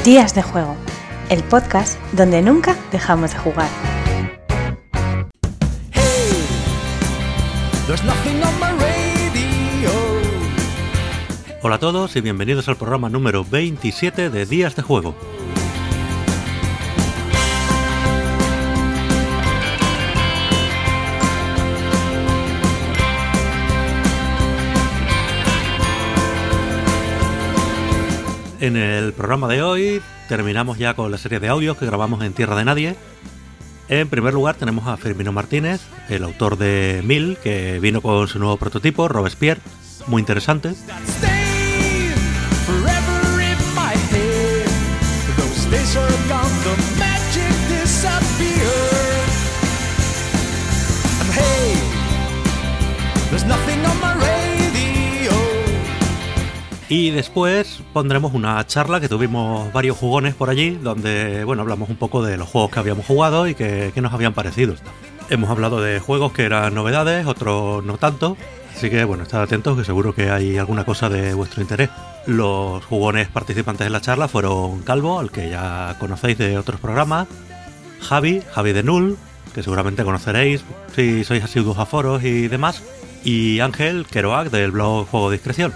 Días de Juego, el podcast donde nunca dejamos de jugar. Hola a todos y bienvenidos al programa número 27 de Días de Juego. En el programa de hoy terminamos ya con la serie de audios que grabamos en Tierra de Nadie. En primer lugar tenemos a Firmino Martínez, el autor de 1000, que vino con su nuevo prototipo, Robespierre, muy interesante. Y después pondremos una charla que tuvimos varios jugones por allí, donde hablamos un poco de los juegos que habíamos jugado y que nos habían parecido. Hemos hablado de juegos que eran novedades, otros no tanto, así que estad atentos que seguro que hay alguna cosa de vuestro interés. Los jugones participantes en la charla fueron Calvo, al que ya conocéis de otros programas, Javi de Null, que seguramente conoceréis si sois asiduos a foros y demás, y Ángel Kerouac del blog Juego Discreción.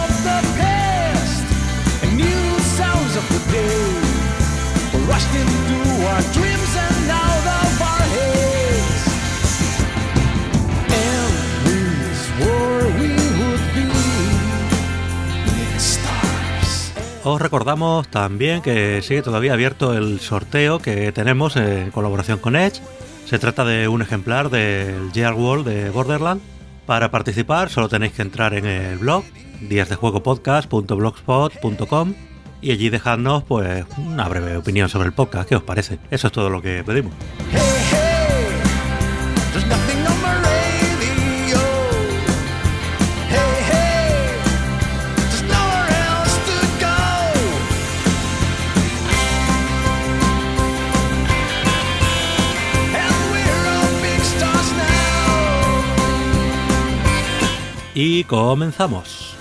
Os recordamos también que sigue todavía abierto el sorteo que tenemos en colaboración con Edge. Se trata de un ejemplar del Gear World de Borderlands. Para participar solo tenéis que entrar en el blog díasdejuegopodcast.blogspot.com y allí dejadnos una breve opinión sobre el podcast. ¿Qué os parece? Eso es todo lo que pedimos. Y comenzamos.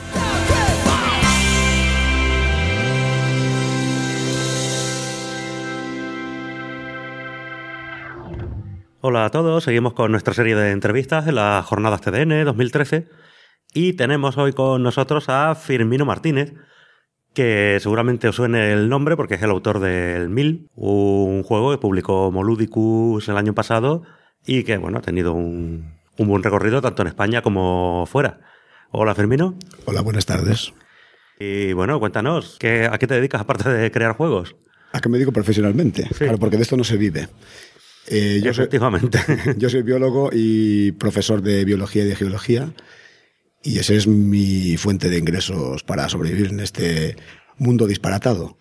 Hola a todos, seguimos con nuestra serie de entrevistas en las jornadas TDN 2013 y tenemos hoy con nosotros a Firmino Martínez, que seguramente os suene el nombre porque es el autor del 1000, un juego que publicó Moludicus el año pasado y que ha tenido un buen recorrido tanto en España como fuera. Hola, Firmino. Hola, buenas tardes. Y cuéntanos, ¿a qué te dedicas aparte de crear juegos? ¿A qué me dedico profesionalmente? Sí. Claro, porque de esto no se vive. Efectivamente. Yo soy biólogo y profesor de biología y de geología y esa es mi fuente de ingresos para sobrevivir en este mundo disparatado.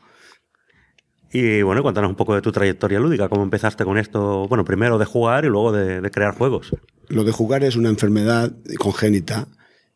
Y cuéntanos un poco de tu trayectoria lúdica, cómo empezaste con esto, primero de jugar y luego de crear juegos. Lo de jugar es una enfermedad congénita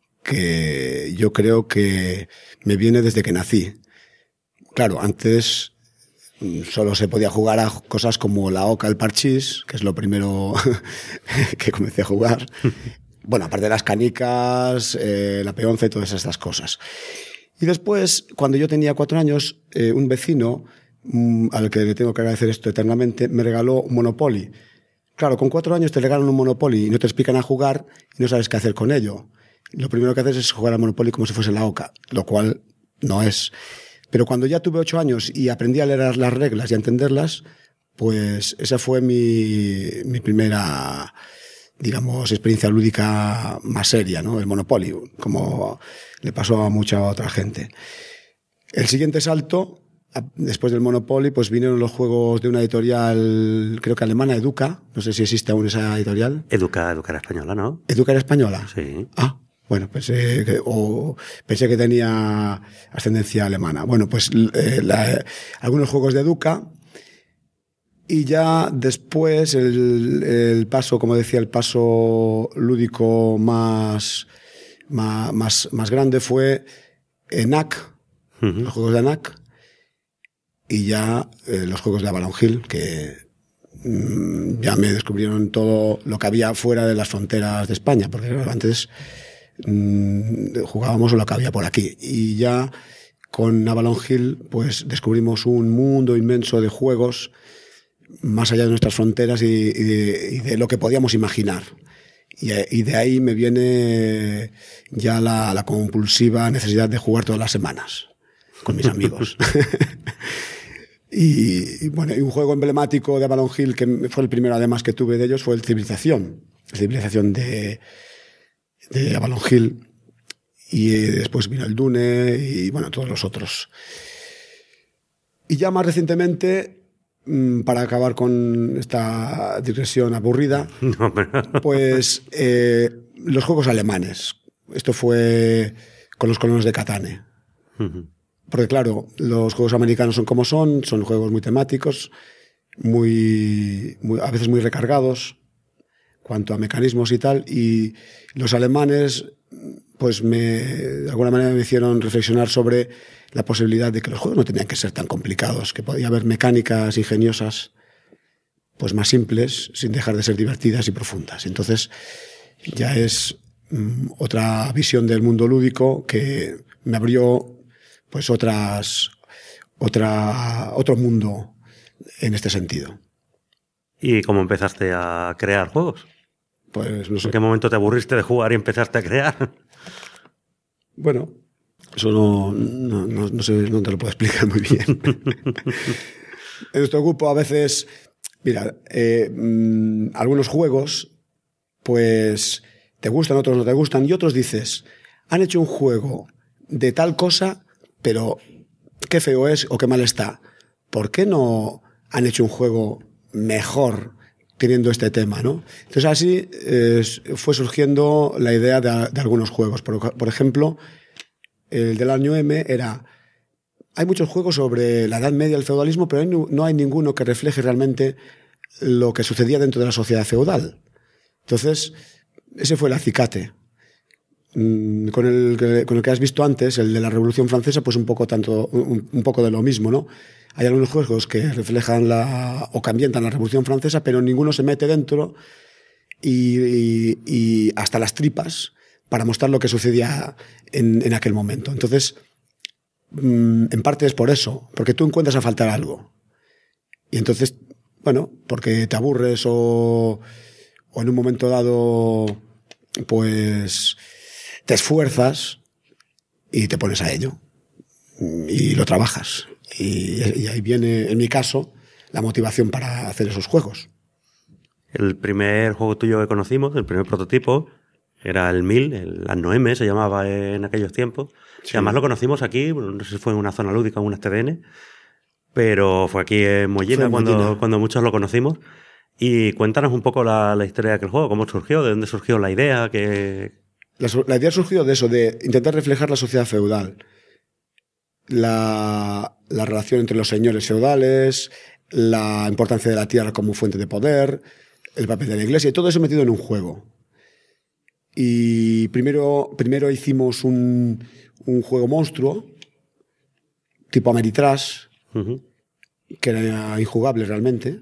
que yo creo que me viene desde que nací. Claro, antes solo se podía jugar a cosas como la oca, el parchís, que es lo primero que comencé a jugar. Aparte de las canicas, la peonza y todas estas cosas. Y después, cuando yo tenía 4 años, un vecino, al que le tengo que agradecer esto eternamente, me regaló un Monopoly. Claro, con 4 años te regalan un Monopoly y no te explican a jugar y no sabes qué hacer con ello. Lo primero que haces es jugar al Monopoly como si fuese la oca, lo cual no es. Pero cuando ya tuve 8 años y aprendí a leer las reglas y a entenderlas, pues esa fue mi primera, experiencia lúdica más seria, ¿no? El Monopoly, como le pasó a mucha otra gente. El siguiente salto, después del Monopoly, pues vinieron los juegos de una editorial, creo que alemana, Educa. No sé si existe aún esa editorial. Educa era española, ¿no? ¿Educa era española? Sí. Pensé que tenía ascendencia alemana. Algunos juegos de Educa y ya después el paso, como decía, el paso lúdico más grande fue ENAC, los juegos de ENAC y ya los juegos de Avalon Hill, que ya me descubrieron todo lo que había fuera de las fronteras de España, porque antes jugábamos lo que había por aquí. Y ya con Avalon Hill pues descubrimos un mundo inmenso de juegos más allá de nuestras fronteras y de lo que podíamos imaginar. Y de ahí me viene ya la compulsiva necesidad de jugar todas las semanas con mis amigos. y bueno, y un juego emblemático de Avalon Hill, que fue el primero además que tuve de ellos, fue el Civilización. Civilización de Avalon Hill. Y después vino el Dune y bueno, todos los otros. Y ya más recientemente, para acabar con esta digresión aburrida, pues los juegos alemanes. Esto fue con los colonos de Catane. Porque claro, los juegos americanos son como son juegos muy temáticos, a veces muy recargados, cuanto a mecanismos y tal, y los alemanes pues de alguna manera me hicieron reflexionar sobre la posibilidad de que los juegos no tenían que ser tan complicados, que podía haber mecánicas ingeniosas pues más simples, sin dejar de ser divertidas y profundas. Entonces ya es otra visión del mundo lúdico que me abrió pues otro mundo en este sentido. ¿Y cómo empezaste a crear juegos? Pues no sé. ¿En qué momento te aburriste de jugar y empezaste a crear? Bueno, eso no sé, no te lo puedo explicar muy bien. En nuestro grupo a veces, mira, algunos juegos, pues te gustan, otros no te gustan, y otros dices, han hecho un juego de tal cosa, pero qué feo es o qué mal está. ¿Por qué no han hecho un juego mejor teniendo este tema, ¿no? Entonces así fue surgiendo la idea de algunos juegos. Por ejemplo, el del año M era... Hay muchos juegos sobre la Edad Media, el feudalismo, pero no hay ninguno que refleje realmente lo que sucedía dentro de la sociedad feudal. Entonces, ese fue el acicate. Con el que has visto antes, el de la Revolución Francesa, pues un poco de lo mismo, ¿no? Hay algunos juegos que reflejan o que ambientan la Revolución Francesa, pero ninguno se mete dentro y hasta las tripas para mostrar lo que sucedía en aquel momento. Entonces, en parte es por eso, porque tú encuentras a faltar algo. Y entonces, bueno, porque te aburres o en un momento dado, pues te esfuerzas y te pones a ello y lo trabajas. Y ahí viene, en mi caso, la motivación para hacer esos juegos. El primer juego tuyo que conocimos, el primer prototipo, era el 1000, el Anno M se llamaba en aquellos tiempos. Sí. Y además lo conocimos aquí, no sé si fue en una zona lúdica o en un TDN, pero fue aquí en Mollina cuando muchos lo conocimos. Y cuéntanos un poco la historia de aquel juego, cómo surgió, de dónde surgió la idea. La idea surgió de eso, de intentar reflejar la sociedad feudal. La relación entre los señores feudales, la importancia de la tierra como fuente de poder, el papel de la iglesia, y todo eso metido en un juego. Y primero hicimos un juego monstruo, tipo Ameritrash, que era injugable realmente.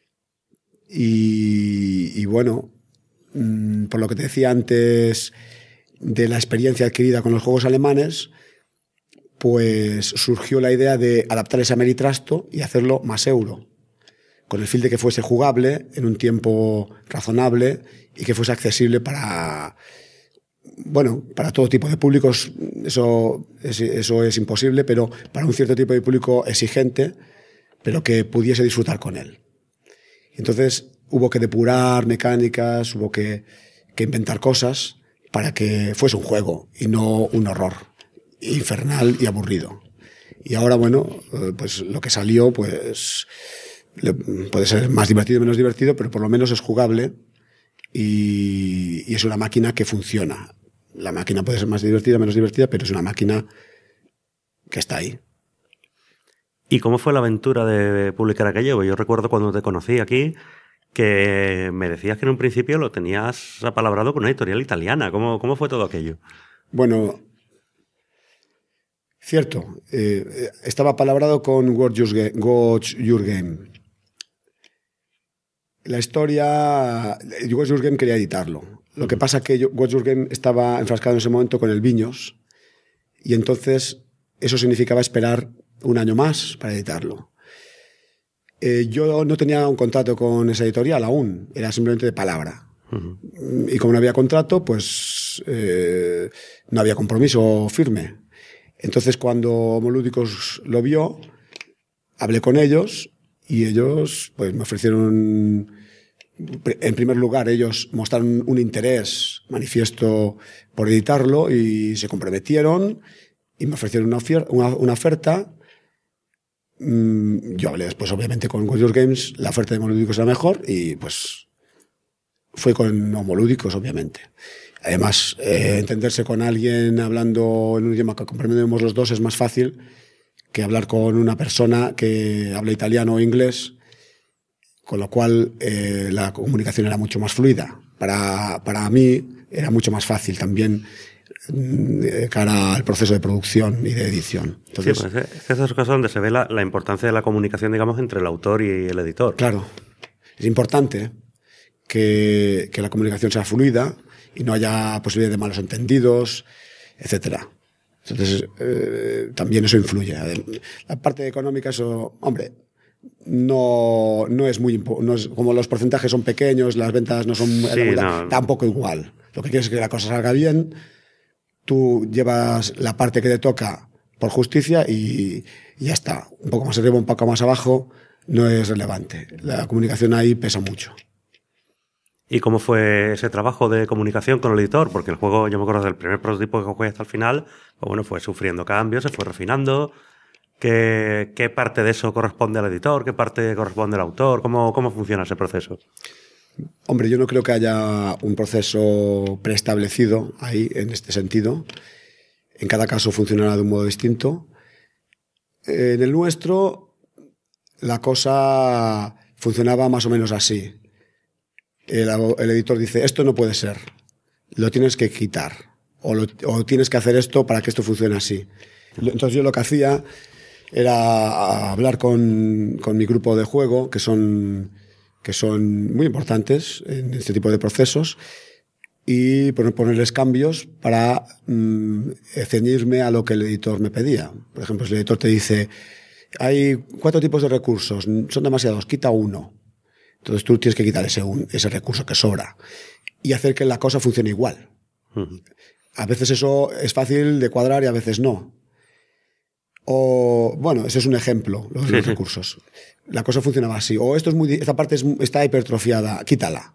Y bueno, por lo que te decía antes de la experiencia adquirida con los juegos alemanes, pues surgió la idea de adaptar ese Ameritrasto y hacerlo más euro, con el fin de que fuese jugable en un tiempo razonable y que fuese accesible para todo tipo de públicos. Eso es imposible, pero para un cierto tipo de público exigente, pero que pudiese disfrutar con él. Entonces hubo que depurar mecánicas, hubo que inventar cosas para que fuese un juego y no un horror infernal y aburrido. Y ahora, bueno, pues lo que salió, pues puede ser más divertido o menos divertido, pero por lo menos es jugable y es una máquina que funciona. La máquina puede ser más divertida o menos divertida, pero es una máquina que está ahí. ¿Y cómo fue la aventura de publicar aquello? Yo recuerdo cuando te conocí aquí que me decías que en un principio lo tenías apalabrado con una editorial italiana. ¿Cómo fue todo aquello? Bueno, cierto. Estaba apalabrado con Watch Your Game. La historia... Watch Your Game quería editarlo. Lo que pasa es que Watch Your Game estaba enfrascado en ese momento con el Viños y entonces eso significaba esperar un año más para editarlo. Yo no tenía un contrato con esa editorial aún, era simplemente de palabra. Y como no había contrato, pues no había compromiso firme. Entonces, cuando Homolúdicos lo vio, hablé con ellos y ellos pues me ofrecieron, en primer lugar, ellos mostraron un interés manifiesto por editarlo y se comprometieron y me ofrecieron una oferta. Yo hablé después, obviamente, con Warriors Games, la oferta de Homolúdicos era mejor y pues fue con Homolúdicos, obviamente. Además, entenderse con alguien hablando en un idioma que comprendemos los dos es más fácil que hablar con una persona que habla italiano o inglés, con lo cual la comunicación era mucho más fluida. Para mí era mucho más fácil también cara al proceso de producción y de edición. Entonces, sí, pues es esos casos donde se ve la importancia de la comunicación, digamos, entre el autor y el editor. Claro, es importante que la comunicación sea fluida y no haya posibilidad de malos entendidos, etcétera. Entonces, también eso influye. La parte económica, eso, hombre, no es muy como los porcentajes son pequeños, las ventas no son tampoco igual. Lo que quieres es que la cosa salga bien, tú llevas la parte que te toca por justicia y ya está. Un poco más arriba, un poco más abajo, no es relevante. La comunicación ahí pesa mucho. ¿Y cómo fue ese trabajo de comunicación con el editor? Porque el juego, yo me acuerdo del primer prototipo que jugué hasta el final, pues bueno, fue sufriendo cambios, se fue refinando. ¿Qué parte de eso corresponde al editor? ¿Qué parte corresponde al autor? ¿Cómo funciona ese proceso? Hombre, yo no creo que haya un proceso preestablecido ahí en este sentido. En cada caso funcionará de un modo distinto. En el nuestro, la cosa funcionaba más o menos así. El editor dice, esto no puede ser, lo tienes que quitar, o tienes que hacer esto para que esto funcione así. Entonces yo lo que hacía era hablar con mi grupo de juego, que son muy importantes en este tipo de procesos, y ponerles cambios para ceñirme a lo que el editor me pedía. Por ejemplo, si el editor te dice, hay 4 tipos de recursos, son demasiados, quita uno. Entonces tú tienes que quitar ese recurso que sobra y hacer que la cosa funcione igual. A veces eso es fácil de cuadrar y a veces no. O, bueno, ese es un ejemplo, los recursos. La cosa funcionaba así. O esta parte está hipertrofiada, quítala.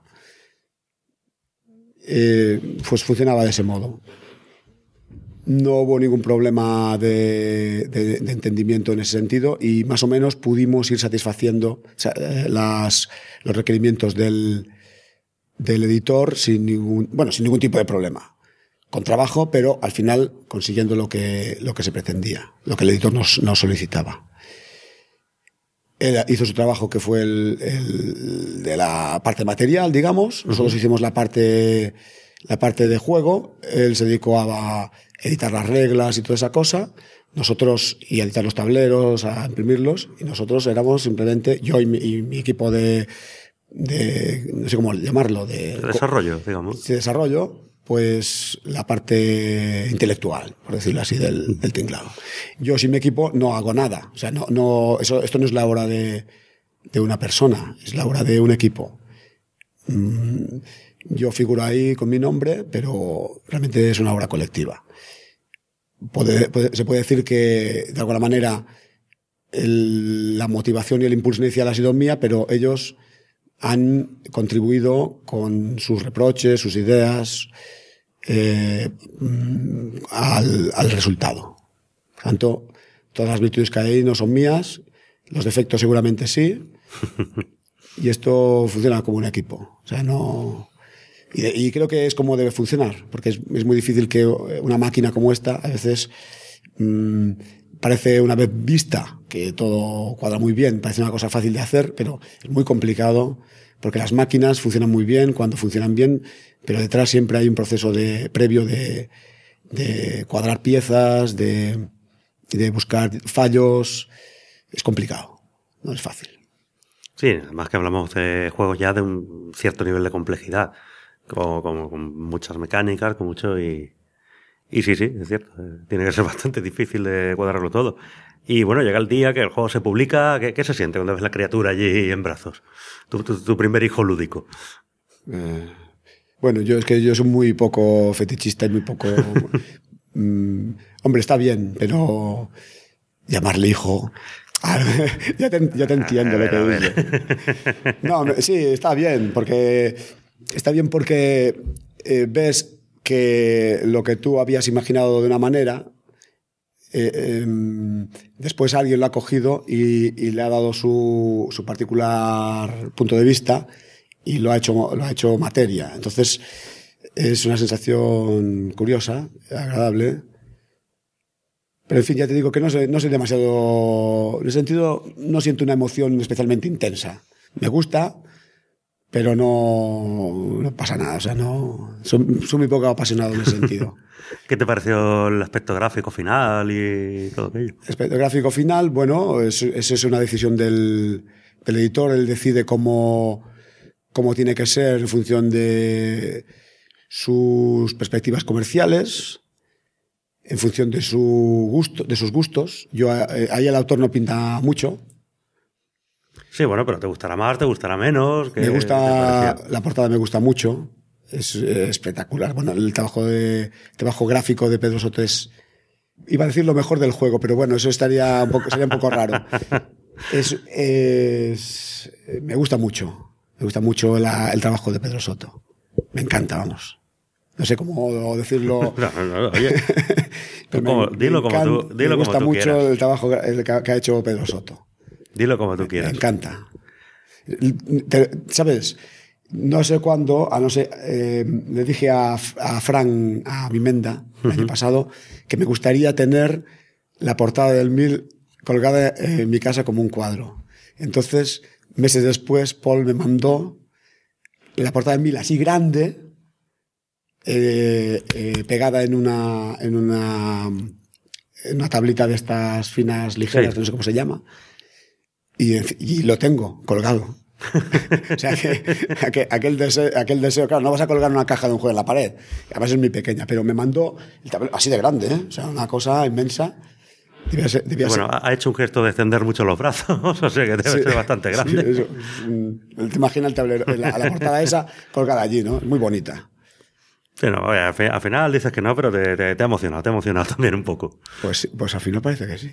Pues funcionaba de ese modo. No hubo ningún problema de entendimiento en ese sentido y más o menos pudimos ir satisfaciendo los requerimientos del editor sin ningún tipo de problema. Con trabajo, pero al final consiguiendo lo que se pretendía, lo que el editor nos solicitaba. Él hizo su trabajo, que fue el de la parte material, digamos. Nosotros hicimos la parte de juego. Él se dedicó a editar las reglas y toda esa cosa. Nosotros, y a editar los tableros, a imprimirlos. Y nosotros éramos simplemente, yo y mi equipo de no sé cómo llamarlo, de desarrollo, digamos. De desarrollo, pues la parte intelectual, por decirlo así, del tinglado. Yo sin mi equipo no hago nada. O sea, esto no es la obra de una persona, es la obra de un equipo. Yo figuro ahí con mi nombre, pero realmente es una obra colectiva. Se puede decir que, de alguna manera, la motivación y el impulso inicial ha sido mía, pero ellos han contribuido con sus reproches, sus ideas, al resultado. Por tanto, todas las virtudes que hay ahí no son mías, los defectos seguramente sí, y esto funciona como un equipo. O sea, no... Y creo que es como debe funcionar, porque es muy difícil que una máquina como esta, a veces, parece una vez vista que todo cuadra muy bien, parece una cosa fácil de hacer, pero es muy complicado, porque las máquinas funcionan muy bien cuando funcionan bien, pero detrás siempre hay un proceso previo de cuadrar piezas, de buscar fallos. Es complicado, no es fácil. Sí, además que hablamos de juegos ya de un cierto nivel de complejidad, con muchas mecánicas, con mucho y Y sí, es cierto. Tiene que ser bastante difícil de cuadrarlo todo. Y bueno, llega el día que el juego se publica. ¿Qué se siente cuando ves la criatura allí en brazos? Tu primer hijo lúdico. Bueno, yo soy muy poco fetichista y muy poco... hombre, está bien, pero llamarle hijo... ya te entiendo lo que dices. No, sí, está bien porque ves que lo que tú habías imaginado de una manera, después alguien lo ha cogido y le ha dado su particular punto de vista y lo ha hecho materia. Entonces es una sensación curiosa, agradable. Pero en fin, ya te digo que no soy demasiado... En ese sentido, no siento una emoción especialmente intensa. Me gusta, pero no pasa nada. O sea, no... Soy muy poco apasionado en ese sentido. ¿Qué te pareció el aspecto gráfico final y todo aquello? El aspecto gráfico final, bueno, eso es una decisión del editor. Él decide cómo tiene que ser en función de sus perspectivas comerciales, en función de sus gustos. Ahí el autor no pinta mucho. Sí, bueno, pero te gustará más, te gustará menos. Me gusta, la portada me gusta mucho. Es espectacular. Bueno, el trabajo gráfico de Pedro Soto iba a decir lo mejor del juego, pero bueno, eso sería un poco raro. Me gusta mucho. Me gusta mucho el trabajo de Pedro Soto. Me encanta, vamos. No sé cómo decirlo. No, oye. Dilo como tú quieras. Me gusta mucho el trabajo que ha hecho Pedro Soto. Dilo como tú quieras. Me encanta. ¿Sabes? No sé cuándo, le dije a Fran, a Mimenda, el año pasado, que me gustaría tener la portada del 1000 colgada en mi casa como un cuadro. Entonces, meses después, Paul me mandó la portada del 1000 así grande, pegada en una tablita de estas finas ligeras, sí. No sé cómo se llama, y lo tengo colgado. O sea que aquel deseo, claro, no vas a colgar una caja de un juego en la pared, además es muy pequeña, pero me mandó el tablero así de grande, o sea, una cosa inmensa. Debía ser. Ha hecho un gesto de extender mucho los brazos, o sea que debe ser bastante grande. Sí, te imaginas el tablero, la portada esa colgada allí, ¿no? Muy bonita. Sí, no, al final dices que no, pero te ha emocionado también un poco. Pues al final parece que sí.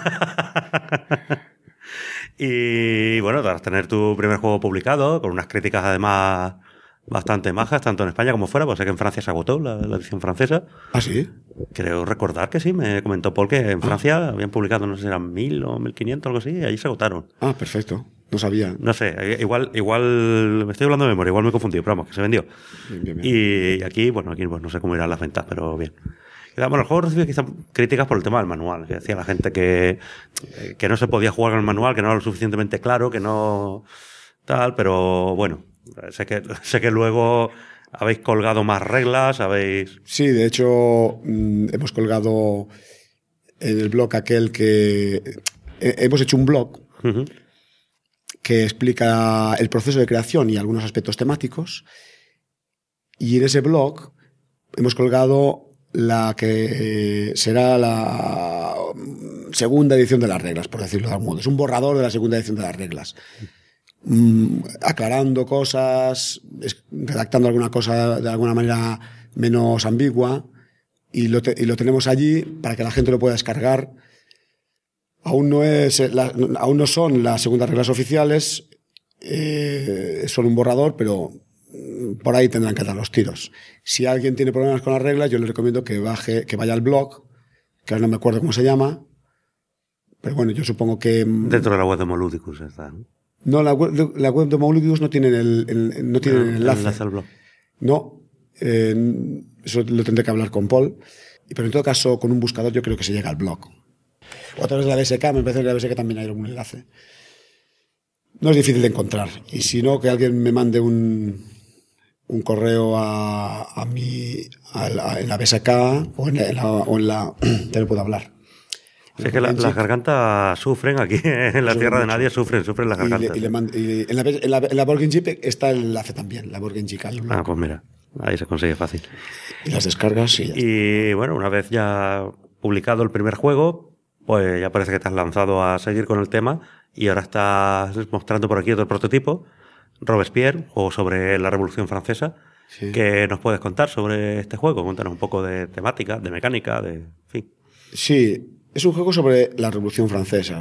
Y bueno, tras tener tu primer juego publicado, con unas críticas además bastante majas, tanto en España como fuera, pues sé que en Francia se agotó la edición francesa. ¿Ah, sí? Creo recordar que sí, me comentó Paul que en Francia habían publicado, no sé si eran 1000 o 1500, algo así, y allí se agotaron. Ah, perfecto. No sabía. No sé, igual me estoy hablando de memoria, igual me he confundido, pero vamos, que se vendió. Bien. Y aquí pues no sé cómo irán las ventas, pero bien. Bueno, el juego recibió quizás críticas por el tema del manual, que decía la gente que no se podía jugar con el manual, que no era lo suficientemente claro, que no tal, pero bueno, sé que luego habéis colgado más reglas, Sí, de hecho, hemos colgado en el blog aquel que... hemos hecho un blog que explica el proceso de creación y algunos aspectos temáticos, y en ese blog hemos colgado la que será la segunda edición de las reglas, por decirlo de algún modo. Es un borrador de la segunda edición de las reglas. Aclarando cosas, redactando alguna cosa de alguna manera menos ambigua, y lo tenemos allí para que la gente lo pueda descargar. Aún no son las segundas reglas oficiales, son un borrador, pero por ahí tendrán que dar los tiros. Si alguien tiene problemas con las reglas, yo le recomiendo que vaya al blog, que ahora no me acuerdo cómo se llama, pero bueno, yo supongo que... Dentro de la web de Moludicus está, ¿no? No, la web de Moludicus no tiene el enlace al blog. No, eso lo tendré que hablar con Paul, pero en todo caso, con un buscador yo creo que se llega al blog. O a través de la BSK, me parece que en la BSK también hay algún enlace. No es difícil de encontrar, y si no, que alguien me mande un correo a mí en la BSK o en la ya no puedo hablar. Es que las gargantas sufren aquí, en la tierra de nadie sufren las gargantas. Y en la Board Game Geek está el enlace también, la Board Game Geek. Ah, pues mira. Ahí se consigue fácil. Y las descargas y ya está. Y bueno, una vez ya publicado el primer juego, pues ya parece que te has lanzado a seguir con el tema y ahora estás mostrando por aquí otro prototipo, Robespierre, juego sobre la Revolución Francesa. Sí. ¿Qué nos puedes contar sobre este juego? Cuéntanos un poco de temática, de mecánica, de fin. Sí, es un juego sobre la Revolución Francesa.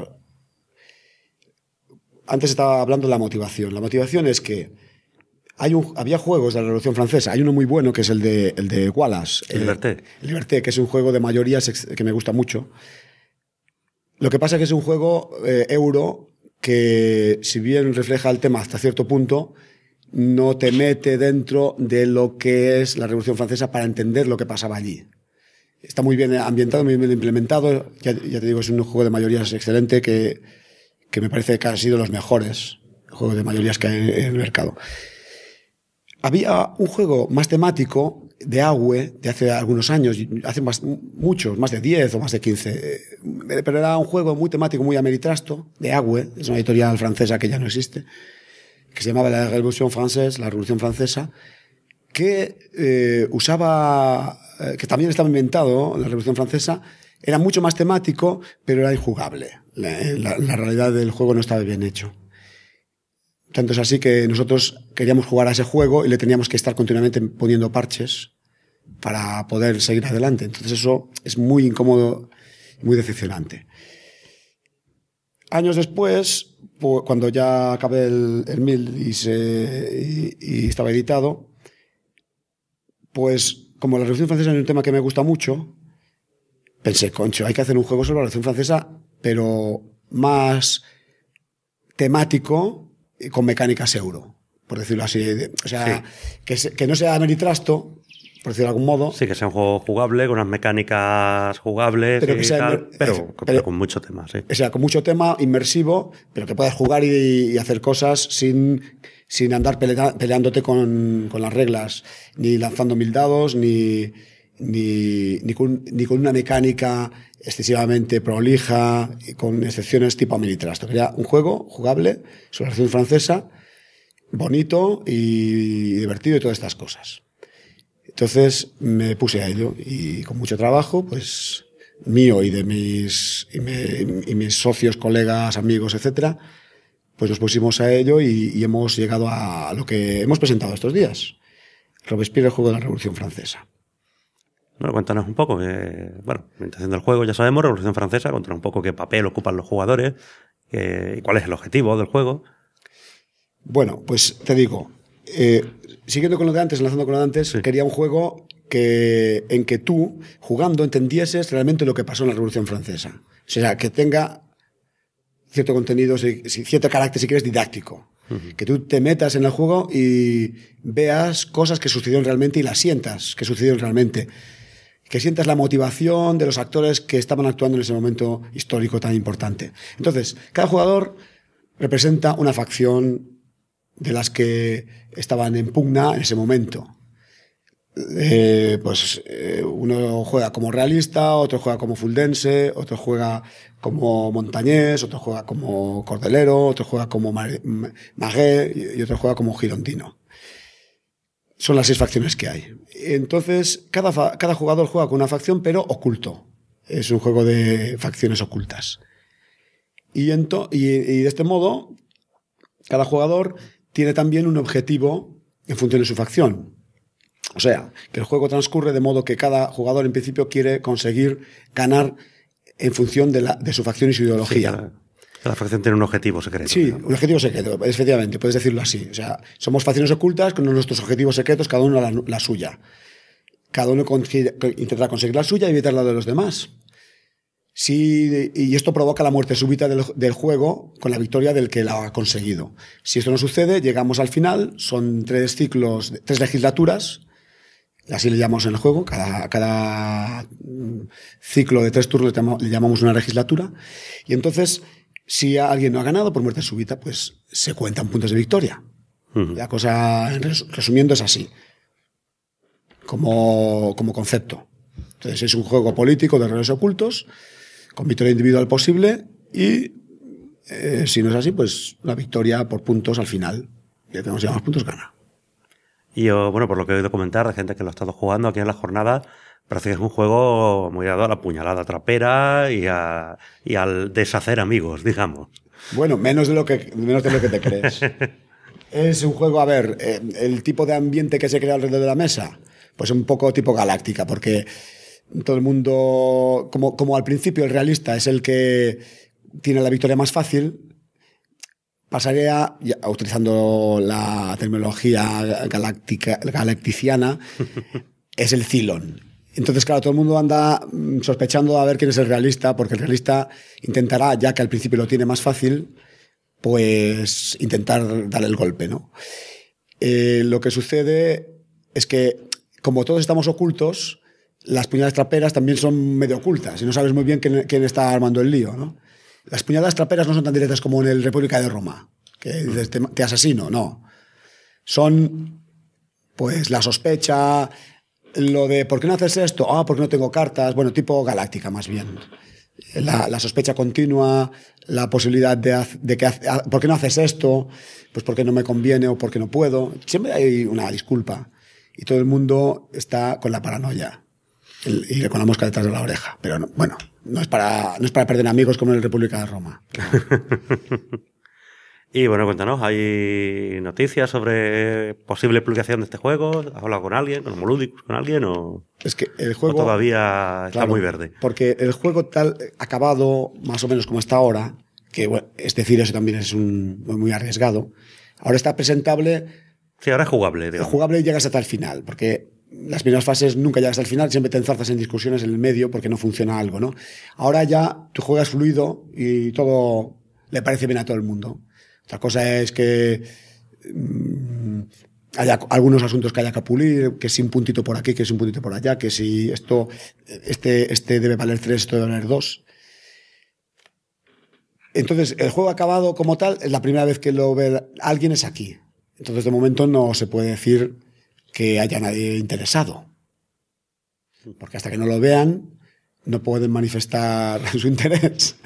Antes estaba hablando de la motivación. La motivación es que había juegos de la Revolución Francesa. Hay uno muy bueno que es el de Wallace. Liberté. Liberté, que es un juego de mayorías que me gusta mucho. Lo que pasa es que es un juego euro que, si bien refleja el tema hasta cierto punto, no te mete dentro de lo que es la Revolución Francesa para entender lo que pasaba allí. Está muy bien ambientado, muy bien implementado. Ya te digo, es un juego de mayorías excelente que me parece que ha sido los mejores juegos de mayorías que hay en el mercado. Había un juego más temático de AWE de hace algunos años, hace muchos, más de 10 o más de 15, pero era un juego muy temático, muy ameritrasto, de AWE, es una editorial francesa que ya no existe, que se llamaba la Revolution Française, la Revolución Francesa, que usaba, que también estaba inventado, la Revolución Francesa, era mucho más temático, pero era injugable. La realidad del juego no estaba bien hecho. Tanto es así que nosotros queríamos jugar a ese juego y le teníamos que estar continuamente poniendo parches para poder seguir adelante. Entonces eso es muy incómodo y muy decepcionante. Años después, cuando ya acabé el 1000 y estaba editado, pues como la Revolución Francesa es un tema que me gusta mucho, pensé, concho, hay que hacer un juego sobre la Revolución Francesa, pero más temático y con mecánicas euro, por decirlo así. O sea, sí. que no sea Ameritrasto, por decirlo de algún modo. Sí, que sea un juego jugable, con unas mecánicas jugables, pero, pero con mucho tema, sí. O sea, con mucho tema, inmersivo, pero que puedas jugar y hacer cosas sin andar peleándote con las reglas, ni lanzando 1000 dados, ni con una mecánica excesivamente prolija, con excepciones tipo Ameritrasto. Quería un juego jugable sobre la Revolución Francesa, bonito y divertido y todas estas cosas. Entonces me puse a ello y con mucho trabajo, pues mío y de mis socios, colegas, amigos, etcétera, pues nos pusimos a ello y hemos llegado a lo que hemos presentado estos días. Robespierre, el juego de la Revolución Francesa. Bueno, cuéntanos un poco, bueno, presentación del juego ya sabemos, Revolución Francesa, cuéntanos un poco qué papel ocupan los jugadores y cuál es el objetivo del juego. Bueno, pues te digo, siguiendo con lo de antes, enlazando con lo de antes, sí. Quería un juego en que tú, jugando, entendieses realmente lo que pasó en la Revolución Francesa. O sea, que tenga cierto contenido, cierto carácter, si quieres, didáctico. Uh-huh. Que tú te metas en el juego y veas cosas que sucedieron realmente y las sientas que sucedieron realmente. Que sientas la motivación de los actores que estaban actuando en ese momento histórico tan importante. Entonces, cada jugador representa una facción de las que estaban en pugna en ese momento. Uno juega como realista, otro juega como fuldense, otro juega como montañés, otro juega como cordelero, otro juega como magué y otro juega como girondino. Son las 6 facciones que hay. Entonces, cada jugador juega con una facción, pero oculto. Es un juego de facciones ocultas. Y de este modo, cada jugador tiene también un objetivo en función de su facción. O sea, que el juego transcurre de modo que cada jugador en principio quiere conseguir ganar en función de su facción y su ideología. Sí, cada facción tiene un objetivo secreto. Sí, digamos. Un objetivo secreto, efectivamente, puedes decirlo así. O sea, somos facciones ocultas con nuestros objetivos secretos, cada uno la suya. Cada uno intentará conseguir la suya y evitar la de los demás. Sí, y esto provoca la muerte súbita del juego con la victoria del que la ha conseguido. Si esto no sucede, llegamos al final, son 3 ciclos, 3 legislaturas, así le llamamos en el juego, cada ciclo de 3 turnos le llamamos una legislatura, y entonces, si alguien no ha ganado por muerte súbita, pues se cuentan puntos de victoria. Uh-huh. La cosa, resumiendo, es así, como concepto. Entonces es un juego político de roles ocultos, con victoria individual posible y, si no es así, pues la victoria por puntos al final. Y el que nos lleva más puntos gana. Y yo, bueno, por lo que he oído comentar de gente que lo ha estado jugando aquí en la jornada, parece que es un juego muy dado a la puñalada trapera y al deshacer amigos, digamos. Bueno, menos de lo que te crees. Es un juego, a ver, el tipo de ambiente que se crea alrededor de la mesa, pues un poco tipo Galáctica, porque todo el mundo, como al principio el realista es el que tiene la victoria más fácil, pasaría, utilizando la terminología galacticiana, es el Cylon. Entonces, claro, todo el mundo anda sospechando a ver quién es el realista, porque el realista intentará, ya que al principio lo tiene más fácil, pues intentar darle el golpe, ¿no? Lo que sucede es que, como todos estamos ocultos, las puñaladas traperas también son medio ocultas y no sabes muy bien quién está armando el lío, ¿no? Las puñaladas traperas no son tan directas como en el República de Roma, que dices, te asesino, no. Son, pues, la sospecha, lo de ¿por qué no haces esto? Porque no tengo cartas. Bueno, tipo Galáctica, más bien. La sospecha continua, la posibilidad de que ¿por qué no haces esto? Pues porque no me conviene o porque no puedo. Siempre hay una disculpa. Y todo el mundo está con la paranoia y con la mosca detrás de la oreja. Pero no, bueno, no es para perder amigos como en la República de Roma. Y bueno, cuéntanos, ¿hay noticias sobre posible publicación de este juego? ¿Has hablado con alguien, con Homoludicus, con alguien? Es que el juego... ¿O todavía está muy verde? Porque el juego tal acabado, más o menos como está ahora, que bueno, es decir, eso también es muy arriesgado, ahora está presentable... Sí, ahora es jugable, digamos. Es jugable y llegas hasta el final, porque las primeras fases nunca llegas al final, siempre te enzarzas en discusiones en el medio porque no funciona algo, ¿no? Ahora ya tú juegas fluido y todo le parece bien a todo el mundo. Otra cosa es que haya algunos asuntos que haya que pulir, que si un puntito por aquí, que si un puntito por allá, que si este debe valer 3, esto debe valer 2. Entonces, el juego acabado como tal, es la primera vez que lo ve alguien es aquí. Entonces, de momento no se puede decir que haya nadie interesado. Porque hasta que no lo vean, no pueden manifestar su interés.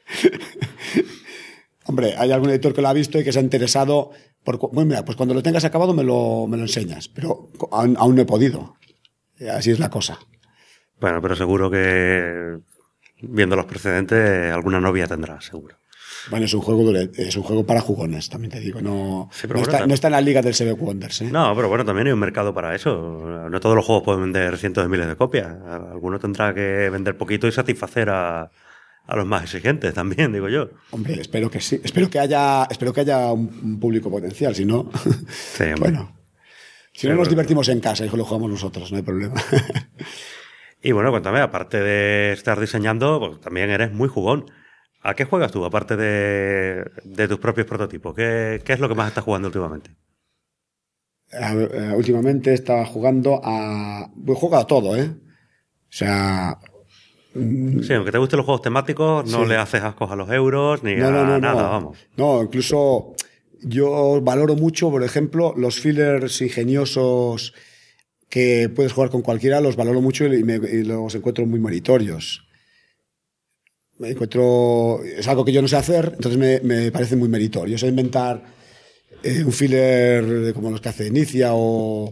Hombre, hay algún editor que lo ha visto y que se ha interesado. Bueno, mira, pues cuando lo tengas acabado me lo enseñas. Pero aún no he podido. Así es la cosa. Bueno, pero seguro que, viendo los precedentes, alguna novia tendrá, seguro. Bueno, es un juego para jugones, también te digo. No, sí, no, no está en la liga del Seven Wonders, ¿eh? No, pero bueno, también hay un mercado para eso. No todos los juegos pueden vender cientos de miles de copias. Alguno tendrá que vender poquito y satisfacer a los más exigentes también, digo yo. Hombre, espero que sí. Espero que haya un público potencial. Si no, sí, bueno. Si no, nos divertimos en casa y lo jugamos nosotros, no hay problema. Y bueno, cuéntame, aparte de estar diseñando, pues también eres muy jugón. ¿A qué juegas tú, aparte de tus propios prototipos? ¿Qué es lo que más estás jugando últimamente? Últimamente estaba jugando juego a todo, ¿eh? O sea... Sí, aunque te gusten los juegos temáticos, no le haces ascos a los euros ni a nada, vamos. No, incluso yo valoro mucho, por ejemplo, los fillers ingeniosos que puedes jugar con cualquiera, los valoro mucho y los encuentro muy meritorios. Es algo que yo no sé hacer, entonces me parece muy meritorio. Sé inventar un filler como los que hace Inicia o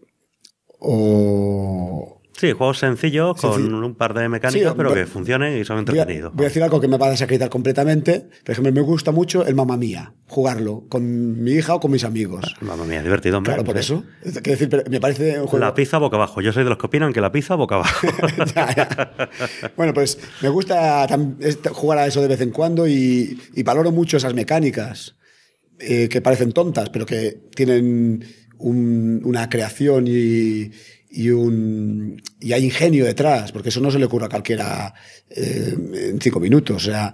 sí, juegos sencillos con un par de mecánicas, pero que funcionen y son entretenidos. Voy a decir algo que me va a desacreditar completamente. Por ejemplo, me gusta mucho el Mamma Mía, jugarlo con mi hija o con mis amigos. Mamma Mía, divertido, hombre. Claro, por eso. Quiero decir, me parece un juego... La pizza boca abajo. Yo soy de los que opinan que la pizza boca abajo. ya. Bueno, pues me gusta jugar a eso de vez en cuando y valoro mucho esas mecánicas que parecen tontas, pero que tienen una creación y hay ingenio detrás, porque eso no se le ocurre a cualquiera en 5 minutos. O sea,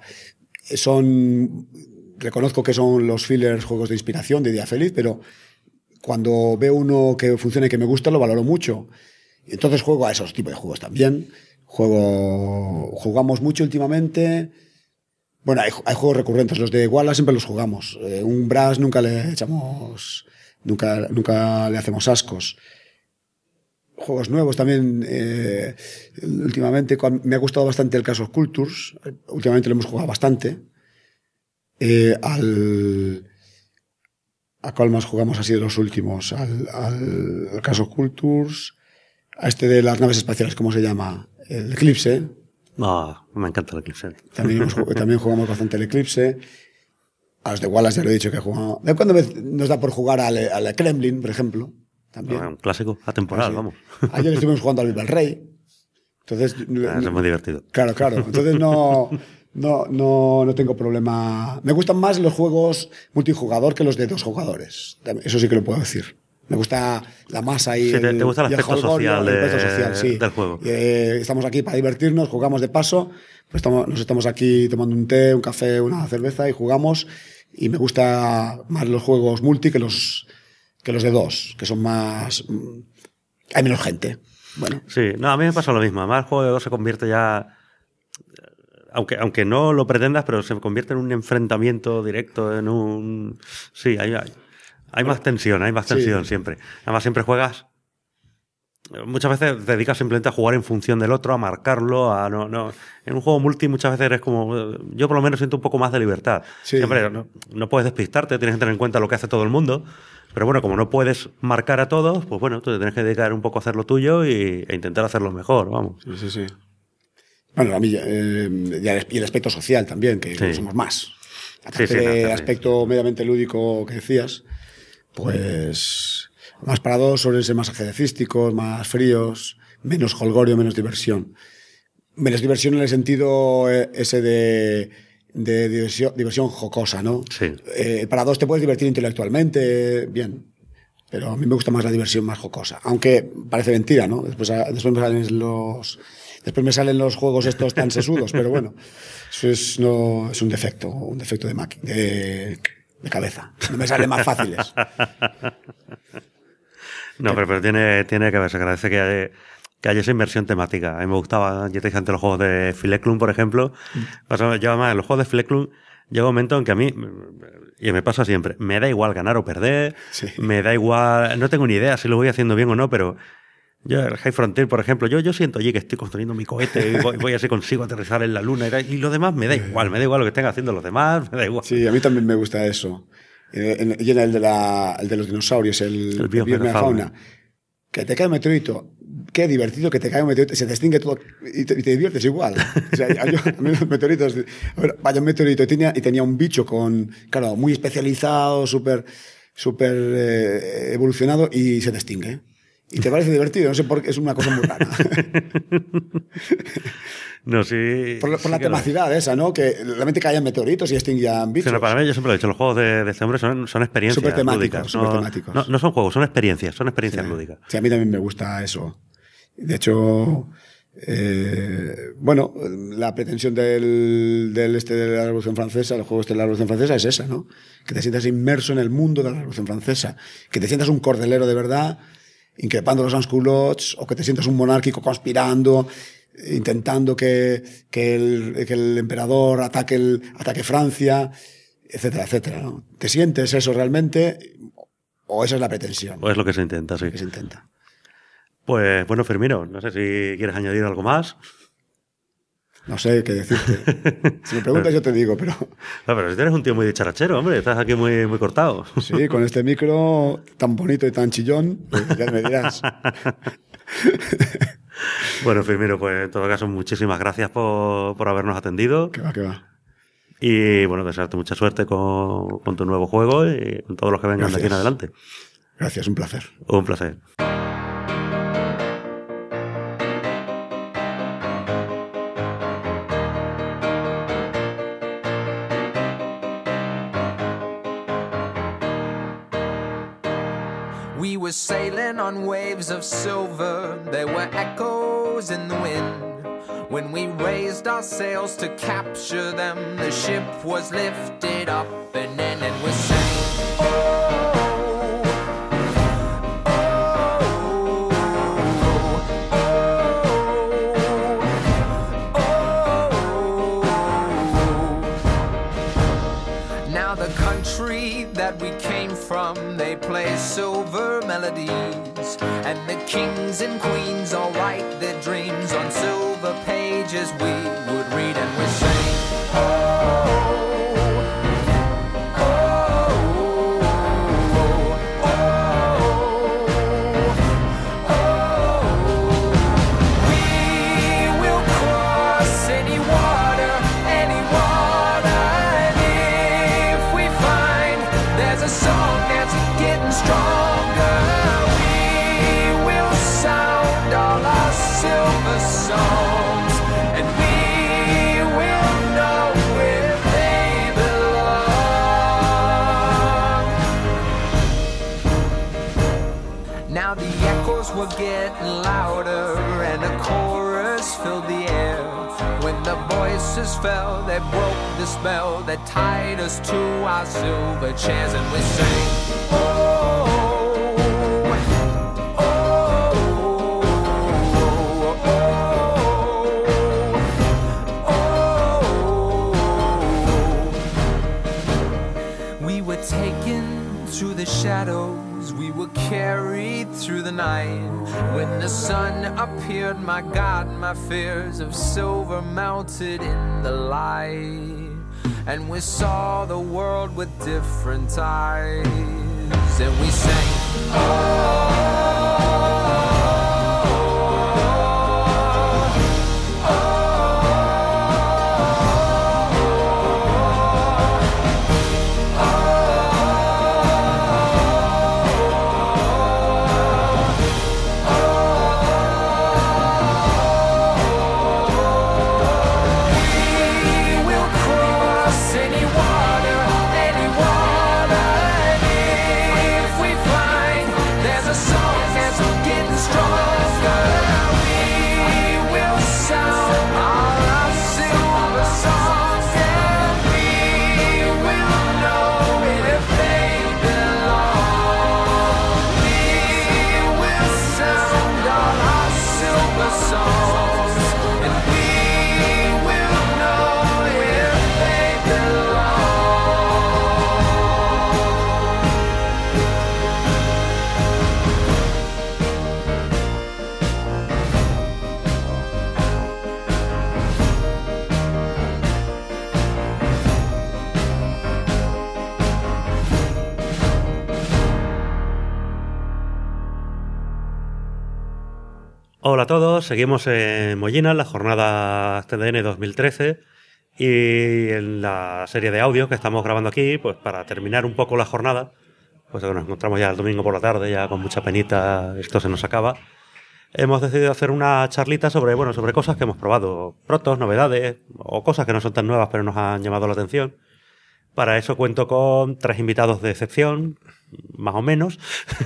reconozco que son los fillers juegos de inspiración, de Día Feliz, pero cuando veo uno que funciona y que me gusta, lo valoro mucho. Entonces juego a esos tipos de juegos también. Jugamos mucho últimamente. Bueno, hay juegos recurrentes. Los de Wallace siempre los jugamos. Un Brass nunca le echamos... Nunca le hacemos ascos. Juegos nuevos también. Últimamente me ha gustado bastante el Clash of Cultures. Últimamente lo hemos jugado bastante. Al ¿A cuál más jugamos así de los últimos? Al Clash of Cultures, a este de las naves espaciales, ¿cómo se llama? El Eclipse. Me encanta el Eclipse. También jugamos bastante el Eclipse. A los de Wallace ya lo he dicho que he jugado. De cuando nos da por jugar al Kremlin, por ejemplo. También. Un clásico atemporal, sí. vamos. Ayer estuvimos jugando al Viva el Rey. Entonces, es muy divertido. Claro. Entonces no tengo problema. Me gustan más los juegos multijugador que los de 2 jugadores. Eso sí que lo puedo decir. Me gusta la masa y te gusta el aspecto social, sí. del juego. Estamos aquí para divertirnos, jugamos de paso. Pues nos estamos aquí tomando un té, un café, una cerveza y jugamos. Y me gusta más los juegos multi que los de 2, que son más... Hay menos gente. Bueno. Sí, a mí me pasa lo mismo. Además, el juego de 2 se convierte ya... Aunque no lo pretendas, pero se convierte en un enfrentamiento directo, en un... Sí, hay más tensión, siempre. Además, siempre juegas... Muchas veces te dedicas simplemente a jugar en función del otro, a marcarlo, En un juego multi muchas veces eres como... Yo por lo menos siento un poco más de libertad. Sí. Siempre no puedes despistarte, tienes que tener en cuenta lo que hace todo el mundo. Pero bueno, como no puedes marcar a todos, pues bueno, tú te tienes que dedicar un poco a hacer lo tuyo e intentar hacerlo mejor, vamos. Sí. Bueno, a mí y el aspecto social también, que somos más. Aparte del aspecto mediamente lúdico que decías, pues... Más parados suelen ser más ajedrecísticos, más fríos, menos jolgorio, menos diversión. Menos diversión en el sentido ese de diversión jocosa, ¿no? Sí. Para 2 te puedes divertir intelectualmente, bien. Pero a mí me gusta más la diversión más jocosa. Aunque parece mentira, ¿no? Después me salen los juegos estos tan sesudos, pero bueno, eso es un defecto de cabeza. No me salen más fáciles. No, pero tiene que ver. Se agradece que haya esa inversión temática. A mí me gustaba, ya te dije antes, los juegos de Fileclum, por ejemplo. Yo además, en los juegos de Fileclum llega un momento en que a mí, y me pasa siempre, me da igual ganar o perder, me da igual, no tengo ni idea si lo voy haciendo bien o no, pero yo, el High Frontier, por ejemplo, yo siento allí que estoy construyendo mi cohete y voy así, consigo aterrizar en la luna y lo demás me da igual lo que estén haciendo los demás, me da igual. Sí, a mí también me gusta eso. Y en el de los dinosaurios, el biofauna. Que te cae un meteorito, qué divertido que te cae un meteorito, se te extingue todo y te diviertes igual. O sea, a mí los meteoritos, vaya un meteorito y tenía un bicho muy especializado, súper evolucionado y se te extingue. Y te parece divertido, no sé por qué, es una cosa muy rara. No, sí. Por la tenacidad esa, ¿no? Que realmente caían meteoritos y extinguían bichos. Sí, para mí, yo siempre lo he dicho, los juegos de este hombre son experiencias súper lúdicas. Temáticos. No son juegos, son experiencias lúdicas. Sí, a mí también me gusta eso. De hecho, la pretensión de la Revolución Francesa, el juego de la Revolución Francesa es esa, ¿no? Que te sientas inmerso en el mundo de la Revolución Francesa. Que te sientas un cordelero de verdad, increpando a los sansculottes, o que te sientas un monárquico conspirando, intentando que el emperador ataque Francia, etcétera, etcétera, ¿no? ¿Te sientes eso realmente o esa es la pretensión? O es lo que se intenta, sí. Lo que se intenta. Pues bueno, Firmino, no sé si quieres añadir algo más. No sé qué decirte. Si me preguntas yo te digo, pero... No, pero si eres un tío muy dicharachero, hombre, estás aquí muy, muy cortado. Sí, con este micro tan bonito y tan chillón, pues ya me dirás. Bueno, Firmino, pues en todo caso, muchísimas gracias por habernos atendido. Que va. Y bueno, desearte mucha suerte con tu nuevo juego y con todos los que vengan de aquí en adelante. Gracias, un placer. Un placer. We were sailing on waves of silver, there were echoes in the wind. When we raised our sails to capture them, the ship was lifted up and in, and we sang, oh, oh, oh, oh. Now the country that we came from, they play silver melodies, and the kings and queens all write their dreams on silver pages. We would read and we sing, oh, oh, oh, were getting louder and a chorus filled the air. When the voices fell, they broke the spell that tied us to our silver chairs, and we sang, oh, oh, oh, oh. We were taken to the shadows, we were carried through the night. When the sun appeared, my God, my fears of silver melted in the light. And we saw the world with different eyes. And we sang, Hola a todos, seguimos en Mollina, en la jornada TDN 2013 y en la serie de audio que estamos grabando aquí, pues para terminar un poco la jornada, pues nos encontramos ya el domingo por la tarde, ya con mucha penita, esto se nos acaba. Hemos decidido hacer una charlita sobre cosas que hemos probado, protos, novedades o cosas que no son tan nuevas pero nos han llamado la atención. Para eso cuento con 3 invitados de excepción, más o menos.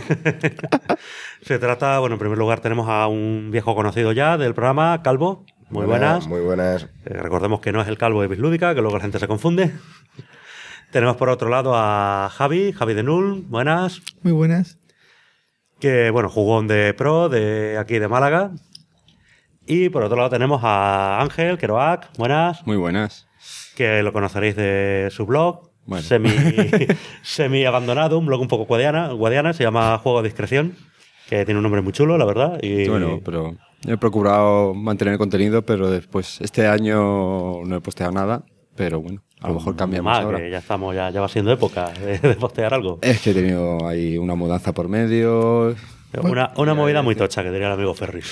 Se trata, en primer lugar tenemos a un viejo conocido ya del programa, Calvo. Muy buenas. Muy buenas. Recordemos que no es el Calvo de Bislúdica, que luego la gente se confunde. Tenemos por otro lado a Javi de Null. Buenas. Muy buenas. Que, jugón de pro de aquí de Málaga. Y por otro lado tenemos a Ángel Kerouac. Buenas. Muy buenas. Que lo conoceréis de su blog, bueno. semi abandonado, un blog un poco guadiana, se llama Juego a Discreción, que tiene un nombre muy chulo, la verdad. Y... Bueno, pero he procurado mantener el contenido, pero después, este año no he posteado nada, pero bueno, a lo mejor cambiamos ahora. Que ya estamos, ya va siendo época de postear algo. Es que he tenido ahí una mudanza por medio. Una movida muy tocha, que diría el amigo Ferris.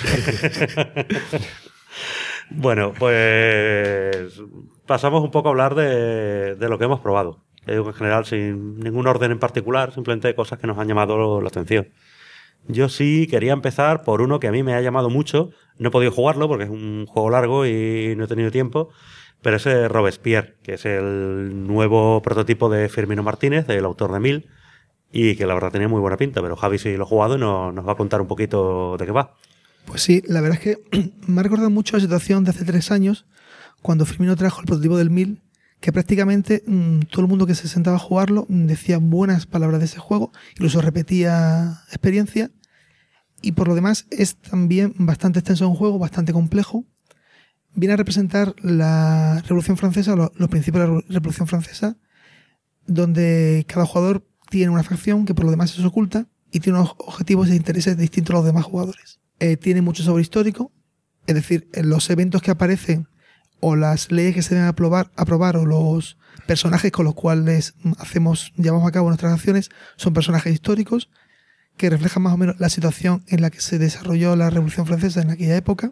Bueno, pues pasamos un poco a hablar de lo que hemos probado. Yo digo en general sin ningún orden en particular, simplemente cosas que nos han llamado la atención. Yo sí quería empezar por uno que a mí me ha llamado mucho. No he podido jugarlo porque es un juego largo y no he tenido tiempo, pero es Robespierre, que es el nuevo prototipo de Firmino Martínez, del autor de 1000, y que la verdad tenía muy buena pinta, pero Javi sí lo ha jugado y nos va a contar un poquito de qué va. Pues sí, la verdad es que me ha recordado mucho la situación de hace 3 años, cuando Firmino trajo el prototipo del 1000, que prácticamente todo el mundo que se sentaba a jugarlo decía buenas palabras de ese juego, incluso repetía experiencia, y por lo demás es también bastante extenso un juego, bastante complejo. Viene a representar la Revolución Francesa, los principios de la Revolución Francesa, donde cada jugador tiene una facción que por lo demás es oculta y tiene unos objetivos e intereses distintos a los demás jugadores. Tiene mucho sabor histórico, es decir, los eventos que aparecen o las leyes que se deben aprobar o los personajes con los cuales llevamos a cabo nuestras acciones son personajes históricos que reflejan más o menos la situación en la que se desarrolló la Revolución Francesa en aquella época.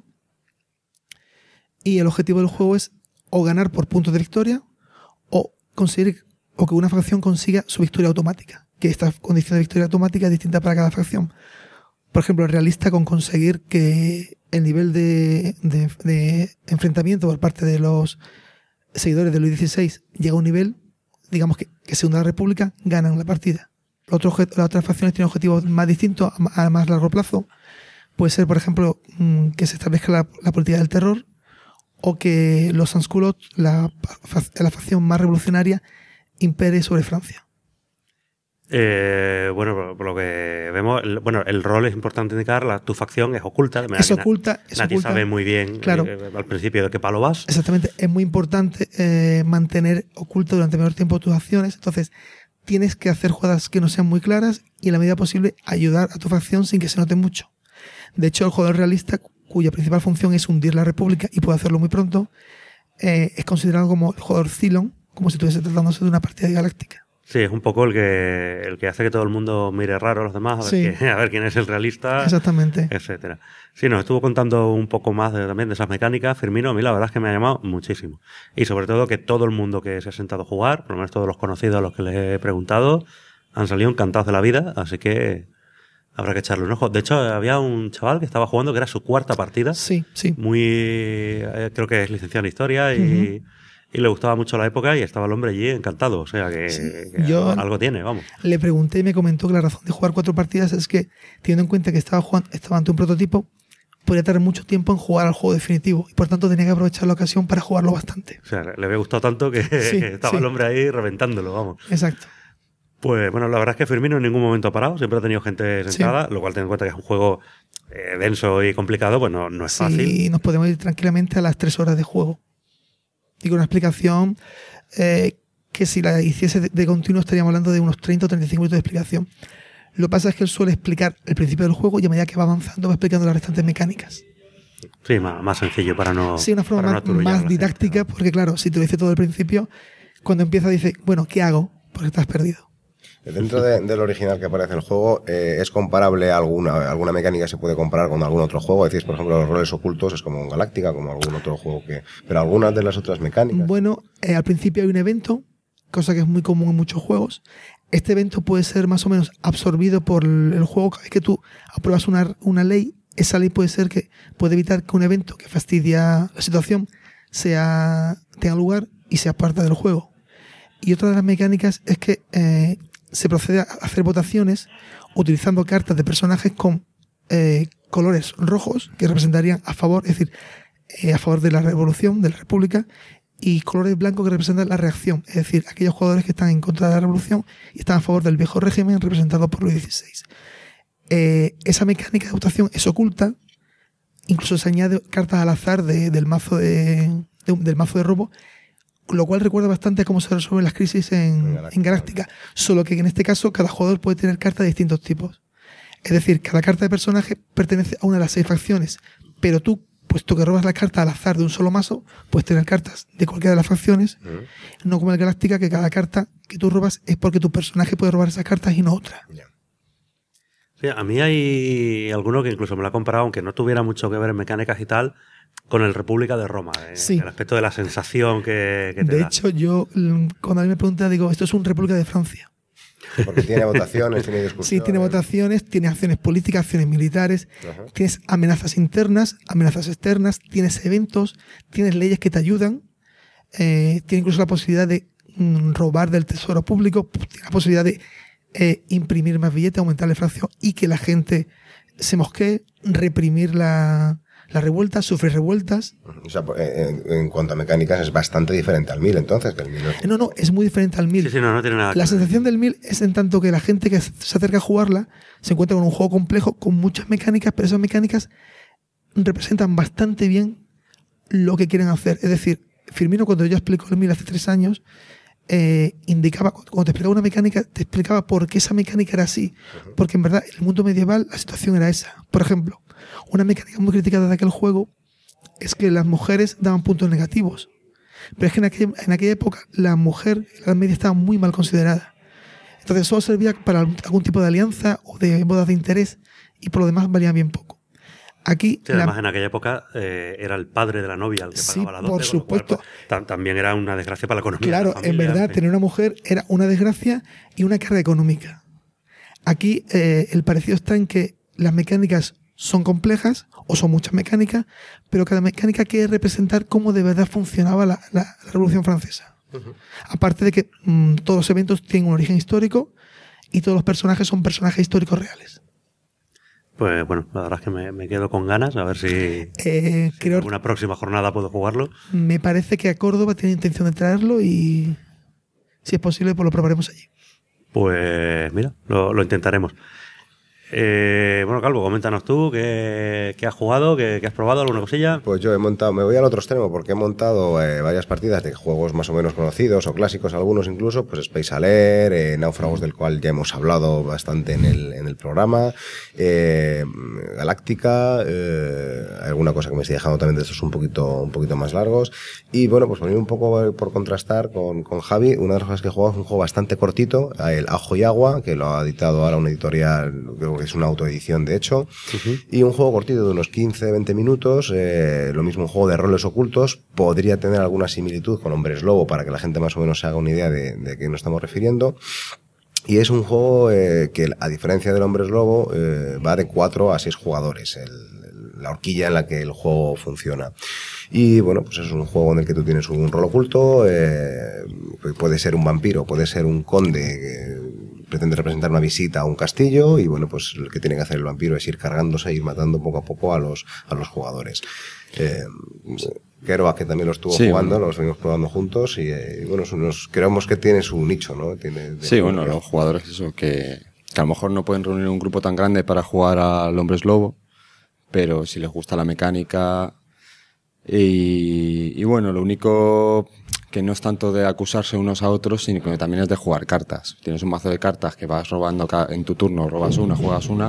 Y el objetivo del juego es o ganar por puntos de victoria o que una facción consiga su victoria automática, que esta condición de victoria automática es distinta para cada facción. Por ejemplo, es realista con conseguir que el nivel de enfrentamiento por parte de los seguidores de Luis XVI llegue a un nivel, digamos que según la República, ganan la partida. Las otras facciones tienen objetivos más distintos, a más largo plazo. Puede ser, por ejemplo, que se establezca la política del terror, o que los sans-culottes, la facción más revolucionaria, impere sobre Francia. Bueno, por lo que vemos, el rol es importante indicar, tu facción es oculta. Es oculta. Nadie sabe muy bien, claro, al principio de qué palo vas. Exactamente, es muy importante mantener oculto durante mayor tiempo tus acciones. Entonces, tienes que hacer jugadas que no sean muy claras y en la medida posible ayudar a tu facción sin que se note mucho. De hecho, el jugador realista, cuya principal función es hundir la República y puede hacerlo muy pronto, es considerado como el jugador Cylon, como si estuviese tratándose de una partida galáctica. Sí, es un poco el que hace que todo el mundo mire raro a los demás, a ver quién es el realista. Exactamente. Etcétera. Sí, nos estuvo contando un poco más también de esas mecánicas. Firmino, a mí la verdad es que me ha llamado muchísimo. Y sobre todo que todo el mundo que se ha sentado a jugar, por lo menos todos los conocidos a los que les he preguntado, han salido encantados de la vida, así que habrá que echarle un ojo. De hecho, había un chaval que estaba jugando que era su cuarta partida. Sí. Creo que es licenciado en Historia y le gustaba mucho la época y estaba el hombre allí encantado. O sea que algo tiene, vamos. Le pregunté y me comentó que la razón de jugar 4 partidas es que, teniendo en cuenta que estaba ante un prototipo, podría tardar mucho tiempo en jugar al juego definitivo y por tanto tenía que aprovechar la ocasión para jugarlo bastante. O sea, le había gustado tanto que estaba el hombre ahí reventándolo, vamos. Exacto. Pues bueno, la verdad es que Firmino en ningún momento ha parado, siempre ha tenido gente sentada, lo cual ten en cuenta que es un juego denso y complicado, pues no es fácil. Y nos podemos ir tranquilamente a las 3 horas de juego. Y con una explicación que si la hiciese de continuo estaríamos hablando de unos 30 o 35 minutos de explicación. Lo que pasa es que él suele explicar el principio del juego y a medida que va avanzando va explicando las restantes mecánicas. Sí, más sencillo para no... Sí, una forma más didáctica, porque claro, si te lo dice todo al principio, cuando empieza dice, bueno, ¿qué hago? Porque estás perdido. Dentro del original que aparece en el juego, ¿es comparable a alguna mecánica? ¿Se puede comparar con algún otro juego? Decís, por ejemplo, los roles ocultos es como un Galáctica, como algún otro juego pero algunas de las otras mecánicas. Bueno, al principio hay un evento, cosa que es muy común en muchos juegos. Este evento puede ser más o menos absorbido por el juego. Cada vez que tú apruebas una ley, esa ley puede evitar que un evento que fastidia la situación tenga lugar y sea parte del juego. Y otra de las mecánicas es que se procede a hacer votaciones utilizando cartas de personajes con colores rojos que representarían a favor, es decir, a favor de la revolución, de la república, y colores blancos que representan la reacción, es decir, aquellos jugadores que están en contra de la revolución y están a favor del viejo régimen representado por Luis XVI. Esa mecánica de votación es oculta, incluso se añade cartas al azar del mazo del mazo de robo, lo cual recuerda bastante a cómo se resuelven las crisis en Galáctica, solo que en este caso cada jugador puede tener cartas de distintos tipos. Es decir, cada carta de personaje pertenece a una de las 6 facciones, pero tú, puesto que robas la carta al azar de un solo mazo, puedes tener cartas de cualquiera de las facciones, no como en Galáctica, que cada carta que tú robas es porque tu personaje puede robar esas cartas y no otra. Sí, a mí hay alguno que incluso me lo ha comparado, aunque no tuviera mucho que ver en mecánicas y tal, con el República de Roma. Sí. El aspecto de la sensación que te de da. hecho, yo cuando alguien me pregunta, digo, esto es un República de Francia. Porque tiene votaciones, tiene discusiones. Sí, tiene votaciones, tiene acciones políticas, acciones militares, tienes amenazas internas, amenazas externas, tienes eventos, tienes leyes que te ayudan, tiene incluso la posibilidad de robar del tesoro público, tiene la posibilidad de imprimir más billetes, aumentar la inflación y que la gente se mosquee, reprimir la revuelta, sufrir revueltas. O sea, en cuanto a mecánicas es bastante diferente al 1000 entonces, que el 1000 No, es muy diferente al 1000. Sí, no tiene nada que La ver. sensación del 1000 es en tanto que la gente que se acerca a jugarla se encuentra con un juego complejo, con muchas mecánicas, pero esas mecánicas representan bastante bien lo que quieren hacer. Es decir, Firmino, cuando yo explico el 1000 hace 3 años, indicaba, cuando te explicaba una mecánica, te explicaba por qué esa mecánica era así. Porque en verdad, en el mundo medieval la situación era esa. Por ejemplo, una mecánica muy criticada de aquel juego es que las mujeres daban puntos negativos. Pero es que en aquella época la mujer en la Edad Media estaba muy mal considerada. Entonces solo servía para algún tipo de alianza o de bodas de interés y por lo demás valía bien poco. Aquí Sí, además en aquella época era el padre de la novia el que pagaba la dote. Por supuesto. También era una desgracia para la economía. Claro, de la familia, en verdad, en fin. tener una mujer era una desgracia y una carga económica. Aquí el parecido está en que las mecánicas son complejas o son muchas mecánicas, pero cada mecánica quiere representar cómo de verdad funcionaba la Revolución Francesa. Aparte de que todos los eventos tienen un origen histórico y todos los personajes son personajes históricos reales. Pues bueno, la verdad es que me quedo con ganas, a ver si en alguna próxima jornada puedo jugarlo. Me parece que a Córdoba tiene intención de traerlo y si es posible pues lo probaremos allí. Pues mira, lo intentaremos. Bueno, Calvo, coméntanos tú qué has jugado, qué has probado, alguna cosilla. Pues yo me voy al otro extremo porque he montado varias partidas de juegos más o menos conocidos o clásicos, algunos incluso, pues Space Alert, Náufragos, del cual ya hemos hablado bastante en el programa, Galáctica, alguna cosa que me estoy dejando también de estos un poquito más largos. Y bueno, pues por por contrastar con Javi, una de las cosas que he jugado es un juego bastante cortito, el Ajo y Agua, que lo ha editado ahora una editorial, creo que es una autoedición de hecho, y un juego cortito de unos 15-20 minutos, lo mismo un juego de roles ocultos, podría tener alguna similitud con Hombres Lobo para que la gente más o menos se haga una idea de qué nos estamos refiriendo. Y es un juego que, a diferencia del Hombres Lobo, va de 4 a 6 jugadores, la horquilla en la que el juego funciona. Y bueno, pues es un juego en el que tú tienes un rol oculto, puede ser un vampiro, puede ser un conde que pretende representar una visita a un castillo, y bueno, pues lo que tiene que hacer el vampiro es ir cargándose e ir matando poco a poco a los jugadores. Kerouac, que también lo estuvo jugando, lo estuvimos probando juntos, y bueno, creemos que tiene su nicho, ¿no? Bueno, los jugadores eso, que a lo mejor no pueden reunir un grupo tan grande para jugar al Hombres Lobo, pero si les gusta la mecánica y bueno, lo único que no es tanto de acusarse unos a otros, sino que también es de jugar cartas. Tienes un mazo de cartas que vas robando en tu turno, robas una, juegas una,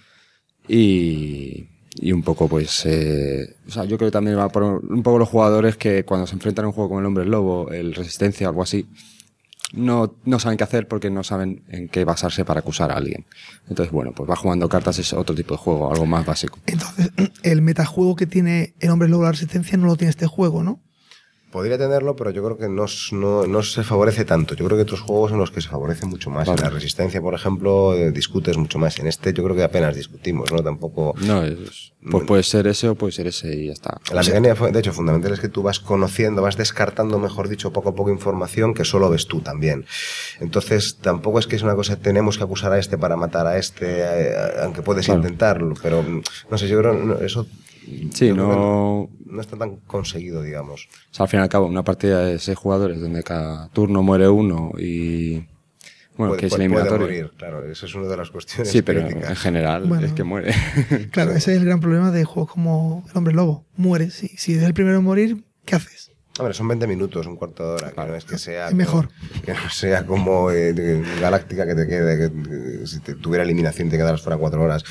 y un poco pues o sea, yo creo que también va por un poco los jugadores que cuando se enfrentan a un juego como el Hombre Lobo, el Resistencia o algo así, no saben qué hacer porque no saben en qué basarse para acusar a alguien. Entonces, bueno, pues va jugando cartas, es otro tipo de juego, algo más básico. Entonces, el metajuego que tiene el Hombre Lobo, la Resistencia, no lo tiene este juego, ¿no? Podría tenerlo, pero yo creo que no se favorece tanto. Yo creo que otros juegos en los que se favorece mucho más. Vale. En la Resistencia, por ejemplo, discutes mucho más. En este yo creo que apenas discutimos, ¿no? Tampoco... No, pues puede ser ese o puede ser ese y ya está. La mecánica, de hecho, fundamental es que tú vas conociendo, vas descartando, mejor dicho, poco a poco información que solo ves tú también. Entonces, tampoco es que es una cosa, tenemos que acusar a este para matar a este, aunque puedes intentarlo, pero no sé, yo creo eso... Sí, no está tan conseguido, digamos. O sea, al fin y al cabo, una partida de 6 jugadores donde cada turno muere uno y... Bueno, que es eliminatorio. Puede morir, claro, esa es una de las cuestiones. Sí, pero críticas. En general es que muere. Claro, ese es el gran problema de juegos como El Hombre Lobo. Mueres. Si eres el primero en morir, ¿qué haces? Hombre, son 20 minutos, un cuarto de hora. Que no es que sea... Es mejor. Que no sea como Galáctica, que te quede... Que si te tuviera eliminación te quedaras fuera 4 horas.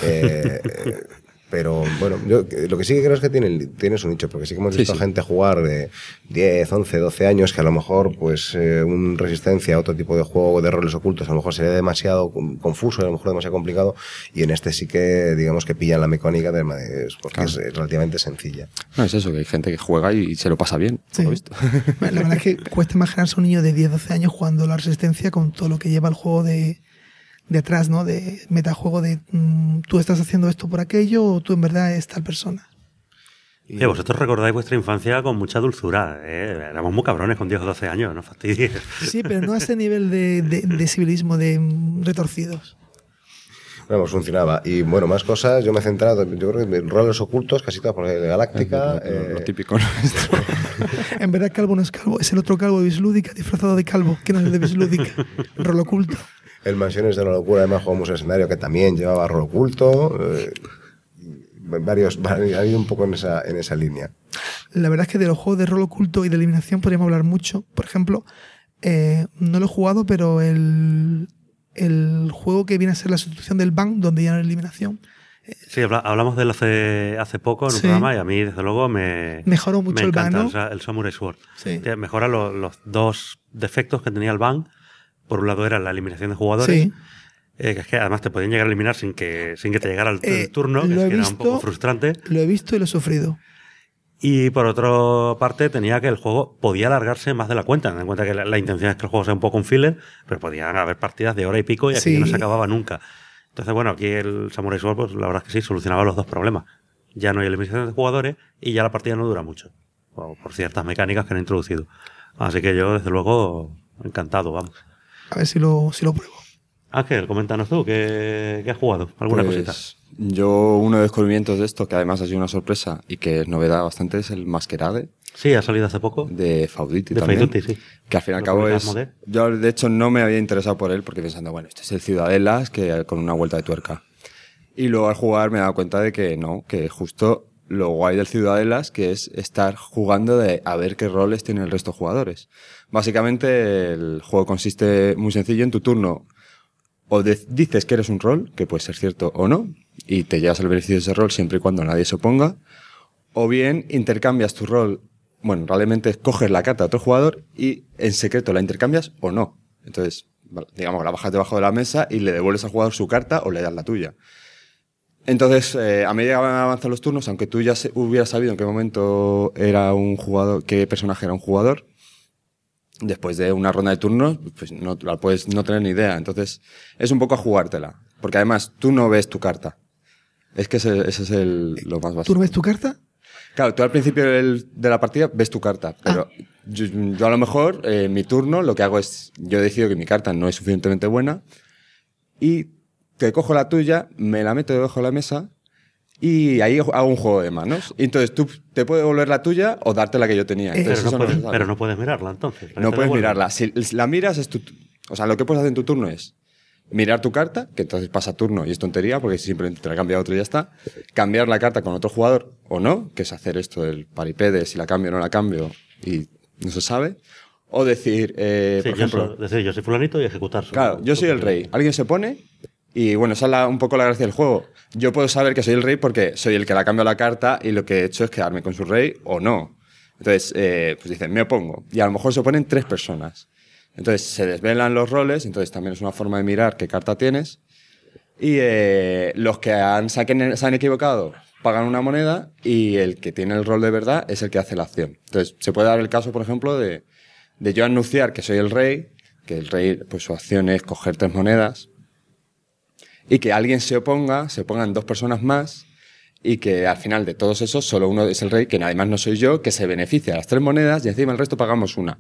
Pero bueno, yo lo que sí que creo es que tiene su nicho, porque sí que hemos visto gente jugar de 10, 11, 12 años que a lo mejor pues un Resistencia, otro tipo de juego de roles ocultos, a lo mejor sería demasiado confuso, a lo mejor demasiado complicado, y en este sí que digamos que pillan la mecánica porque es relativamente sencilla. No, es eso, que hay gente que juega y se lo pasa bien, sí. Por lo visto. La verdad es que cuesta imaginarse a un niño de 10, 12 años jugando la Resistencia con todo lo que lleva el juego de atrás, ¿no? De metajuego de tú estás haciendo esto por aquello o tú en verdad es tal persona. Y vosotros recordáis vuestra infancia con mucha dulzura, ¿eh? Éramos muy cabrones con 10 o 12 años, no fastidies. Sí, pero no a ese nivel de civilismo, de retorcidos. Bueno, pues funcionaba. Y bueno, más cosas, yo me he centrado, yo creo que en roles ocultos, casi todas por Galáctica. Lo típico nuestro. En verdad Calvo no es Calvo, es el otro Calvo de Bislúdica disfrazado de Calvo, que no es el de Bislúdica. Rol oculto. El Mansiones de la Locura, además jugamos un escenario que también llevaba rol oculto. Ha ido un poco en esa línea. La verdad es que de los juegos de rol oculto y de eliminación podríamos hablar mucho. Por ejemplo, no lo he jugado, pero el juego que viene a ser la sustitución del Bang, donde ya no hay eliminación. Sí, hablamos de él hace poco en un programa, y a mí, desde luego, mejoró mucho el Bang, ¿no? El Samurai Sword. Sí. Mejora los dos defectos que tenía el Bang. Por un lado era la eliminación de jugadores, sí. Que es que además te podían llegar a eliminar sin que te llegara el turno, que era un poco frustrante. Lo he visto y lo he sufrido. Y por otra parte tenía que el juego podía alargarse más de la cuenta. Ten en cuenta que la intención es que el juego sea un poco un filler, pero podían haber partidas de hora y pico y aquí no se acababa nunca. Entonces, bueno, aquí el Samurai Sword, pues la verdad es que sí, solucionaba los dos problemas. Ya no hay eliminación de jugadores y ya la partida no dura mucho, por ciertas mecánicas que han introducido. Así que yo, desde luego, encantado, vamos. A ver si lo pruebo. Ángel, coméntanos tú, ¿qué has jugado? ¿Alguna Pues, cosita? Yo, uno de los descubrimientos de esto, que además ha sido una sorpresa y que es novedad bastante, es el Masquerade Sí, ha salido hace poco. de Fauditi De también. Faiduti, sí. Que al fin y al Lo cabo publicaba es... Modé. Yo, de hecho, no me había interesado por él porque pensando, bueno, este es el Ciudadelas que con una vuelta de tuerca. Y luego al jugar me he dado cuenta de que no, que justo lo guay del Ciudadelas que es estar jugando a ver qué roles tienen el resto de jugadores. Básicamente el juego consiste muy sencillo en tu turno. O dices que eres un rol, que puede ser cierto o no, y te llevas el beneficio de ese rol siempre y cuando nadie se oponga. O bien intercambias tu rol. Bueno, realmente coges la carta de otro jugador y en secreto la intercambias o no. Entonces, digamos, la bajas debajo de la mesa y le devuelves al jugador su carta o le das la tuya. Entonces, a medida que avanzan los turnos, aunque tú ya hubieras sabido en qué momento era un jugador, qué personaje era un jugador, después de una ronda de turnos, pues no la puedes no tener ni idea. Entonces, es un poco a jugártela. Porque además, tú no ves tu carta. Es que ese es lo más básico. ¿Tú no ves tu carta? Claro, tú al principio de la partida ves tu carta, pero yo a lo mejor, en mi turno, lo que hago es, yo decido que mi carta no es suficientemente buena y te cojo la tuya, me la meto debajo de la mesa y ahí hago un juego de manos. Y entonces tú te puedes devolver la tuya o darte la que yo tenía. Entonces, Pero no puedes mirarla, entonces. No puedes mirarla. Si la miras, o sea, lo que puedes hacer en tu turno es mirar tu carta, que entonces pasa turno y es tontería porque simplemente te la cambia a otro y ya está. Cambiar la carta con otro jugador o no, que es hacer esto del paripede, si la cambio o no la cambio y no se sabe. O decir, por ejemplo... yo soy fulanito y ejecutar. Claro, yo soy el rey. Alguien se pone y bueno, esa es un poco la gracia del juego. Yo puedo saber que soy el rey porque soy el que la cambia la carta y lo que he hecho es quedarme con su rey o no. Entonces, pues dicen, me opongo. Y a lo mejor se oponen 3 personas. Entonces se desvelan los roles, entonces también es una forma de mirar qué carta tienes. Y los que se han equivocado pagan una moneda y el que tiene el rol de verdad es el que hace la acción. Entonces se puede dar el caso, por ejemplo, de yo anunciar que soy el rey, que el rey, pues su acción es coger 3 monedas, y que alguien se pongan 2 personas más, y que al final de todos esos solo uno es el rey, que nadie más no soy yo, que se beneficia de las 3 monedas y encima el resto pagamos una.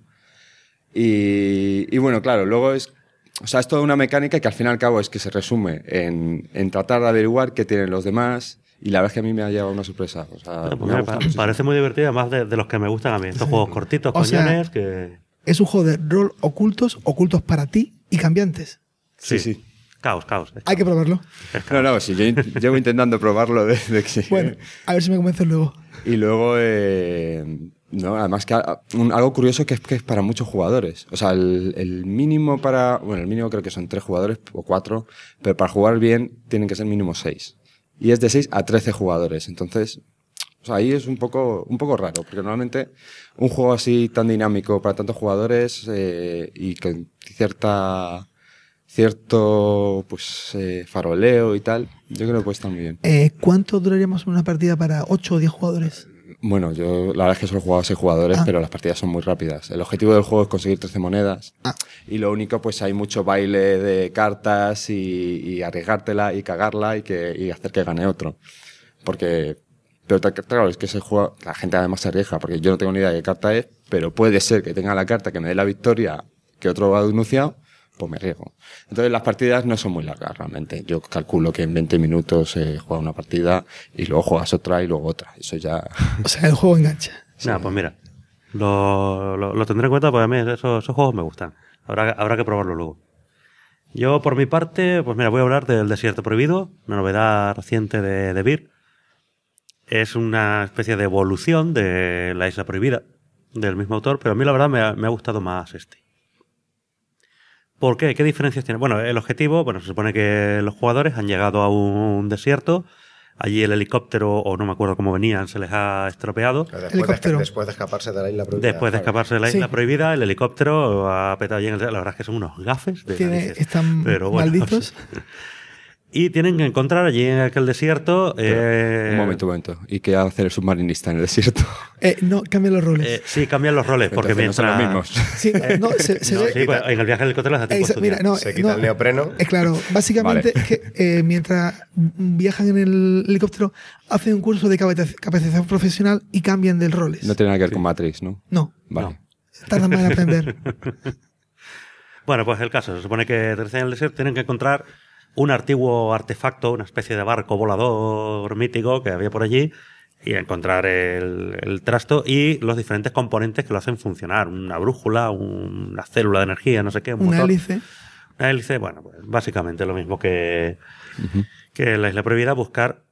Y bueno, claro, luego es toda una mecánica que al fin y al cabo es que se resume en tratar de averiguar qué tienen los demás. Y la verdad es que a mí me ha llevado una sorpresa. O sea, parece muy divertido, además de los que me gustan a mí. Estos juegos cortitos, coñones, que... Es un juego de rol ocultos para ti y cambiantes. Sí. Caos. Hay que probarlo. No, sí, yo llevo intentando probarlo desde que sí. Bueno, a ver si me convences luego. Y luego, no, además que algo curioso que es para muchos jugadores. O sea, el mínimo el mínimo creo que son 3 jugadores o 4, pero para jugar bien tienen que ser mínimo 6. Y es de 6 a 13 jugadores. Entonces, o sea, ahí es un poco raro, porque normalmente un juego así tan dinámico para tantos jugadores y con cierto pues faroleo y tal, yo creo que puede estar muy bien. ¿Cuánto duraría más una partida para 8 o 10 jugadores? Bueno, yo la verdad es que solo he jugado a 6 jugadores, pero las partidas son muy rápidas. El objetivo del juego es conseguir 13 monedas. Y lo único, pues hay mucho baile de cartas y arriesgártela y cagarla y hacer que gane otro. Pero claro, es que ese juego, la gente además se arriesga, porque yo no tengo ni idea de qué carta es, pero puede ser que tenga la carta que me dé la victoria que otro ha denunciado, pues me arriesgo. Entonces las partidas no son muy largas realmente. Yo calculo que en 20 minutos se juega una partida y luego juegas otra y luego otra. Eso ya... O sea, el juego engancha. Nada, pues mira, lo tendré en cuenta porque a mí esos juegos me gustan. Habrá que probarlo luego. Yo, por mi parte, pues mira, voy a hablar del Desierto Prohibido, una novedad reciente de Beer. Es una especie de evolución de La Isla Prohibida, del mismo autor, pero a mí la verdad me ha gustado más este. ¿Por qué? ¿Qué diferencias tiene? Bueno, el objetivo, se supone que los jugadores han llegado a un desierto, allí el helicóptero, o no me acuerdo cómo venían, se les ha estropeado. Después de escaparse de la isla prohibida. Después de escaparse de la isla prohibida, el helicóptero ha petado allí en la verdad es que son unos gafes. Están malditos. Y tienen que encontrar allí en aquel desierto... Un momento. ¿Y qué hace el submarinista en el desierto? No, cambian los roles. Sí, cambian los roles. Porque mientras... no son los mismos. Sí, se ve... Sí, pues, en el viaje del helicóptero las se quita el neopreno. Claro, básicamente es que mientras viajan en el helicóptero hacen un curso de capacitación profesional y cambian de roles. No tiene nada que ver con Matrix, ¿no? No. Vale. Tardan más en aprender. Bueno, pues el caso, se supone que Teresa en el desierto tienen que encontrar un antiguo artefacto, una especie de barco volador mítico que había por allí, y encontrar el trasto y los diferentes componentes que lo hacen funcionar. Una brújula, una célula de energía, no sé qué, un Una motor. hélice. Una hélice, bueno, pues básicamente lo mismo que la Isla Prohibida, buscar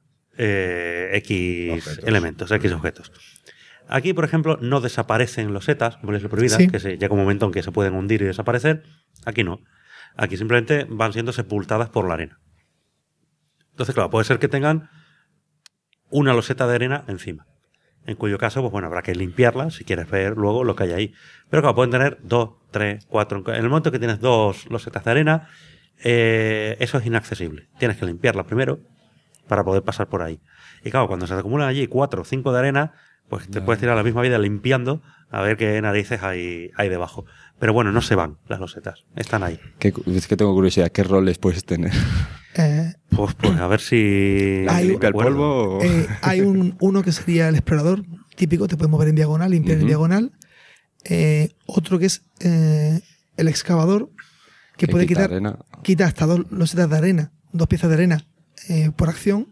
X Objetos. elementos, X objetos. Aquí, por ejemplo, no desaparecen los setas, como en la Isla Prohibida, Sí. que llega un momento en que se pueden hundir y desaparecer. Aquí no. Aquí simplemente van siendo sepultadas por la arena. Entonces, claro, puede ser que tengan una loseta de arena encima. En cuyo caso, pues bueno, habrá que limpiarla si quieres ver luego lo que hay ahí. Pero claro, pueden tener 2, 3, 4. En el momento que tienes 2 losetas de arena, eso es inaccesible. Tienes que limpiarla primero para poder pasar por ahí. Y claro, cuando se te acumulan allí 4 o 5 de arena, pues te puedes tirar la misma vida limpiando a ver qué narices hay debajo. Pero bueno, no se van las losetas, están ahí. Es que tengo curiosidad, ¿qué roles puedes tener? Pues a ver si... Hay- ¿Limpia el recuerdo. polvo? o- Hay uno que sería el explorador, típico, te puedes mover en diagonal, limpiar en diagonal. Otro que es el excavador, que puede quita quitar arena. quita hasta 2 losetas de arena, 2 piezas de arena por acción.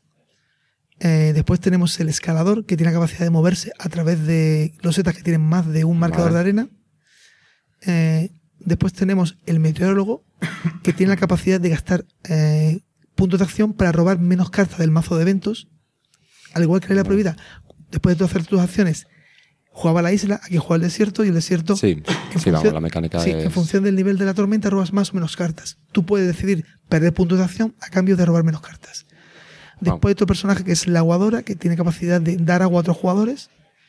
Después tenemos el escalador, que tiene la capacidad de moverse a través de losetas que tienen más de un marcador Vale. de arena. Después tenemos el meteorólogo, que tiene la capacidad de gastar puntos de acción para robar menos cartas del mazo de eventos. Al igual que la Isla Prohibida, después de tú hacer tus acciones, jugaba la isla, aquí juega el desierto, y el desierto... Sí, sí, vamos, la mecánica sí, es... en función del nivel de la tormenta robas más o menos cartas. Tú puedes decidir perder puntos de acción a cambio de robar menos cartas. Después hay otro personaje que es la aguadora, que tiene capacidad de dar agua a otros jugadores.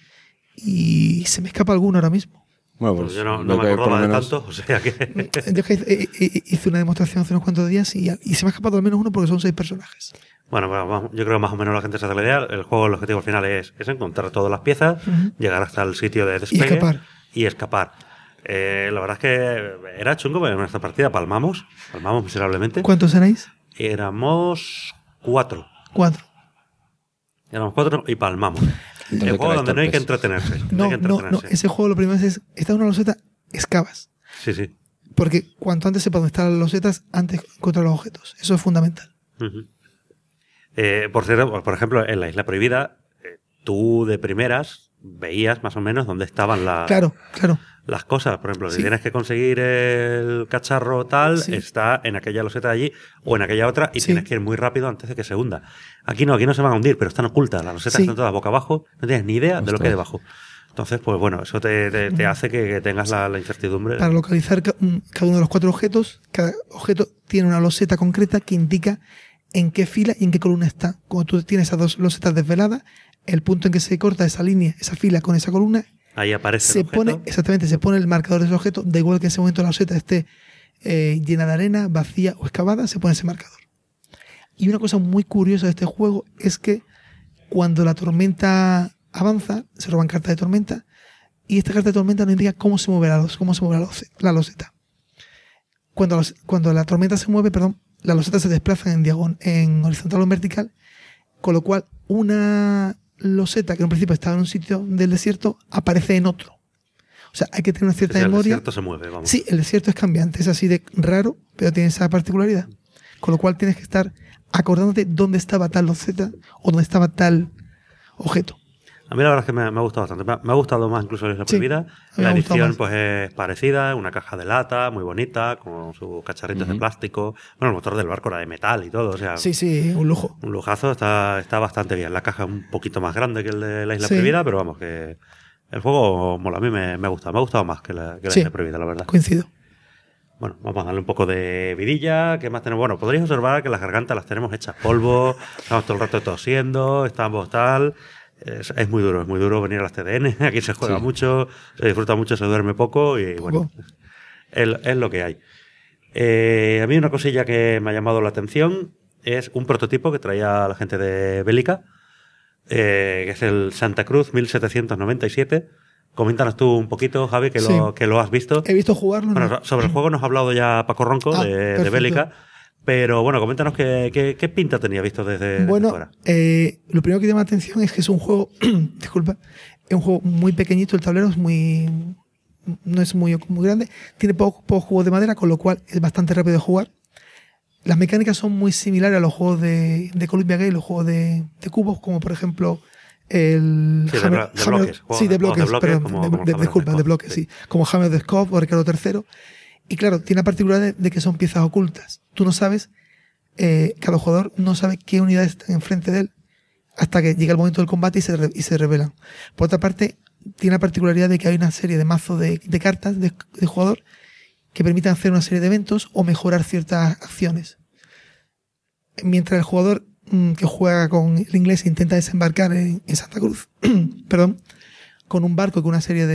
Y se me escapa alguno ahora mismo. Bueno, Pues pues yo no veo me que por acordaba lo de menos- tanto, o sea que... Yo que hice una demostración hace unos cuantos días y se me ha escapado al menos uno porque son 6 personajes. Bueno, yo creo que más o menos la gente se hace la idea. El juego, el objetivo al final es encontrar todas las piezas, llegar hasta el sitio de despegue y escapar. La verdad es que era chungo, porque en nuestra partida palmamos miserablemente. ¿Cuántos seréis? Éramos 4. 4. Éramos 4 y palmamos. Entonces El juego quedáis donde no hay que torpes. entretenerse. No, hay que no, no. entretenerse. Ese juego lo primero es, está en una loseta, excavas. Sí, sí. Porque cuanto antes sepa dónde están las losetas, antes encuentras los objetos. Eso es fundamental. Ujú. Por cierto, por ejemplo, en la Isla Prohibida, tú de primeras veías más o menos dónde estaban Claro, claro. las cosas. Por ejemplo, si Sí. tienes que conseguir el cacharro tal, Sí. está en aquella loseta de allí o en aquella otra y Sí. tienes que ir muy rápido antes de que se hunda. Aquí no se van a hundir, pero están ocultas. Las losetas Sí. están todas boca abajo, no tienes ni idea de lo que hay Ostras. debajo. Entonces, pues bueno, eso te hace que tengas la incertidumbre. Para localizar cada uno de los 4 objetos, cada objeto tiene una loseta concreta que indica en qué fila y en qué columna está. Cuando tú tienes esas 2 losetas desveladas, el punto en que se corta esa línea, esa fila con esa columna, Ahí aparece se el objeto. se pone el marcador de ese objeto, da igual que en ese momento la loseta esté llena de arena, vacía o excavada, se pone ese marcador. Y una cosa muy curiosa de este juego es que cuando la tormenta avanza, se roban cartas de tormenta, y esta carta de tormenta nos indica cómo se mueve la loseta. Cuando la tormenta se mueve, las losetas se desplazan en horizontal o en vertical, con lo cual una loseta que en principio estaba en un sitio del desierto aparece en otro. O sea, hay que tener una cierta Sí, el memoria. desierto se mueve, vamos. Sí, el desierto es cambiante, es así de raro, pero tiene esa particularidad. Con lo cual tienes que estar acordándote dónde estaba tal loseta o dónde estaba tal objeto. A mí la verdad es que me ha gustado bastante. Me ha gustado más incluso la Isla Sí, Prohibida. a mí me La ha gustado edición más. pues es parecida, una caja de lata muy bonita, con sus cacharritos de plástico. Bueno, el motor del barco era de metal y todo, o sea, Sí, sí, un lujo. un lujazo, está bastante bien. La caja es un poquito más grande que el de la Isla Sí. Prohibida, pero vamos, que el juego mola. A mí me ha gustado. Me ha gustado más que la Sí. Isla Prohibida, la verdad. Coincido. Bueno, vamos a darle un poco de vidilla. ¿Qué más tenemos? Bueno, podréis observar que las gargantas las tenemos hechas polvo, estamos todo el rato tosiendo, estamos tal. Es muy duro venir a las TDN. Aquí se juega Sí. mucho, se disfruta mucho, se duerme poco y bueno, es lo que hay. A mí una cosilla que me ha llamado la atención es un prototipo que traía la gente de Bélica, que es el Santa Cruz 1797. Coméntanos tú un poquito, Javi, Sí. que lo has visto. He visto jugarlo. Bueno, ¿no? sobre el juego nos ha hablado ya Paco Ronco Ah, de perfecto. Bélica, pero bueno, coméntanos qué pinta tenía visto desde Bueno, fuera. lo primero que llama la atención es que es un juego, disculpa, es un juego muy pequeñito, el tablero es muy no es muy grande. Tiene pocos juegos de madera, con lo cual es bastante rápido de jugar. Las mecánicas son muy similares a los juegos de Columbia Game, los juegos de cubos, como por ejemplo el sí, de bloques. Sí, de bloques, perdón, disculpa, de bloques, sí. sí. Como Hammer of Scott o Ricardo III. Y claro, tiene la particularidad de que son piezas ocultas. Tú no sabes, cada jugador no sabe qué unidades están enfrente de él hasta que llega el momento del combate y se revelan. Por otra parte, tiene la particularidad de que hay una serie de mazos de cartas de jugador que permiten hacer una serie de eventos o mejorar ciertas acciones. Mientras el jugador que juega con el inglés intenta desembarcar en Santa Cruz, perdón, con un barco y con una serie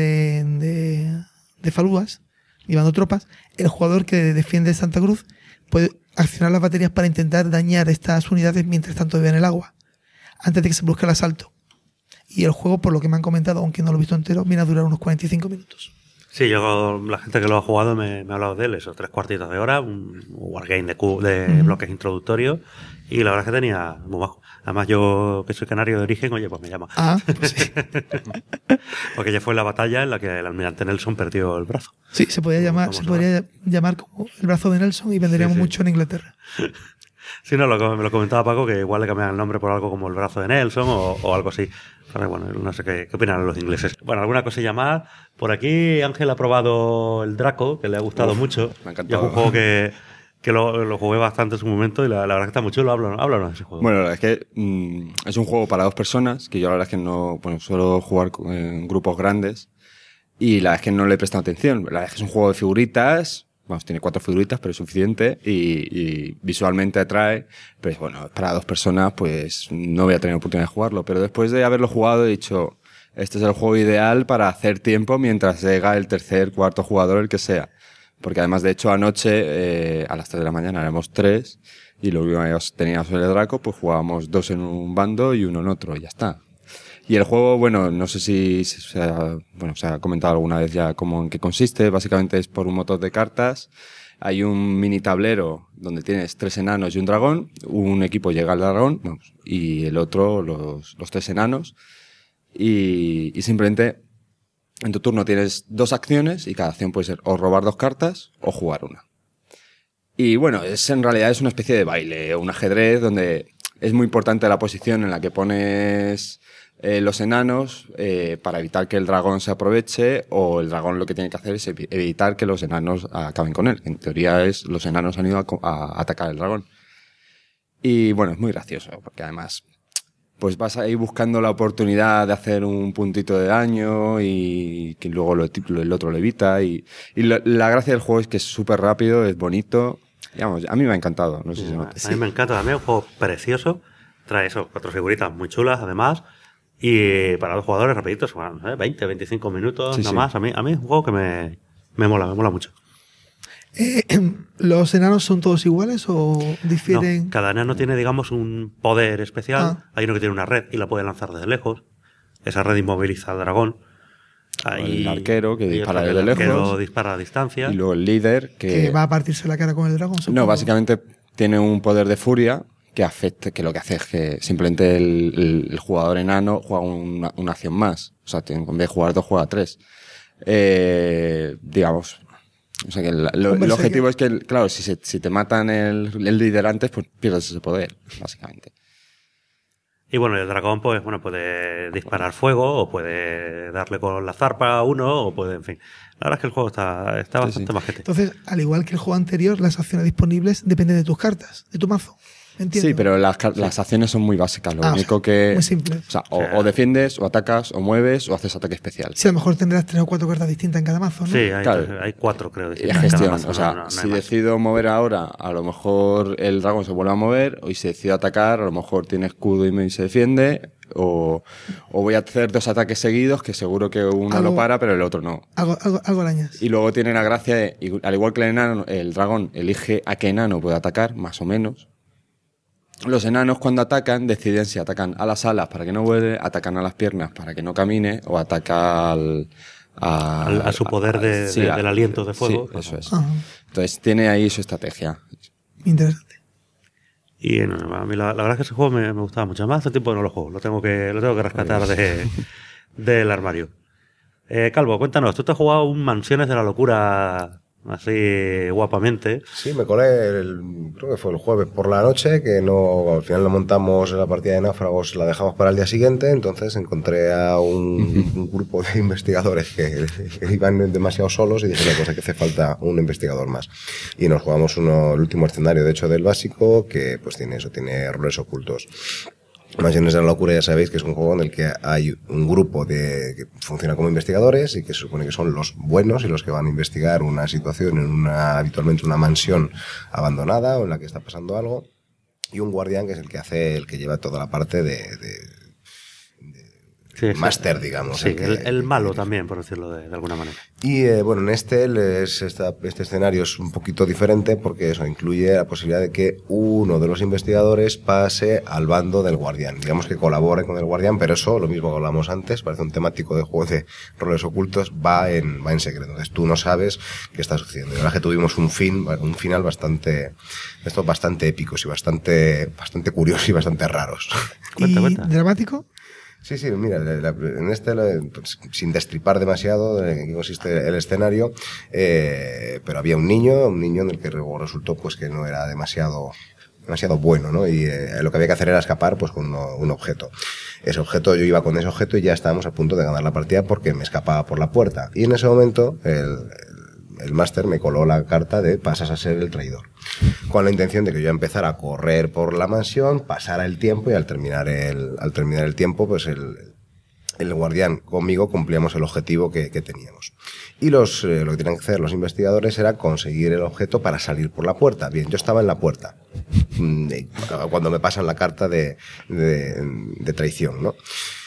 de falúas, llevando tropas, el jugador que defiende Santa Cruz puede accionar las baterías para intentar dañar estas unidades mientras tanto beben el agua, antes de que se produzca el asalto. Y el juego, por lo que me han comentado, aunque no lo he visto entero, viene a durar unos 45 minutos. Sí, la gente que lo ha jugado me ha hablado de él, esos 3 cuartitos de hora, un wargame de bloques introductorios, y la verdad es que tenía muy bajo. Además, yo, que soy canario de origen, oye, pues me llama. Ah, pues sí. Porque ya fue la batalla en la que el almirante Nelson perdió el brazo. Sí, se podría llamar como el brazo de Nelson y venderíamos mucho en Inglaterra. Sí, no, me lo comentaba Paco, que igual le cambian el nombre por algo como el brazo de Nelson o algo así. Pero bueno, no sé qué opinan los ingleses. Bueno, alguna cosilla más. Por aquí Ángel ha probado el Draco, que le ha gustado mucho. Me ha encantado. Y es un juego que lo jugué bastante en su momento y la verdad que está muy chulo. Háblanos de ese juego. Bueno, la verdad es que es un juego para 2 personas, que yo la verdad es que no, suelo jugar en grupos grandes y la verdad es que no le he prestado atención. La verdad es que es un juego de figuritas. Vamos, tiene 4 figuritas, pero es suficiente y visualmente atrae. Pero bueno, para 2 personas, pues no voy a tener oportunidad de jugarlo. Pero después de haberlo jugado, he dicho, este es el juego ideal para hacer tiempo mientras llega el tercer, cuarto jugador, el que sea. Porque además, de hecho, anoche, a las 3 de la mañana, éramos 3 y lo que teníamos el Draco, pues jugábamos 2 en un bando y 1 en otro y ya está. Y el juego, bueno, no sé si se ha comentado alguna vez ya cómo en qué consiste. Básicamente es por un motor de cartas. Hay un mini tablero donde tienes 3 enanos y un dragón. Un equipo llega al dragón y el otro los 3 enanos. Y simplemente en tu turno tienes 2 acciones y cada acción puede ser o robar 2 cartas o jugar una. Y bueno, en realidad es una especie de baile, un ajedrez donde es muy importante la posición en la que pones los enanos para evitar que el dragón se aproveche, o el dragón lo que tiene que hacer es evitar que los enanos acaben con él. En teoría los enanos han ido a atacar al dragón. Y bueno, es muy gracioso, porque además pues vas ahí buscando la oportunidad de hacer un puntito de daño y que luego el otro lo evita. Y la gracia del juego es que es súper rápido, es bonito. Digamos, a mí me ha encantado. No sé si a mí me encanta también, un juego precioso. Trae 4 figuritas muy chulas, además. Y para 2 jugadores rapiditos, 20, 25 minutos, nada más. A mí es un juego que me mola mucho. ¿Los enanos son todos iguales o difieren? No, cada enano tiene, digamos, un poder especial. Hay uno que tiene una red y la puede lanzar desde lejos. Esa red inmoviliza al dragón. El arquero que dispara desde lejos. El arquero dispara a distancia. Y luego el líder que va a partirse la cara con el dragón. No, básicamente tiene un poder de furia que lo que hace es que simplemente el jugador enano juega una acción más. O sea, en vez de jugar 2, juega 3. Digamos. O sea, que el objetivo es que, claro, si te matan el líder antes, pues pierdes ese poder, básicamente. Y bueno, el dragón, pues bueno, puede disparar fuego, o puede darle con la zarpa a uno, o puede, en fin. La verdad es que el juego está bastante majete. Entonces, al igual que el juego anterior, las acciones disponibles dependen de tus cartas, de tu mazo. Entiendo. Sí, pero las acciones son muy básicas. Lo único que... Muy simple. O sea, o defiendes, o atacas, o mueves, o haces ataque especial. Sí, a lo mejor tendrás 3 o 4 cartas distintas en cada mazo, ¿no? Sí, hay 4, creo. Y gestión. O sea, si decido mover ahora, a lo mejor el dragón se vuelve a mover, y si decido atacar, a lo mejor tiene escudo y se defiende, o voy a hacer 2 ataques seguidos, que seguro que uno lo para, pero el otro no. Algo arañas. Y luego tiene la gracia de, al igual que el dragón elige a qué enano puede atacar, más o menos. Los enanos, cuando atacan, deciden si atacan a las alas para que no vuele, atacan a las piernas para que no camine, o ataca a su poder del aliento de fuego. Sí, eso es. Ajá. Entonces tiene ahí su estrategia. Interesante. Y a mí la verdad es que ese juego me gustaba mucho. Además, hace tiempo no lo juego. Lo tengo que rescatar del armario. Calvo, cuéntanos, tú te has jugado un Mansiones de la Locura así guapamente. Sí, me colé, creo que fue el jueves por la noche, que no, al final no montamos la partida de náufragos, la dejamos para el día siguiente, entonces encontré a un grupo de investigadores que iban demasiado solos y dije, no, pues aquí hace falta un investigador más. Y nos jugamos el último escenario, de hecho, del básico, que pues tiene roles ocultos. Mansiones de la Locura, ya sabéis que es un juego en el que hay un grupo que funciona como investigadores y que se supone que son los buenos y los que van a investigar una situación habitualmente una mansión abandonada o en la que está pasando algo, y un guardián que es el que lleva toda la parte de máster, digamos. Sí, el malo también, por decirlo de alguna manera. Y bueno, en este escenario es un poquito diferente porque eso incluye la posibilidad de que uno de los investigadores pase al bando del guardián. Digamos que colabore con el guardián, pero eso, lo mismo que hablamos antes, parece un temático de juego de roles ocultos, va en secreto. Entonces tú no sabes qué está sucediendo. Y la verdad que tuvimos un final bastante épicos y bastante curiosos y bastante raros. ¿Y dramático? Sí, mira, en pues, sin destripar demasiado en qué consiste el escenario, pero había un niño en el que resultó pues que no era demasiado bueno, ¿no? Y lo que había que hacer era escapar pues con un objeto. Yo iba con ese objeto y ya estábamos a punto de ganar la partida porque me escapaba por la puerta. Y en ese momento el máster me coló la carta de pasas a ser el traidor, con la intención de que yo empezara a correr por la mansión, pasara el tiempo y al terminar el tiempo, pues el guardián conmigo cumplíamos el objetivo que teníamos. Y lo que tenían que hacer los investigadores era conseguir el objeto para salir por la puerta. Bien, yo estaba en la puerta cuando me pasan la carta de traición, ¿no?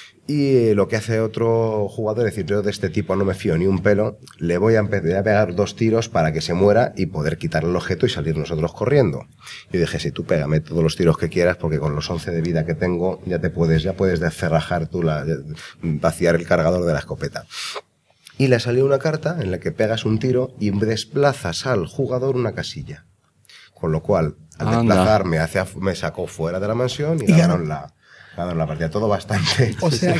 Y lo que hace otro jugador es decir, yo de este tipo no me fío ni un pelo, le voy a pegar 2 tiros para que se muera y poder quitarle el objeto y salir nosotros corriendo. Yo dije, sí, tú pégame todos los tiros que quieras porque con los 11 de vida que tengo ya puedes descerrajar tú vaciar el cargador de la escopeta. Y le salió una carta en la que pegas un tiro y desplazas al jugador una casilla. Con lo cual, al desplazarme me sacó fuera de la mansión y ganaron la partida. Todo bastante. O sea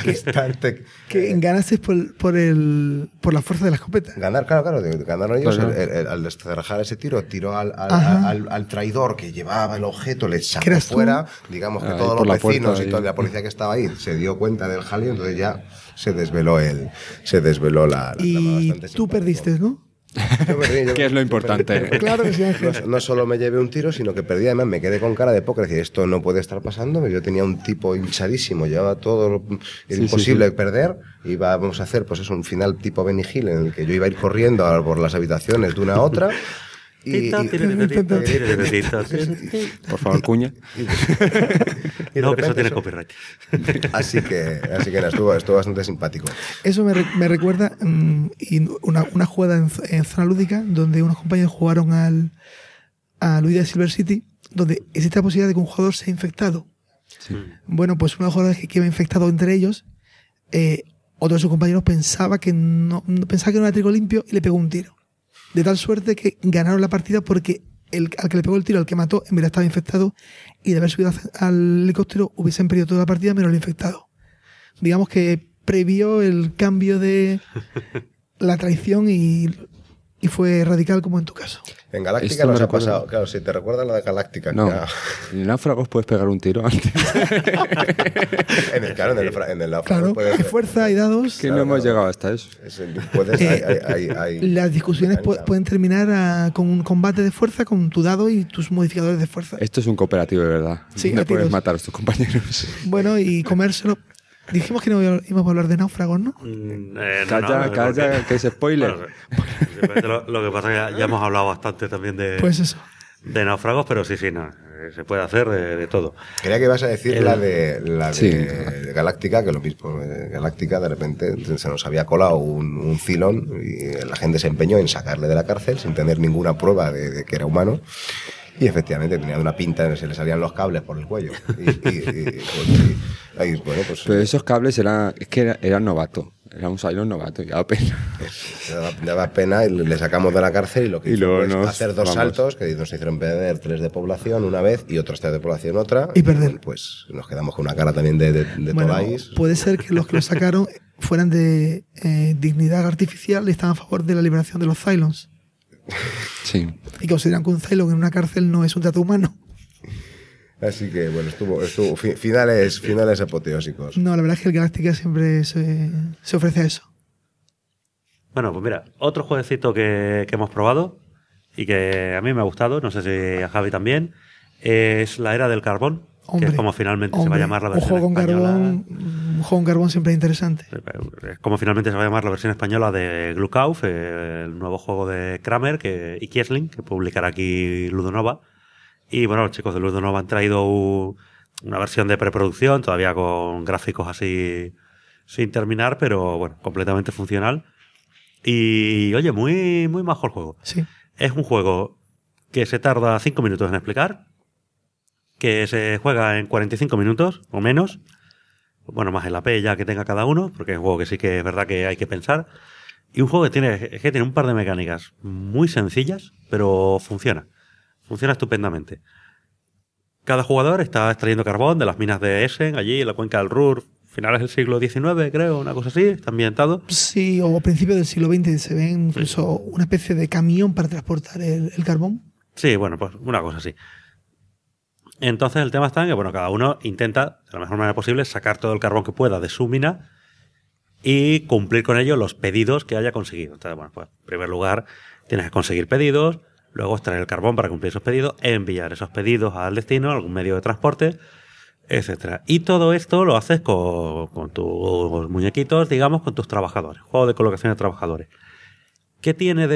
que ganaste por la fuerza de la escopeta. Ganaron ellos. Al descerrajar ese tiró al traidor que llevaba el objeto, le sacó fuera. Digamos que todos los vecinos y toda la policía que estaba ahí se dio cuenta del jaleo, entonces ya se desveló la y tú perdiste, ¿no? Yo perdí, que es lo importante. Claro que sí, no solo me llevé un tiro, sino que perdí. Además, me quedé con cara de póker. Decir, esto no puede estar pasando. Yo tenía un tipo hinchadísimo, llevaba todo imposible perder. Íbamos a hacer, pues eso, un final tipo Benny Hill, en el que yo iba a ir corriendo por las habitaciones de una a otra. Por favor, cuña. No, que eso tiene copyright. Así que nada, estuvo bastante simpático. Eso me recuerda una jugada en zona lúdica donde unos compañeros jugaron a Luis de Silver City, donde existe la posibilidad de que un jugador sea infectado. Sí. Bueno, pues uno de los jugadores que iba infectado entre ellos, otro de sus compañeros pensaba que no era trigo limpio y le pegó un tiro. De tal suerte que ganaron la partida porque al que le pegó el tiro, al que mató, en verdad estaba infectado y de haber subido al helicóptero hubiesen perdido toda la partida menos el infectado. Digamos que previó el cambio de la traición y fue radical como en tu caso. En Galáctica nos ha pasado. Claro, si te recuerdas la de Galáctica. No, en náufragos puedes pegar un tiro antes. en el náufrago. Claro, hay fuerza y dados. Que no hemos llegado hasta eso. Las discusiones pueden terminar con un combate de fuerza con tu dado y tus modificadores de fuerza. Esto es un cooperativo de verdad. Sí, no puedes matar a tus compañeros. Bueno, y comérselo. Dijimos que no íbamos a hablar de náufragos, ¿no? Calla, que es spoiler. Bueno, lo que pasa es que ya hemos hablado bastante también de náufragos, pero sí, no, se puede hacer de todo. Creía que ibas a decir la de Galáctica, que lo mismo. Galáctica, de repente, se nos había colado un Cylon y la gente se empeñó en sacarle de la cárcel sin tener ninguna prueba de que era humano. Y efectivamente tenía una pinta en la que se le salían los cables por el cuello. Pero esos cables eran novatos. Era un Cylon novato y daba pena. Daba pena y le sacamos de la cárcel y lo que hizo fue hacer 2 saltos que nos hicieron perder 3 de población una vez y otros 3 de población otra. Y perder. Pues nos quedamos con una cara también de Tolais. Puede ser que los que lo sacaron fueran de dignidad artificial y estaban a favor de la liberación de los Cylons. Sí. Y consideran que un Cylon en una cárcel no es un trato humano. Así que, bueno, estuvo finales apoteósicos. No, la verdad es que el Galactica siempre se ofrece a eso. Bueno, pues mira, otro jueguecito que hemos probado y que a mí me ha gustado, no sé si a Javi también, es la Era del Carbón, que es como finalmente se va a llamar la versión española. Un juego con carbón siempre es interesante. Es como finalmente se va a llamar la versión española de Glukauf, el nuevo juego de Kramer y Kiesling, que publicará aquí Ludonova. Y bueno, los chicos de Ludonova han traído una versión de preproducción, todavía con gráficos así sin terminar, pero bueno, completamente funcional. Y oye, muy, muy majo el juego. Sí. Es un juego que se tarda 5 minutos en explicar, que se juega en 45 minutos o menos, bueno, más el AP ya que tenga cada uno, porque es un juego que sí que es verdad que hay que pensar, y un juego que tiene un par de mecánicas muy sencillas, pero funciona estupendamente. Cada jugador está extrayendo carbón de las minas de Essen, allí en la cuenca del Ruhr, finales del siglo XIX, creo, una cosa así, está ambientado. Sí, o a principios del siglo XX se ve incluso una especie de camión para transportar el carbón. Sí, bueno, pues una cosa así. Entonces el tema está en que, bueno, cada uno intenta, de la mejor manera posible, sacar todo el carbón que pueda de su mina y cumplir con ello los pedidos que haya conseguido. Entonces, bueno, pues en primer lugar tienes que conseguir pedidos, luego extraer el carbón para cumplir esos pedidos, enviar esos pedidos al destino, a algún medio de transporte, etcétera. Y todo esto lo haces con tus muñequitos, digamos, con tus trabajadores. Juego de colocación de trabajadores. ¿Qué tiene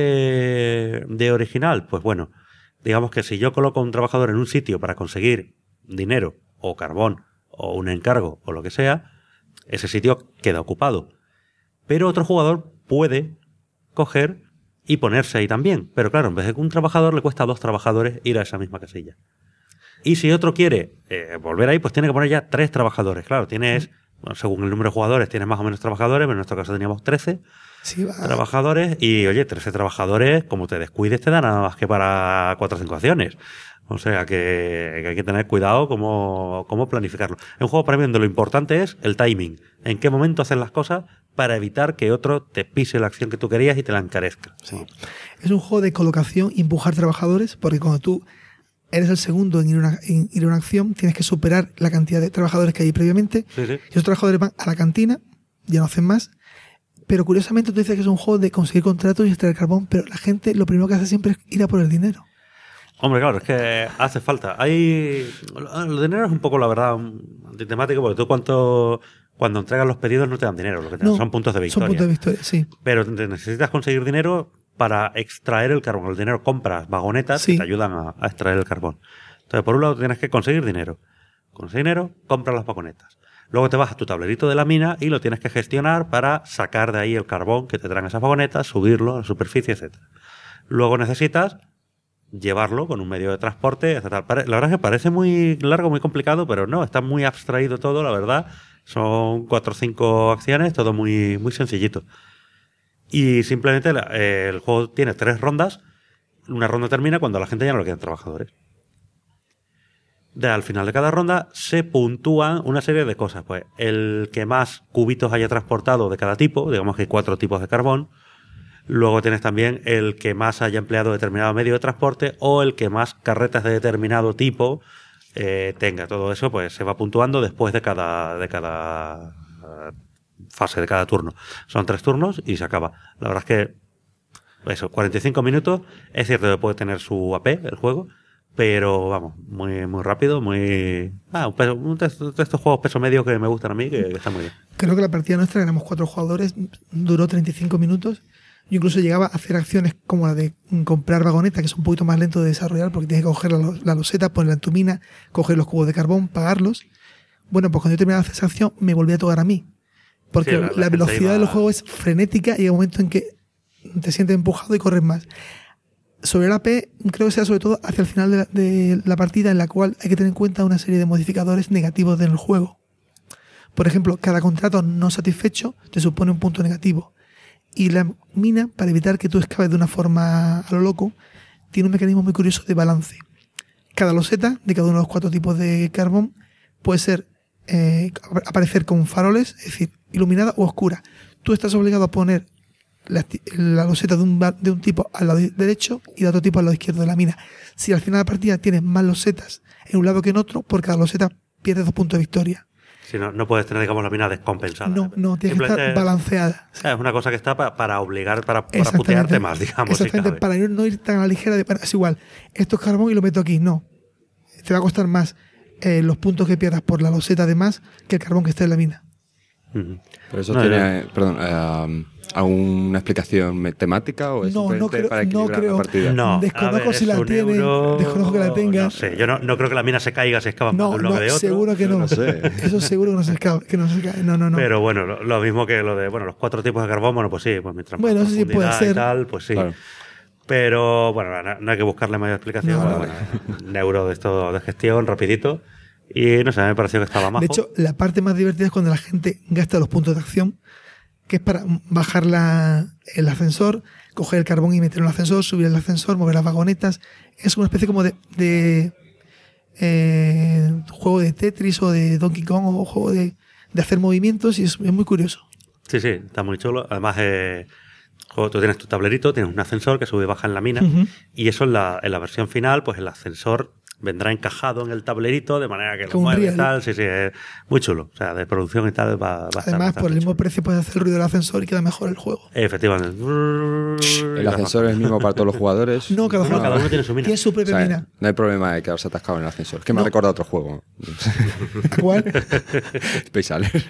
de original? Pues bueno, digamos que si yo coloco un trabajador en un sitio para conseguir dinero o carbón o un encargo o lo que sea, ese sitio queda ocupado. Pero otro jugador puede coger y ponerse ahí también. Pero claro, en vez de que un trabajador le cuesta a 2 trabajadores ir a esa misma casilla. Y si otro quiere volver ahí, pues tiene que poner ya 3 trabajadores. Claro, tienes, bueno, según el número de jugadores, tienes más o menos trabajadores, pero en nuestro caso teníamos 13 trabajadores. Y oye, 13 trabajadores, como te descuides, te dan nada más que para 4 o 5 acciones. O sea que hay que tener cuidado cómo planificarlo. Es un juego para mí donde lo importante es el timing. En qué momento hacer las cosas para evitar que otro te pise la acción que tú querías y te la encarezca. Sí. Es un juego de colocación y empujar trabajadores, porque cuando tú eres el segundo en ir a una acción, tienes que superar la cantidad de trabajadores que hay previamente. Sí, sí. Y esos trabajadores van a la cantina, ya no hacen más. Pero curiosamente tú dices que es un juego de conseguir contratos y extraer carbón, pero la gente lo primero que hace siempre es ir a por el dinero. Hombre, claro, es que hace falta. El dinero es un poco, la verdad, antitemático, porque tú cuando entregas los pedidos no te dan dinero, lo que te dan son puntos de victoria. Son puntos de victoria, sí. Pero necesitas conseguir dinero para extraer el carbón. El dinero compras vagonetas que te ayudan a extraer el carbón. Entonces, por un lado tienes que conseguir dinero. Con ese dinero compras las vagonetas. Luego te vas a tu tablerito de la mina y lo tienes que gestionar para sacar de ahí el carbón que te traen esas vagonetas, subirlo a la superficie, etc. Luego necesitas llevarlo con un medio de transporte, etc. La verdad es que parece muy largo, muy complicado, pero no, está muy abstraído todo, la verdad. Son 4 o 5 acciones, todo muy, muy sencillito. Y simplemente el juego tiene 3 rondas. Una ronda termina cuando a la gente ya no le quedan trabajadores. Al final de cada ronda se puntúan una serie de cosas. Pues el que más cubitos haya transportado de cada tipo, digamos que hay 4 tipos de carbón. Luego tienes también el que más haya empleado determinado medio de transporte o el que más carretas de determinado tipo tenga. Todo eso pues se va puntuando después de cada fase, de cada turno. Son 3 turnos y se acaba. La verdad es que eso, 45 minutos. Es cierto que puede tener su AP el juego, pero vamos, muy, muy rápido, un de estos juegos peso medio que me gustan a mí, que está muy bien. Creo que la partida nuestra, éramos 4 jugadores, duró 35 minutos. Yo incluso llegaba a hacer acciones como la de comprar vagonetas, que es un poquito más lento de desarrollar porque tienes que coger la loseta, ponerla en tu mina, coger los cubos de carbón, pagarlos. Bueno, pues cuando yo terminaba de hacer esa acción, me volvía a tocar a mí. Porque sí, la velocidad de los juegos es frenética y hay un momento en que te sientes empujado y corres más. Sobre el AP, creo que sea sobre todo hacia el final de la partida, en la cual hay que tener en cuenta una serie de modificadores negativos del juego. Por ejemplo, cada contrato no satisfecho te supone un punto negativo. Y la mina, para evitar que tú escapes de una forma a lo loco, tiene un mecanismo muy curioso de balance. Cada loseta de cada uno de los 4 tipos de carbón puede ser aparecer con faroles, es decir, iluminada o oscura. Tú estás obligado a poner la loseta de un tipo al lado derecho y de otro tipo al lado izquierdo de la mina. Si al final de la partida tienes más losetas en un lado que en otro, por cada loseta pierdes 2 puntos de victoria. Si no puedes tener, digamos, la mina descompensada. No, tiene que estar balanceada. Es una cosa que está para obligar, para putearte más, digamos. Exactamente, si para no ir tan a la ligera de, bueno, es igual, esto es carbón y lo meto aquí. No, te va a costar más los puntos que pierdas por la loseta de más que el carbón que está en la mina. Uh-huh. Pero eso tiene, ¿alguna explicación temática o es para equilibrar la partida? No, desconozco si la tiene, desconozco que la tenga. No sé, yo no creo que la mina se caiga si excavas más de un bloque de otro. Seguro que no. sé. Eso seguro que no se cae. No. Pero bueno, lo mismo que lo de los 4 tipos de carbón, bueno, pues sí, pues mientras bueno, más eso sí puede ser. Y tal, pues sí. Claro. Pero bueno, no hay que buscarle mayor explicación. Bueno, neuro de esto de gestión, rapidito. Y no sé, me pareció que estaba majo. De hecho, la parte más divertida es cuando la gente gasta los puntos de acción, que es para bajar el ascensor, coger el carbón y meterlo en el ascensor, subir el ascensor, mover las vagonetas. Es una especie como de juego de Tetris o de Donkey Kong o juego de hacer movimientos y es muy curioso. Sí, está muy chulo. Además, tú tienes tu tablerito, tienes un ascensor que sube y baja en la mina y eso en la versión final, pues el ascensor vendrá encajado en el tablerito de manera que lo mueve y tal. Sí, es muy chulo. O sea, de producción y tal va a estar. Además, por el mismo precio puedes hacer el ruido del ascensor y queda mejor el juego. Efectivamente. ¿El ascensor es el mismo para todos los jugadores? No, cada uno tiene su mina. Tiene su propia mina. No hay problema de quedarse atascado en el ascensor. Es que me ha recordado otro juego. ¿Cuál? Space Alert.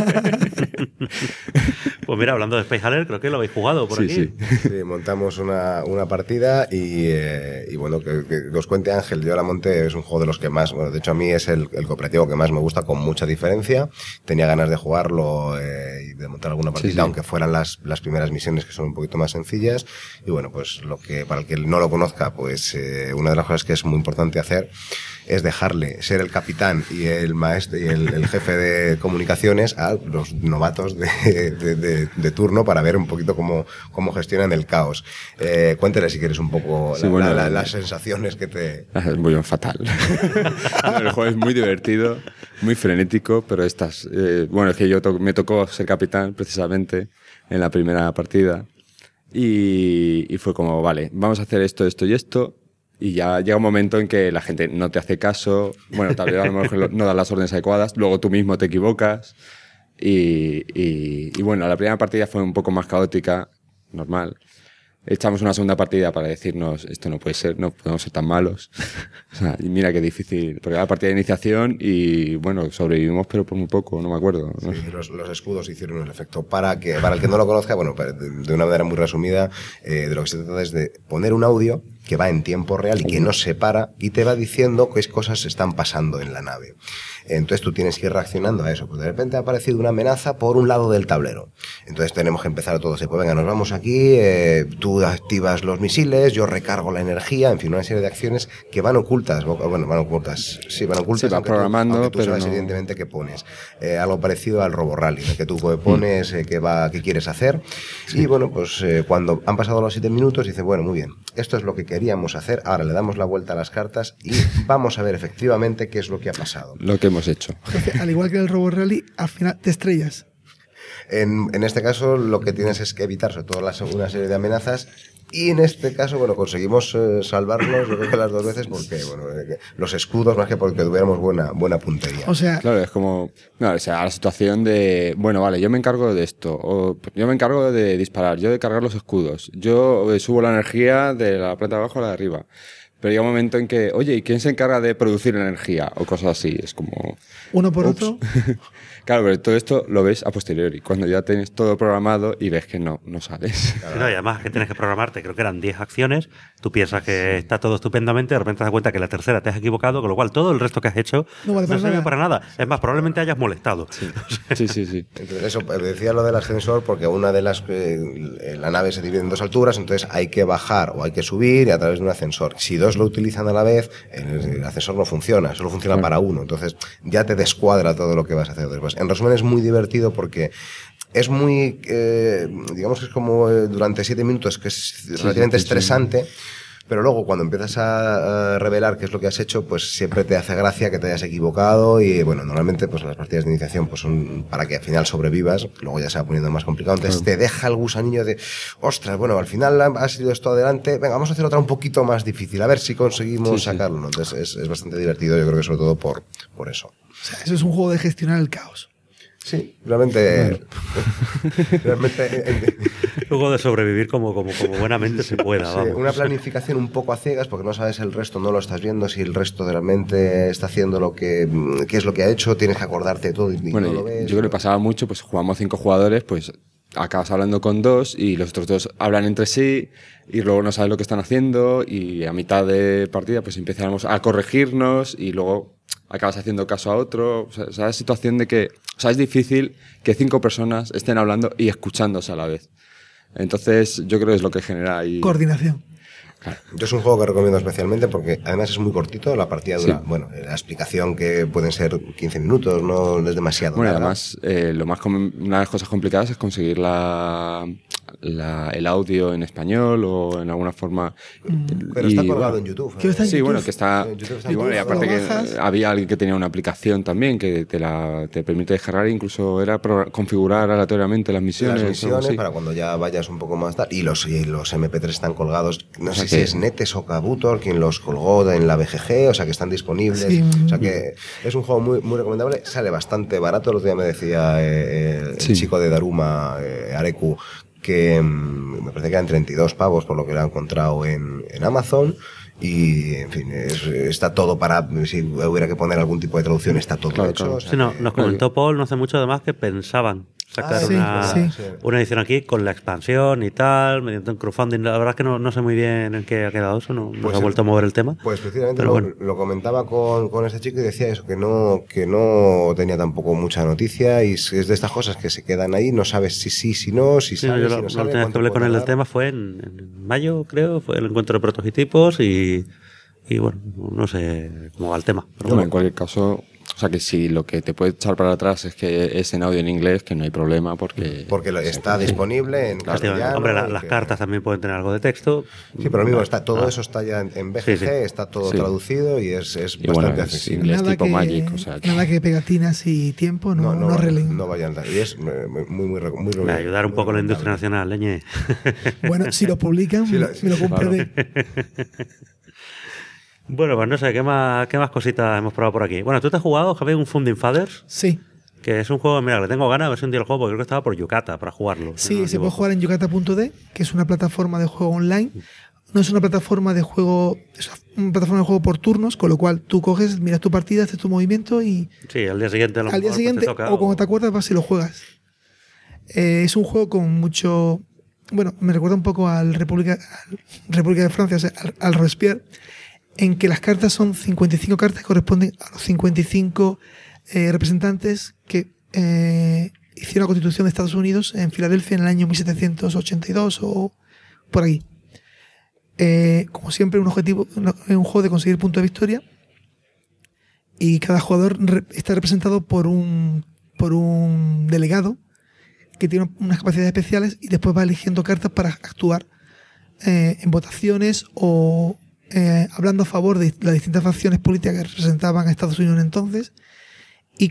Pues mira, hablando de Space Alert, creo que lo habéis jugado por aquí. Sí, montamos una partida y bueno, que os cuente Ángel, yo la monté, es un juego de los que más, bueno, de hecho a mí es el cooperativo que más me gusta con mucha diferencia. Tenía ganas de jugarlo y de montar alguna partida, aunque fueran las primeras misiones que son un poquito más sencillas. Y bueno, pues para el que no lo conozca, pues una de las cosas que es muy importante hacer es dejarle ser el capitán y el maestro y el jefe de comunicaciones a los novatos de turno para ver un poquito cómo gestionan el caos. Cuéntale si quieres un poco las sensaciones que te... Es muy fatal. El juego es muy divertido, muy frenético, pero es que me tocó ser capitán precisamente en la primera partida y fue como, vale, vamos a hacer esto y esto. Y ya llega un momento en que la gente no te hace caso, bueno, tal vez a lo mejor no das las órdenes adecuadas, luego tú mismo te equivocas y bueno, la primera partida fue un poco más caótica, normal. Echamos una segunda partida para decirnos, esto no puede ser, no podemos ser tan malos. O sea, y mira qué difícil, porque era la partida de iniciación y bueno, sobrevivimos pero por muy poco, no me acuerdo. ¿No? Sí, los escudos hicieron el efecto. Para el que no lo conozca, bueno, de una manera muy resumida, de lo que se trata es de poner un audio que va en tiempo real y que no se para y te va diciendo qué cosas están pasando en la nave. Entonces tú tienes que ir reaccionando a eso. Pues de repente ha aparecido una amenaza por un lado del tablero. Entonces tenemos que empezar todos. Pues venga, nos vamos aquí, tú activas los misiles, yo recargo la energía, en fin, una serie de acciones que van ocultas. Bueno, van ocultas. Sí, van ocultas. Sí, van programando, aunque tú pero sabes no... evidentemente qué pones. Algo parecido al Robo Rally, en el que tú pones qué quieres hacer. Y bueno, pues cuando han pasado los 7 minutos, dice, bueno, muy bien, esto es lo que queríamos hacer, ahora le damos la vuelta a las cartas y vamos a ver efectivamente qué es lo que ha pasado. Lo que hemos hecho. Al igual que en el Robo Rally, al final te estrellas. En este caso lo que tienes es que evitar sobre todo una serie de amenazas y en este caso, bueno, conseguimos salvarnos yo creo que las 2 veces porque, bueno, los escudos más que porque tuviéramos buena puntería. O sea... Claro, es como... No, o sea, la situación de... Bueno, vale, yo me encargo de esto. O yo me encargo de disparar. Yo de cargar los escudos. Yo subo la energía de la planta de abajo a la de arriba. Pero llega un momento en que, oye, ¿y quién se encarga de producir energía? O cosas así. Es como... Uno por otro. Claro, pero todo esto lo ves a posteriori, cuando ya tienes todo programado y ves que no sales. Claro. No, y además que tienes que programarte, creo que eran 10 acciones, tú piensas que está todo estupendamente, de repente te das cuenta que la tercera te has equivocado, con lo cual todo el resto que has hecho no sirve para nada. Es más, probablemente hayas molestado. Sí. Entonces eso, decía lo del ascensor porque una de la nave se divide en 2 alturas, entonces hay que bajar o hay que subir a través de un ascensor. Si 2 lo utilizan a la vez, el ascensor no funciona, solo funciona para uno, entonces ya te descuadra todo lo que vas a hacer después. En resumen, es muy divertido porque es muy, digamos que es como durante 7 minutos, que es relativamente estresante, Pero luego cuando empiezas a revelar qué es lo que has hecho, pues siempre te hace gracia que te hayas equivocado y bueno, normalmente pues las partidas de iniciación pues son para que al final sobrevivas, luego ya se va poniendo más complicado, entonces te deja el gusanillo de ostras, bueno, al final ha sido esto adelante, venga, vamos a hacer otra un poquito más difícil, a ver si conseguimos sacarlo, ¿no? Entonces es bastante divertido, yo creo que sobre todo por eso. O sea, eso es un juego de gestionar el caos. Sí, realmente Luego de sobrevivir como buenamente se pueda. Sí, vamos. una planificación un poco a ciegas porque no sabes el resto, no lo estás viendo, si el resto realmente está haciendo qué es lo que ha hecho, tienes que acordarte de todo y bueno, no lo ves. Yo creo que pasaba mucho, pues jugamos 5 jugadores, pues acabas hablando con 2 y los otros 2 hablan entre sí y luego no sabes lo que están haciendo y a mitad de partida pues empezamos a corregirnos y luego acabas haciendo caso a otro. O sea, la situación de que, o sea, es difícil que 5 personas estén hablando y escuchándose a la vez. Entonces, yo creo que es lo que genera ahí Coordinación. Claro. Yo es un juego que recomiendo especialmente porque además es muy cortito, la partida dura, bueno, la explicación que pueden ser 15 minutos, no es demasiado. Bueno, larga. además, una de las cosas complicadas es conseguir el audio en español o en alguna forma. Pero está colgado en YouTube. Que está en Sí, YouTube. bueno, que está. Y bueno, y aparte lo que bajas. había alguien que tenía una aplicación también que te permite descargar, incluso era configurar aleatoriamente las misiones. Las o algo misiones así. para cuando ya vayas un poco más tal. Y los MP3 están colgados, no sé que- si es Netes o Kabutor quien los colgó en la BGG, o sea que están disponibles. Sí. O sea que es un juego muy, muy recomendable, sale bastante barato. El otro día me decía el Sí. chico de Daruma, Areku, que me parece que eran 32 pavos por lo que lo he encontrado en Amazon. Y, en fin, está todo para, si hubiera que poner algún tipo de traducción, está todo Claro, hecho. claro. O sea Sí, no, que- nos comentó Paul no hace mucho además que pensaban sacar sí, sí. una edición aquí con la expansión y tal, mediante un crowdfunding. La verdad es que no sé muy bien en qué ha quedado eso, no Pues se ha vuelto a mover el tema. Pues precisamente Pero bueno. lo comentaba con este chico y decía eso, que no tenía tampoco mucha noticia y es de estas cosas que se quedan ahí, no sabes si sí, si no, si Sí, sale, yo si la no última sale. vez que cuánto hablé con puede él del tardar. tema fue en mayo, creo, fue el encuentro de prototipos y bueno, no sé cómo va el tema. Pero Bueno, bueno. en cualquier caso, o sea que si lo que te puede echar para atrás es que es en audio en inglés, que no hay problema porque Está disponible en castellano. Hombre, y las que- cartas también pueden tener algo de texto. Sí, pero lo mismo, todo eso está ya en BGG, Sí, sí. está todo Sí. traducido y es y bastante bueno, es accesible. inglés tipo Magic, o sea que- nada que pegatinas y tiempo no arreglen. No vayan. Y es muy Me ayudar un poco a la industria nacional, leñe. Bueno, si lo publican, Sí, me lo compraré. Bueno, pues no sé, ¿qué más cositas hemos probado por aquí? Bueno, ¿tú te has jugado, Javier, un Founding Fathers? Sí, Que es un juego, mira, le tengo ganas de ver si un día el juego, porque creo que estaba por Yucata para jugarlo. si no sí, me se puede equivoco. jugar en yucata.de, que es una plataforma de juego online. No es una plataforma de juego, es una plataforma de juego por turnos, con lo cual tú coges, miras tu partida, haces tu movimiento y Sí, al día siguiente a lo al día mejor, pues, siguiente te toca, o cuando te acuerdas vas y lo juegas. Es un juego con mucho... Bueno, me recuerda un poco al República de Francia, o sea, al Robespierre, en que las cartas son 55 cartas que corresponden a los 55 representantes que hicieron la Constitución de Estados Unidos en Filadelfia en el año 1782 o por ahí. Como siempre, un juego de conseguir puntos de victoria y cada jugador está representado por un delegado que tiene unas capacidades especiales y después va eligiendo cartas para actuar en votaciones o hablando a favor de las distintas facciones políticas que representaban a Estados Unidos entonces, y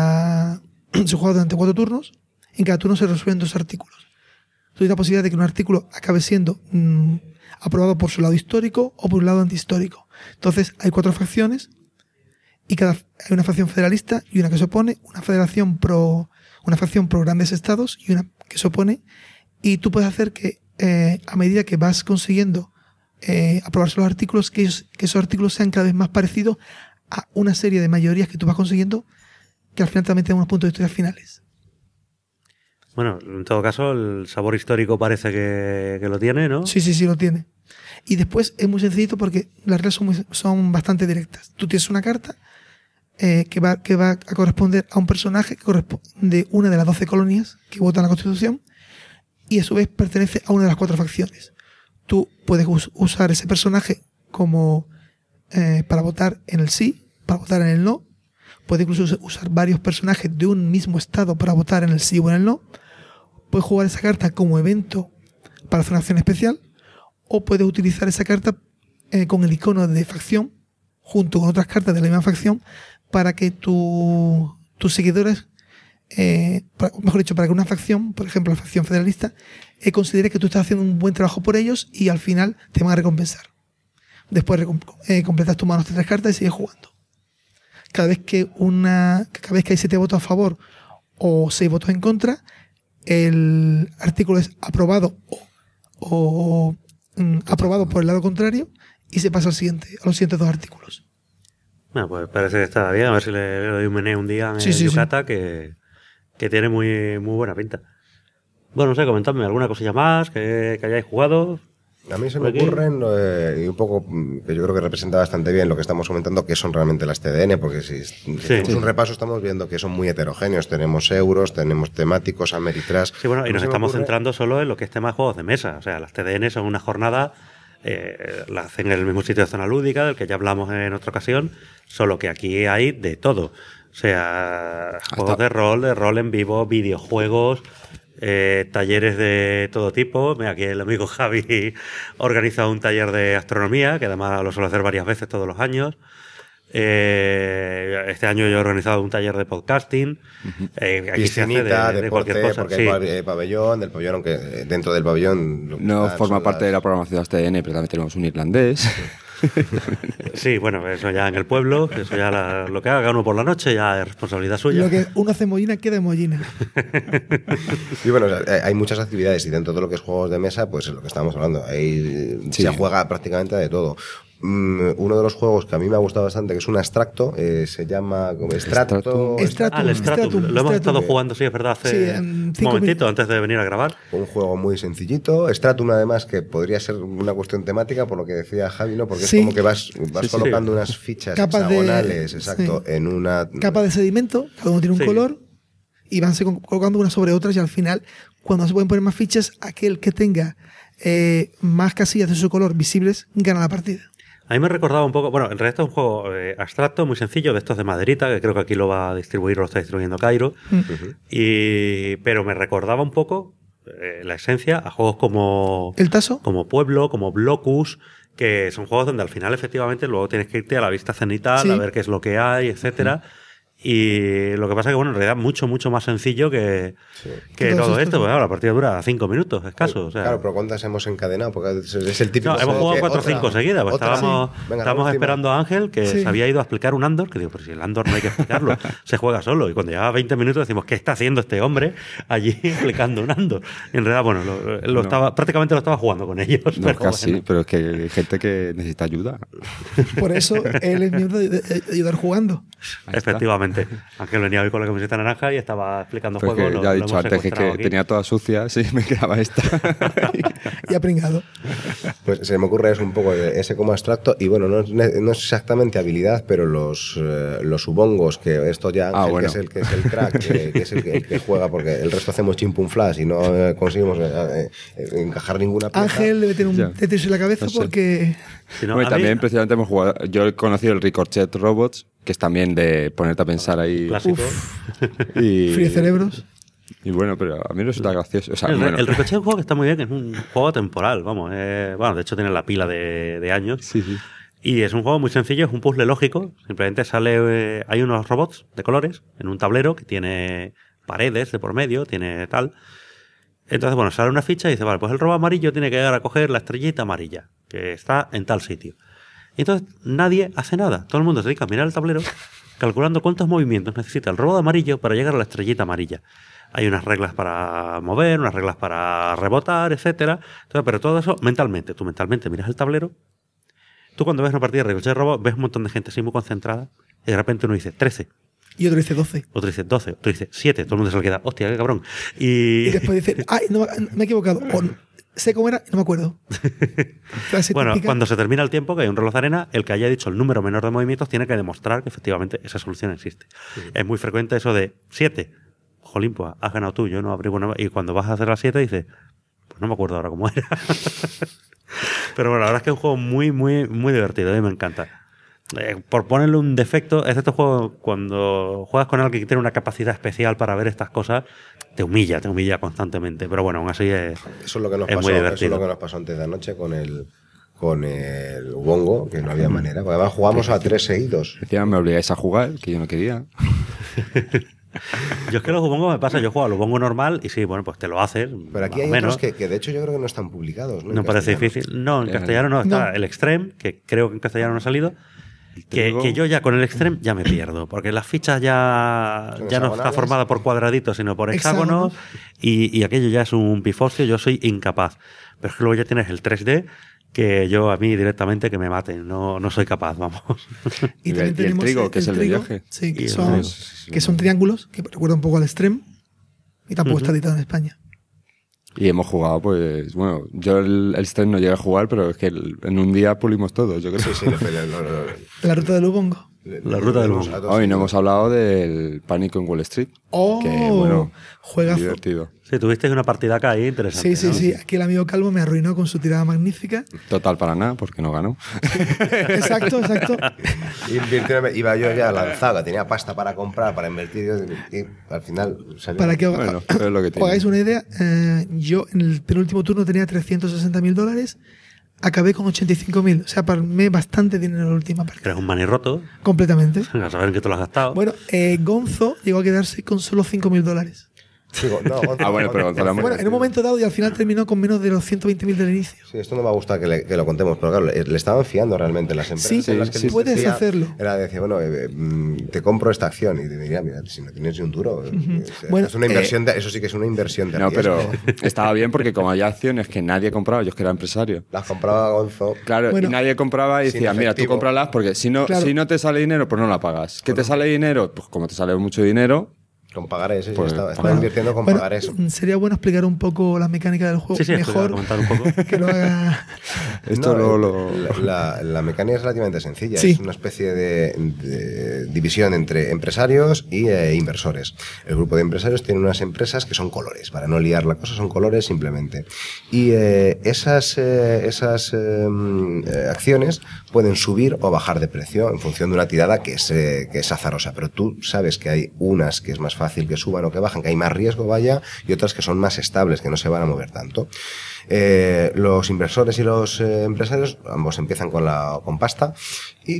se juega durante 4 turnos. En cada turno se resuelven 2 artículos. Entonces hay la posibilidad de que un artículo acabe siendo aprobado por su lado histórico o por un lado antihistórico. Entonces hay 4 facciones y hay una facción federalista y una que se opone, una facción pro grandes estados y una que se opone, y tú puedes hacer que a medida que vas consiguiendo aprobarse los artículos, que esos artículos sean cada vez más parecidos a una serie de mayorías que tú vas consiguiendo, que al final también tienen unos puntos de historia finales. Bueno, en todo caso, el sabor histórico parece que lo tiene, ¿no? Sí, lo tiene. Y después es muy sencillito porque las reglas son bastante directas. Tú tienes una carta que va a corresponder a un personaje que corresponde a una de las 12 colonias que votan la Constitución y a su vez pertenece a una de las 4 facciones. Tú puedes usar ese personaje como para votar en el sí, para votar en el no. Puedes incluso usar varios personajes de un mismo estado para votar en el sí o en el no. Puedes jugar esa carta como evento para hacer una acción especial, o puedes utilizar esa carta con el icono de facción, junto con otras cartas de la misma facción, para que tus seguidores, mejor dicho, para que una facción, por ejemplo la facción federalista, considere que tú estás haciendo un buen trabajo por ellos y al final te van a recompensar. Después completas tu manos de 3 cartas y sigues jugando. Cada vez que hay 7 votos a favor o 6 votos en contra, el artículo es aprobado o aprobado por el lado contrario y se pasa a los siguientes 2 artículos. Bueno, pues parece que está bien. A ver si le doy un meneo un día en Yucata, que tiene muy, muy buena pinta. Bueno, no sé, comentadme alguna cosilla más que hayáis jugado. A mí se me ocurren, y un poco, que yo creo que representa bastante bien lo que estamos comentando, que son realmente las TDN, porque si hacemos un repaso estamos viendo que son muy heterogéneos. Tenemos euros, tenemos temáticos, Ameritrash. Sí, bueno, y nos estamos centrando solo en lo que es tema de juegos de mesa. O sea, las TDN son una jornada, la hacen en el mismo sitio de Zona Lúdica, del que ya hablamos en otra ocasión, solo que aquí hay de todo. O sea, juegos de rol en vivo, videojuegos, talleres de todo tipo. Mira, aquí el amigo Javi organiza un taller de astronomía, que además lo suelo hacer varias veces todos los años. Este año yo he organizado un taller de podcasting. Aquí se hace de cualquier cosa. Porque hay pabellón, aunque dentro del pabellón no forma parte de la programación de las TDN, pero también tenemos un irlandés. Sí, bueno, eso ya en el pueblo, eso ya lo que haga uno por la noche ya es responsabilidad suya. Lo que uno hace mollina queda mollina. Y bueno, hay muchas actividades y dentro de lo que es juegos de mesa, pues es lo que estábamos hablando. Ahí se juega prácticamente de todo. Uno de los juegos que a mí me ha gustado bastante, que es un abstracto, se llama Stratum. El Stratum. Lo hemos estado jugando, sí, es verdad, hace un momentito antes de venir a grabar. Un juego muy sencillito. Stratum, además, que podría ser una cuestión temática, por lo que decía Javi, ¿no? Porque es como que vas colocando unas fichas hexagonales, en una capa de sedimento, cada uno tiene un color, y van colocando unas sobre otras, y al final, cuando se pueden poner más fichas, aquel que tenga más casillas de su color visibles gana la partida. A mí me recordaba un poco, bueno, en realidad esto es un juego abstracto, muy sencillo, de estos de maderita, que creo que aquí lo va a distribuir, lo está distribuyendo Cairo, pero me recordaba un poco la esencia a juegos como ¿El Tazo? Como Pueblo, como Blocus, que son juegos donde al final efectivamente luego tienes que irte a la vista cenital, a ver qué es lo que hay, etcétera. Y lo que pasa es que, bueno, en realidad mucho más sencillo que todo esto. Pues, la partida dura 5 minutos, escaso. O sea, claro, pero ¿cuántas hemos encadenado? Porque es el típico... No, hemos jugado 4 o 5 seguidas. Pues estábamos esperando a Ángel, que se había ido a explicar un Andor, que digo, pero si el Andor no hay que explicarlo, se juega solo. Y cuando llevaba 20 minutos decimos, ¿qué está haciendo este hombre allí explicando un Andor? Y en realidad, bueno, prácticamente lo estaba jugando con ellos. No, pero casi, bueno. Pero es que hay gente que necesita ayuda. Por eso él es miembro de ayudar jugando. Efectivamente. Ángel venía hoy con la camiseta naranja y estaba explicando juegos. Ya he dicho antes que tenía todas sucias y me quedaba esta. Y ha pringado. Pues se me ocurre eso un poco, ese como abstracto. Y bueno, no es exactamente habilidad, pero los subongos, que esto ya Ángel, que es el crack, que es el que juega, porque el resto hacemos chimpum flash y no conseguimos encajar ninguna pieza. Ángel debe tener un Tetris en la cabeza porque... también precisamente hemos jugado, yo he conocido el Ricochet Robots, que es también de ponerte a pensar ahí. Clásico. Frío cerebros. Y bueno, pero a mí resulta gracioso. O sea, el Ricochet es un juego que está muy bien, que es un juego temporal, vamos. Bueno, de hecho tiene la pila de años. Sí. Y es un juego muy sencillo, es un puzzle lógico. Simplemente hay unos robots de colores en un tablero que tiene paredes de por medio, tiene tal. Entonces, bueno, sale una ficha y dice, vale, pues el robot amarillo tiene que llegar a coger la estrellita amarilla, que está en tal sitio. Y entonces nadie hace nada. Todo el mundo se dedica a mirar el tablero, calculando cuántos movimientos necesita el robot amarillo para llegar a la estrellita amarilla. Hay unas reglas para mover, unas reglas para rebotar, etcétera. Entonces, pero todo eso mentalmente. Tú mentalmente miras el tablero. Tú cuando ves una partida de Ricochet Robot, ves un montón de gente así muy concentrada y de repente uno dice 13. Y otro dice 12. Otro dice 12. Otro dice 7. Todo el mundo se le queda, hostia, qué cabrón. Y después dice, ay, no, me he equivocado. O sé cómo era y no me acuerdo. Bueno, cuando se termina el tiempo, que hay un reloj de arena, el que haya dicho el número menor de movimientos tiene que demostrar que efectivamente esa solución existe. Es muy frecuente eso de 7. Jolín, pues has ganado tú, yo no abrí una. Y cuando vas a hacer la 7 dices, pues no me acuerdo ahora cómo era. Pero bueno, la verdad es que es un juego muy divertido, a mí me encanta. Por ponerle un defecto, es de estos juegos cuando juegas con alguien que tiene una capacidad especial para ver estas cosas, te humilla constantemente. Pero bueno, aún así es eso es lo que nos es pasó, muy divertido. Eso es lo que nos pasó antes de anoche con con el Ubongo, que no había manera. Porque además jugamos a 3 seguidos. Encima me obligáis a jugar, que yo no quería. Yo es que los Ubongo me pasa, yo juego al Ubongo normal y sí, bueno, pues te lo haces. Pero aquí hay otros que de hecho yo creo que no están publicados. No parece difícil. No, en castellano no. Está el Extreme, que creo que en castellano no ha salido. Que yo ya con el Extreme ya me pierdo, porque las fichas ya no está formada por cuadraditos, sino por hexágonos, y aquello ya es un piforcio, yo soy incapaz. Pero es que luego ya tienes el 3D, que yo a mí directamente que me maten, no soy capaz, vamos. Y también tenemos el trigo, que es el de viaje. Sí, que son triángulos, que recuerdan un poco al Extreme, y tampoco está editado en España. Y hemos jugado, pues, bueno, yo el Extreme no llegué a jugar, pero es que en un día pulimos todos, yo creo. Sí, La ruta del Ubongo. La ruta del Ubongo. Hoy no hemos hablado del Pánico en Wall Street. ¡Oh! Que, bueno, juegazo. Divertido. Sí, tuvisteis una partida acá ahí interesante. Sí, ¿no? sí. Aquí el amigo Calvo me arruinó con su tirada magnífica. Total para nada, porque no ganó. Exacto. Iba yo ya lanzado, tenía pasta para comprar, para invertir, y al final salió. Para que Bueno, pero es lo que tiene. os hagáis una idea, yo en el penúltimo turno tenía $360.000, acabé con 85.000. O sea, palmé bastante dinero en la última partida. Eres un manirroto, Completamente. a saber en qué te lo has gastado. Bueno, Gonzo llegó a quedarse con solo $5.000. Bueno, pero Gonzalo, Bueno, en un momento dado y al final terminó con menos de los 120.000 del inicio. Sí, esto no me gusta que lo contemos, pero claro, le estaban fiando realmente en las empresas. Sí, en las que sí, puedes hacerlo. Era decir, bueno, te compro esta acción y te diría, mira, si no tienes ni un duro, Bueno, es una inversión, eso sí que es una inversión de No, riesgo. pero estaba bien porque como había acciones que nadie compraba, yo es que era empresario. Las compraba Gonzo. Claro, Bueno, y nadie compraba y sin decía, mira, tú efectivo. cómpralas porque si no te sale dinero, pues no la pagas. ¿Que te sale dinero? Pues como te sale mucho dinero, Con pagarés, Pues, estaba invirtiendo con pagarés. Sería bueno explicar un poco la mecánica del juego. Sí, mejor comentar un poco. que lo haga. esto No, la mecánica es relativamente sencilla. Sí. Es una especie de división entre empresarios y inversores. El grupo de empresarios tiene unas empresas que son colores. Para no liar la cosa, son colores simplemente. Y esas acciones pueden subir o bajar de precio en función de una tirada que es azarosa. Pero tú sabes que hay unas que es más fácil que suban o que bajan, que hay más riesgo, vaya, y otras que son más estables, que no se van a mover tanto. Los inversores y los empresarios, ambos empiezan con pasta, y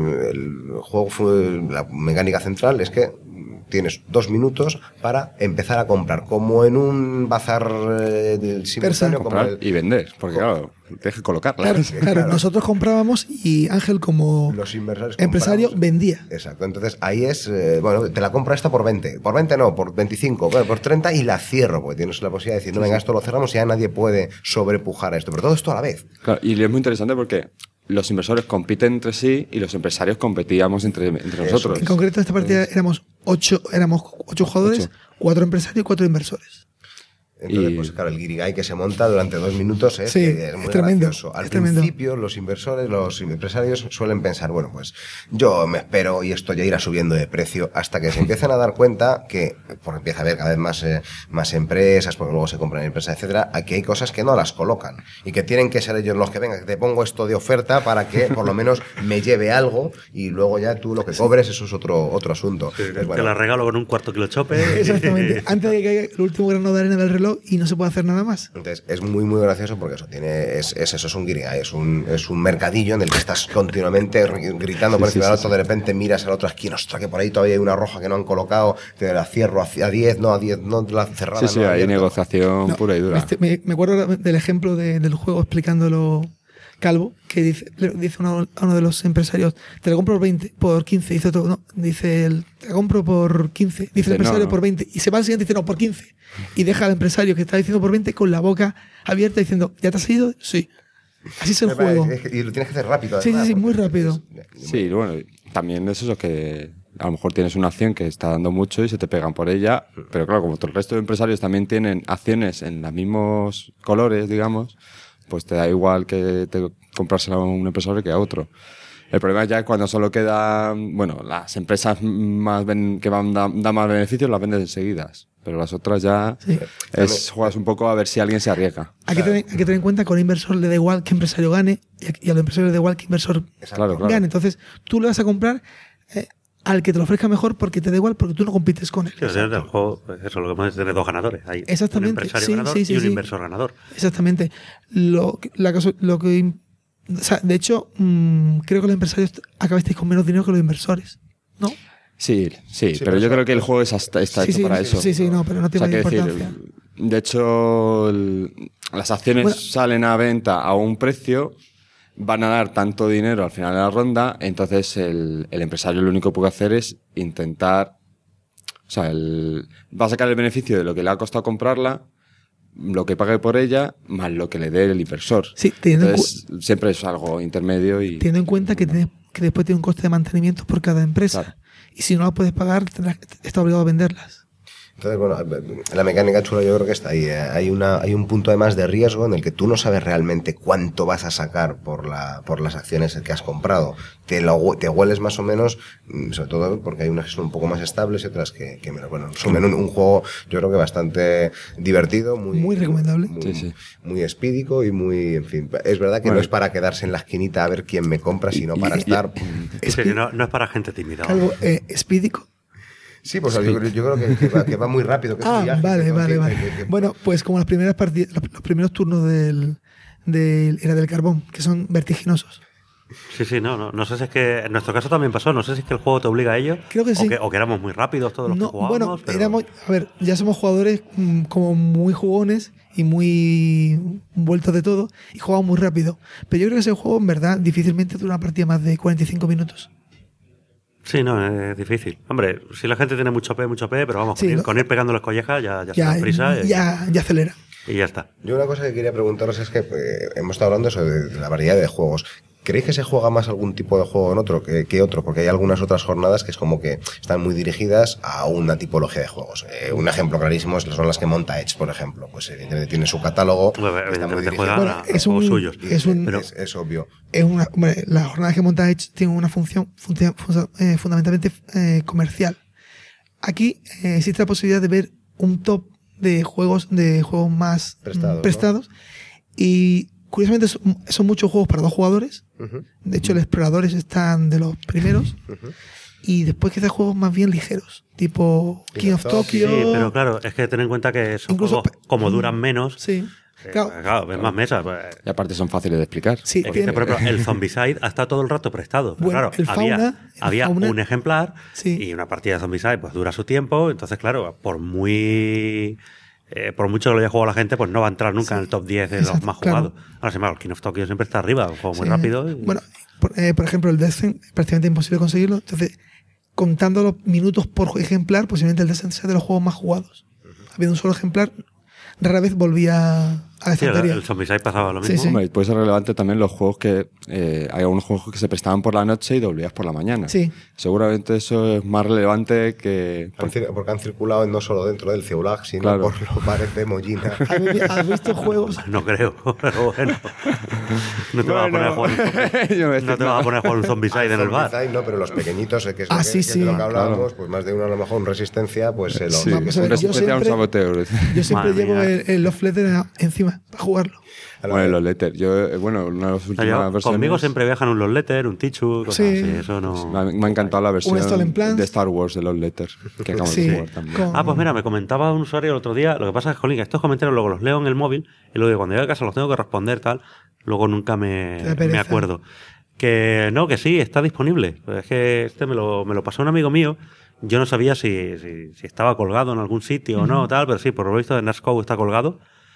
el juego, la mecánica central es que tienes 2 minutos para empezar a comprar, como en un bazar simultáneo. comprar y vender, porque claro, tienes que colocarlas. Claro, nosotros comprábamos y Ángel como los inversores empresario vendía. Exacto, entonces ahí es, bueno, te la compro esta por 20, por 20 no, por 25, bueno, por 30 y la cierro, porque tienes la posibilidad de decir, no, venga, esto lo cerramos y ya nadie puede sobrepujar a esto, pero todo esto a la vez. Claro, y es muy interesante porque los inversores compiten entre sí y los empresarios competíamos entre nosotros. En concreto, en esta partida éramos 8 jugadores, 8. 4 empresarios y 4 inversores. Entonces, Y- pues claro, el guirigay que se monta durante 2 minutos es Sí, muy es tremendo, gracioso. Al es tremendo. principio, los inversores, los empresarios suelen pensar, bueno, pues yo me espero y esto ya irá subiendo de precio hasta que se empiezan a dar cuenta que, porque empieza a haber cada vez más empresas, porque luego se compran empresas, etcétera, aquí hay cosas que no las colocan y que tienen que ser ellos los que vengan, que te pongo esto de oferta para que por lo menos me lleve algo y luego ya tú lo que cobres, eso es otro asunto. Entonces, Te la regalo con un cuarto kilo chope. Exactamente. Antes de que caiga el último grano de arena del reloj y no se puede hacer nada más. Entonces es muy muy gracioso porque eso es un guirigay, es un mercadillo en el que estás continuamente gritando por encima del otro, de repente miras a la otra esquina, ostras, que por ahí todavía hay una roja que no han colocado, te la cierro a 10, no a 10, no la cerrada. Sí, no hay abierta. negociación pura y dura. Me acuerdo del ejemplo del juego explicándolo Calvo, que le dice a uno de los empresarios, te lo compro por 20, por 15, dice otro, no, dice te lo compro por 15, dice el empresario no. por 20, y se va al siguiente y dice, no, por 15, y deja al empresario que está diciendo por 20 con la boca abierta diciendo, ¿ya te has ido? Sí. Así es el juego. Y lo tienes que hacer rápido. Sí, además, sí, muy porque rápido. Sí, bueno, también es eso que a lo mejor tienes una acción que está dando mucho y se te pegan por ella, pero claro, como todo el resto de empresarios también tienen acciones en los mismos colores, digamos, pues te da igual que te comprársela a un empresario que a otro. El problema es ya cuando solo quedan, bueno, las empresas que dan más beneficios las vendes enseguida, pero las otras ya Sí. juegas un poco a ver si alguien se arriesga. Hay que tener en cuenta que a un inversor le da igual que empresario gane y a los empresarios le da igual que inversor Claro. gane. Entonces, tú le vas a comprar al que te lo ofrezca mejor porque te da igual, porque tú no compites con él. Sí, o sea, el juego, pues eso, lo que hemos es tener 2 ganadores. Hay Exactamente, un empresario sí, ganador sí, sí, y un sí. inversor ganador. Exactamente. Lo que O sea, de hecho, creo que los empresarios acabasteis con menos dinero que los inversores, ¿no? Sí, pero yo creo que el juego está hecho para eso. Sí, no, pero no tiene importancia. De hecho, las acciones salen a venta a un precio, van a dar tanto dinero al final de la ronda, entonces el empresario lo único que puede hacer es intentar, o sea, va a sacar el beneficio de lo que le ha costado comprarla, lo que pague por ella, más lo que le dé el inversor. Sí, entonces, siempre es algo intermedio y... Teniendo en cuenta que después tiene un coste de mantenimiento por cada empresa. Claro. Y si no la puedes pagar, estás obligado a venderlas. Entonces, bueno, la mecánica chula yo creo que está ahí. Hay un punto además de riesgo en el que tú no sabes realmente cuánto vas a sacar por las acciones que has comprado. Te hueles más o menos, sobre todo porque hay unas que son un poco más estables y otras que bueno, en resumen, un juego yo creo que bastante divertido, muy recomendable. Muy espídico y muy, en fin. Es verdad que no es para quedarse en la esquinita a ver quién me compra, sino para estar... no es para gente tímida. Calvo, ¿espídico? Sí, pues yo creo que va muy rápido. Que vale. Bueno, pues como las primeras partidas, los primeros turnos era del carbón, que son vertiginosos. Sí, no sé si es que en nuestro caso también pasó, no sé si es que el juego te obliga a ello. Creo que sí. O que éramos muy rápidos todos los que jugábamos. Bueno, ya somos jugadores como muy jugones y muy vueltos de todo y jugamos muy rápido. Pero yo creo que ese juego en verdad difícilmente dura una partida más de 45 minutos. Sí, no, es difícil. Hombre, si la gente tiene mucho P, pero vamos, con ir pegando las collejas ya se da prisa. Ya acelera. Y ya está. Yo una cosa que quería preguntaros es que hemos estado hablando sobre la variedad de juegos. ¿Creéis que se juega más algún tipo de juego en otro que otro? Porque hay algunas otras jornadas que es como que están muy dirigidas a una tipología de juegos. Un ejemplo clarísimo son las que monta Edge, por ejemplo. Pues evidentemente tiene su catálogo. Evidentemente juega a juegos suyos. Es obvio. La jornada que monta Edge tiene una función fundamentalmente comercial. Aquí existe la posibilidad de ver un top de juegos más prestados, ¿no? Y curiosamente son muchos juegos para 2 jugadores. Uh-huh. De hecho, los exploradores están de los primeros. Uh-huh. Y después quizás juegos más bien ligeros, tipo King of Tokyo. Sí, pero claro, es que ten en cuenta que son juegos como duran menos. Sí. Claro, ves más mesas. Pues. Y aparte son fáciles de explicar. Sí, por ejemplo, el Zombicide ha estado todo el rato prestado. Pero bueno, claro, había fauna, un ejemplar y una partida de Zombicide pues dura su tiempo. Entonces, claro, por mucho que lo haya jugado la gente, pues no va a entrar nunca en el top 10 de los más jugados. Ahora, sin embargo, el King of Tokyo siempre está arriba, un juego muy rápido. Bueno, por ejemplo, el Descent es prácticamente imposible conseguirlo. Entonces, contando los minutos por ejemplar, posiblemente el Descent sea de los juegos más jugados. Habiendo un solo ejemplar, rara vez volvía a la estantería. El Zombicide pasaba lo mismo. Sí. Hombre, puede ser relevante también los juegos que... hay algunos juegos que se prestaban por la noche y devolvías por la mañana. Sí. Seguramente eso es más relevante que... Porque han circulado no solo dentro del Ceulag, sino por lo parece Mollina. ¿Has visto juegos? No creo, pero bueno. No te vas a poner a jugar un Zombicide en el bar. No, pero los pequeñitos, que es sí, lo que hablábamos, pues más de uno a lo mejor, un Resistencia, pues se lo... Sí, un saboteo. Yo siempre llevo el Love Letter encima para jugarlo. Bueno, los Letter. Una de las últimas versiones... Conmigo siempre viajan un Los Letter, un Tichu, cosas así. Eso no... Me ha encantado la versión de Star Wars de los Letter, que acabamos de jugar también. Pues mira, me comentaba un usuario el otro día, lo que pasa es que, estos comentarios luego los leo en el móvil y luego cuando llego a casa los tengo que responder, tal, luego nunca me acuerdo. Que sí, está disponible. Pues es que me lo pasó un amigo mío. Yo no sabía si estaba colgado en algún sitio o no, tal, pero sí, por lo visto de Nerdcow está colgado.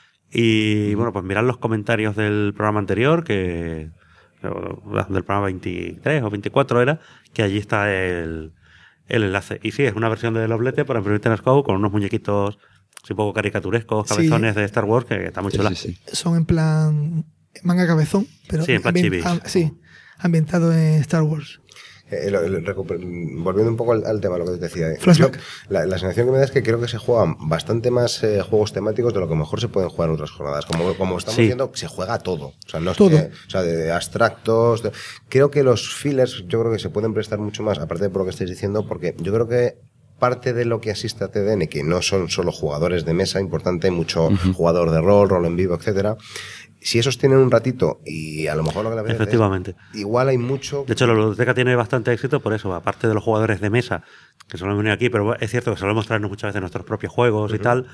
Y bueno, pues mirad los comentarios del programa anterior, del programa 23 o 24 era, que allí está el enlace. Y sí, es una versión de Love Letter para imprimirte en Nerdcow con unos muñequitos un poco caricaturescos, cabezones de Star Wars, que está muy chula. Sí. Son en plan cabezón, pero en plan chibi. Ambientado en Star Wars. Volviendo un poco al tema, lo que te decía. Flashback. La sensación que me da es que creo que se juegan bastante más juegos temáticos de lo que mejor se pueden jugar en otras jornadas. Como estamos diciendo, se juega todo. O sea, no es todo. De abstractos. Creo que los fillers, yo creo que se pueden prestar mucho más, aparte de por lo que estáis diciendo, porque yo creo que parte de lo que asiste a TDN, que no son solo jugadores de mesa, importante, mucho jugador de rol en vivo, etcétera. Si esos tienen un ratito y a lo mejor lo que la veces efectivamente. Igual hay mucho... De hecho, la biblioteca tiene bastante éxito por eso, aparte de los jugadores de mesa, que solemos venir aquí, pero es cierto que solemos traernos muchas veces nuestros propios juegos y tal.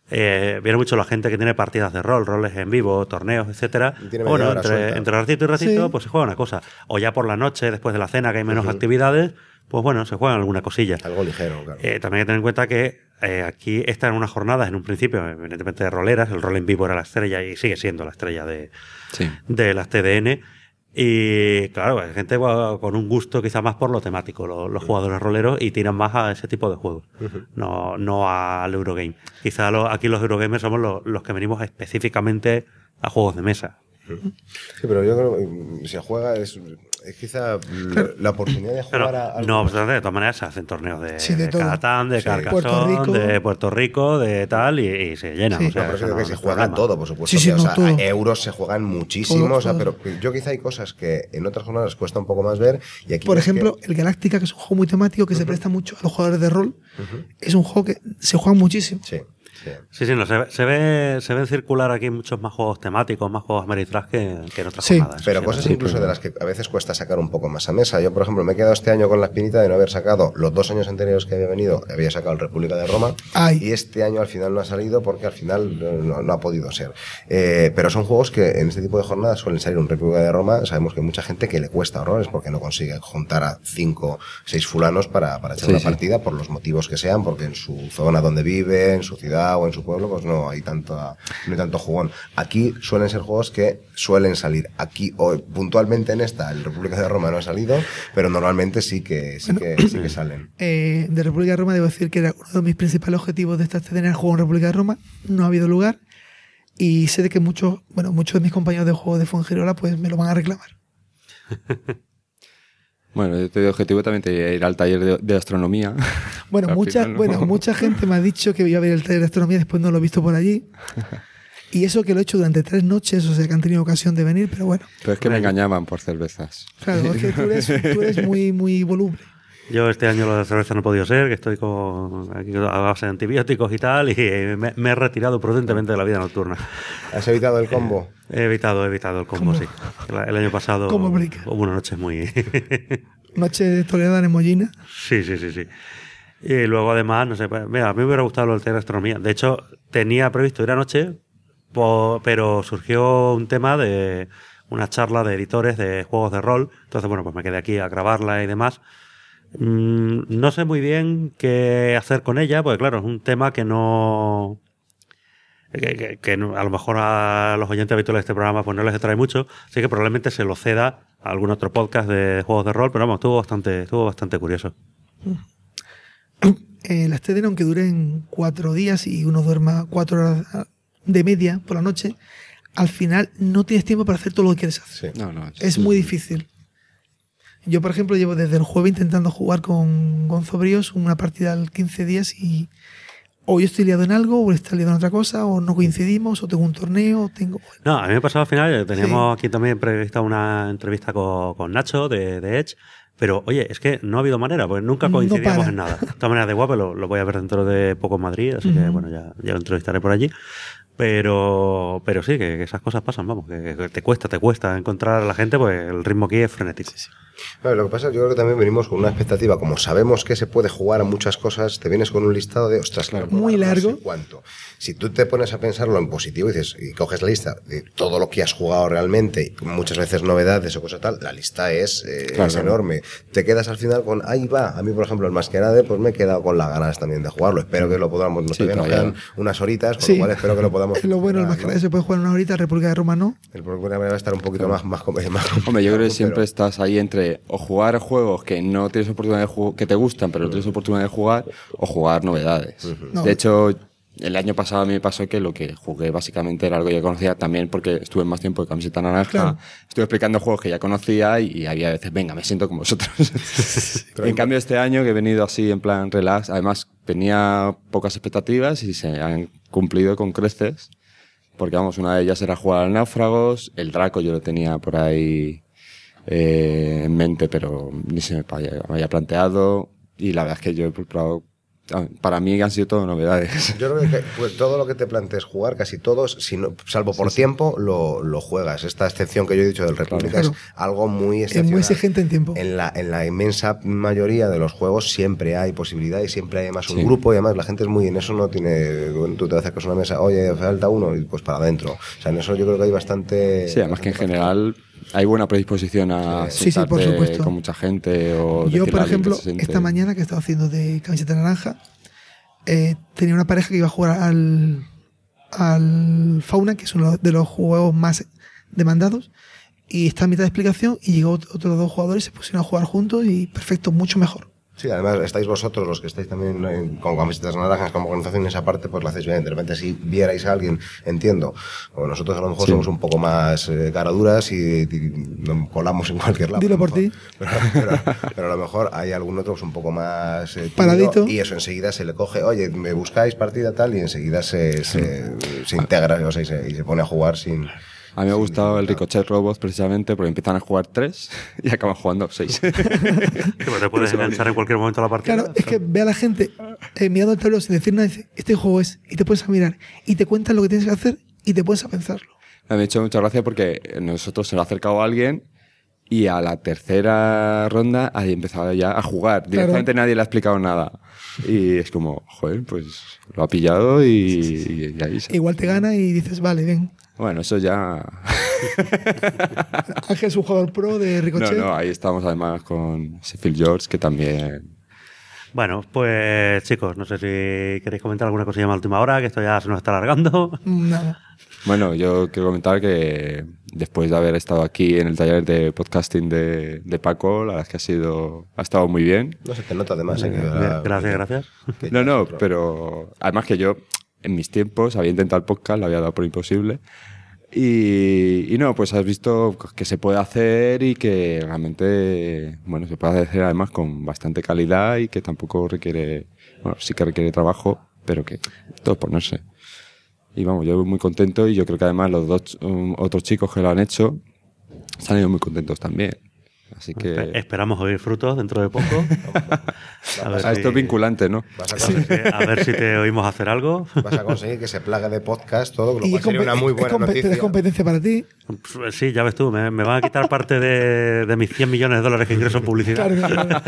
viene mucho la gente que tiene partidas de rol, roles en vivo, torneos, etcétera. Bueno, entre ratito y ratito, Sí. pues se juega una cosa. O ya por la noche, después de la cena, que hay menos actividades, pues bueno, se juega alguna cosilla. Algo ligero, claro. También hay que tener en cuenta que aquí están unas jornadas en un principio, evidentemente de roleras, el rol en vivo era la estrella y sigue siendo la estrella de las TDN. Y claro, hay gente con un gusto quizá más por lo temático, los jugadores roleros, y tiran más a ese tipo de juegos, no al Eurogame. Quizá aquí los Eurogamers somos los que venimos específicamente a juegos de mesa. Sí, pero yo creo que se juega, es quizá la oportunidad de jugar a... No obstante, de todas maneras se hacen torneos de todo. Catán, de Carcassonne, de Puerto Rico, de tal, y se llenan. Sí. O sea, No, pero eso que se juega problema. todo, por supuesto. Sí, o sea, todo. a euros se juegan muchísimo, Todo, o sea, todo. pero yo quizá hay cosas que en otras jornadas cuesta un poco más ver. Y aquí Por ves ejemplo, que... el Galáctica, que es un juego muy temático que se presta mucho a los jugadores de rol, es un juego que se juega muchísimo. Sí, sí. Sí, no, se ven circular aquí muchos más juegos temáticos, más juegos Ameritrash que en otras Sí, jornadas. Pero Sí, cosas sí, incluso de las que a veces cuesta sacar un poco más a mesa. Yo, por ejemplo, me he quedado este año con la espinita de no haber sacado los 2 años anteriores que había venido, había sacado el República de Roma, Ay. y este año al final no ha salido porque al final no ha podido ser. Pero son juegos que en este tipo de jornadas suelen salir. Un República de Roma, sabemos que hay mucha gente que le cuesta horrores porque no consigue juntar a 5, 6 fulanos para echar una partida por los motivos que sean, porque en su zona donde vive, en su ciudad o en su pueblo, pues no hay tanto jugón. Aquí suelen ser juegos que suelen salir. Aquí, hoy, puntualmente en esta, el República de Roma no ha salido, pero normalmente sí que salen. De República de Roma debo decir que era uno de mis principales objetivos de esta escena, el juego en República de Roma. No ha habido lugar y sé de que muchos de mis compañeros de juego de Fuengirola pues me lo van a reclamar. Bueno, yo te doy objetivo también te ir al taller de astronomía. Bueno, Al final, ¿no? mucha gente me ha dicho que iba a ver el taller de astronomía, después no lo he visto por allí. Y eso que lo he hecho durante 3 noches, o sea que han tenido ocasión de venir, pero bueno. Pero es que me engañaban por cervezas. Claro, es que tú eres muy, muy voluble. Yo este año lo de cerveza no he podido ser, que estoy aquí a base de antibióticos y tal, y me he retirado prudentemente de la vida nocturna. ¿Has evitado el combo? He evitado el combo, sí. El año pasado ¿Cómo aplica? hubo una noche muy... Noche de Toledana en Mollina. Sí. Y luego además, no sé, mira, a mí me hubiera gustado lo del taller de astronomía. De hecho, tenía previsto ir anoche, pero surgió un tema de una charla de editores de juegos de rol. Entonces, bueno, pues me quedé aquí a grabarla y demás. No sé muy bien qué hacer con ella, porque claro, es un tema que no... Que a lo mejor a los oyentes habituales de este programa pues no les atrae mucho, así que probablemente se lo ceda a algún otro podcast de juegos de rol, pero vamos, estuvo bastante curioso. Las TDN, aunque duren 4 días y uno duerma 4 horas de media por la noche, al final no tienes tiempo para hacer todo lo que quieres hacer. Sí. No, Es muy difícil. Yo, por ejemplo, llevo desde el jueves intentando jugar con Gonzo Bríos una partida al 15 días y o yo estoy liado en algo, o él está liado en otra cosa, o no coincidimos, o tengo un torneo, o tengo... No, a mí me pasó al final, teníamos aquí también prevista una entrevista con Nacho de Edge, pero oye, es que no ha habido manera, porque nunca coincidíamos en nada. De todas maneras, de guapo lo voy a ver dentro de poco en Madrid, así que bueno, ya lo entrevistaré por allí. Pero sí, que esas cosas pasan, vamos, que te cuesta encontrar a la gente, pues el ritmo aquí es frenético. Bueno, lo que pasa es que yo creo que también venimos con una expectativa, como sabemos que se puede jugar a muchas cosas, te vienes con un listado de, ostras, claro, muy largo. No sé cuánto. Si tú te pones a pensarlo en positivo y dices, y coges la lista de todo lo que has jugado realmente, y muchas veces novedades o cosas tal, la lista es enorme. Te quedas al final con, ahí va. A mí, por ejemplo, el Masquerade, pues me he quedado con las ganas también de jugarlo. Espero que lo podamos, todavía nos quedan unas horitas, con lo cual espero que lo podamos. Lo bueno, el Masquerade se puede jugar una horita, República de Roma no. El República va a estar un poquito más Hombre, yo creo que siempre estás ahí entre o jugar juegos que no tienes oportunidad de jugar, que te gustan, pero no tienes oportunidad de jugar, o jugar novedades. No. De hecho, el año pasado a mí me pasó que lo que jugué básicamente era algo que ya conocía también porque estuve más tiempo de camiseta naranja, Claro. estuve explicando juegos que ya conocía y había veces, venga, me siento con vosotros. En cambio, este año que he venido así en plan relax, además tenía pocas expectativas y se han cumplido con creces, porque vamos, una de ellas era jugar al Náufragos, el Draco yo lo tenía por ahí en mente, pero ni se me había planteado, y la verdad es que yo he probado para mí han sido todo novedades. Yo creo que pues, todo lo que te plantees jugar, casi todos, si no, salvo por tiempo, lo juegas. Esta excepción que yo he dicho del República es algo muy excepcional. Es muy exigente en tiempo. En la inmensa mayoría de los juegos siempre hay posibilidad y siempre hay además un grupo y además la gente es muy... En eso no tiene... Tú te acercas a una mesa, oye, falta uno y pues para adentro. O sea, en eso yo creo que hay bastante... Sí, además que en general hay buena predisposición a sentarte por supuesto. con mucha gente. O yo, por a alguien ejemplo, esta mañana que he estado haciendo de camiseta naranja, tenía una pareja que iba a jugar al Fauna, que es uno de los juegos más demandados, y está a mitad de explicación y llegó otros 2 jugadores y se pusieron a jugar juntos y perfecto, mucho mejor. Sí, además estáis vosotros los que estáis también con camisetas naranjas como organización, esa parte pues la hacéis bien. De repente si vierais a alguien, entiendo, o nosotros a lo mejor somos un poco más caraduras y nos colamos en cualquier lado. Dilo por ti. Pero a lo mejor hay algún otro pues un poco más paradito, y eso enseguida se le coge, oye, me buscáis partida tal, y enseguida se integra, o sea, y se pone a jugar sin... A mí me ha gustado el Ricochet Robots precisamente porque empiezan a jugar 3 y acaban jugando 6. Te puedes enganchar en cualquier momento a la partida. Claro, es que ve a la gente mirando el tablero sin decir nada y dice, este juego es, y te pones a mirar y te cuentan lo que tienes que hacer y te pones a pensarlo. Me ha hecho mucha gracia porque nosotros se lo ha acercado a alguien y a la tercera ronda ahí empezaba ya a jugar. Directamente nadie le ha explicado nada. Y es como, joder, pues lo ha pillado y ahí se... Igual te gana y dices, vale, ven. Bueno, eso ya... Ángel es un jugador pro de Ricochet. No, ahí estamos además con Sheffield George, que también... Bueno, pues chicos, no sé si queréis comentar alguna cosilla más a última hora, que esto ya se nos está alargando. Nada. Bueno, yo quiero comentar que después de haber estado aquí en el taller de podcasting de Paco, la verdad es que ha estado muy bien. No se te nota además. Gracias. No, pero además que yo en mis tiempos había intentado el podcast, lo había dado por imposible. Y no, pues has visto que se puede hacer y que realmente, bueno, se puede hacer además con bastante calidad y que tampoco requiere, bueno, sí que requiere trabajo, pero que todo es ponerse. Y vamos, yo muy contento y yo creo que además los 2 otros chicos que lo han hecho se han ido muy contentos también. Así que... Esperamos oír frutos dentro de poco. Esto es vinculante, ¿no? A ver si te oímos hacer algo. Vas a conseguir que se plague de podcast todo, lo cual sería una muy buena noticia. ¿Es competencia para ti? Sí, ya ves tú, me van a quitar parte de mis $100 millones que ingreso en publicidad. Claro.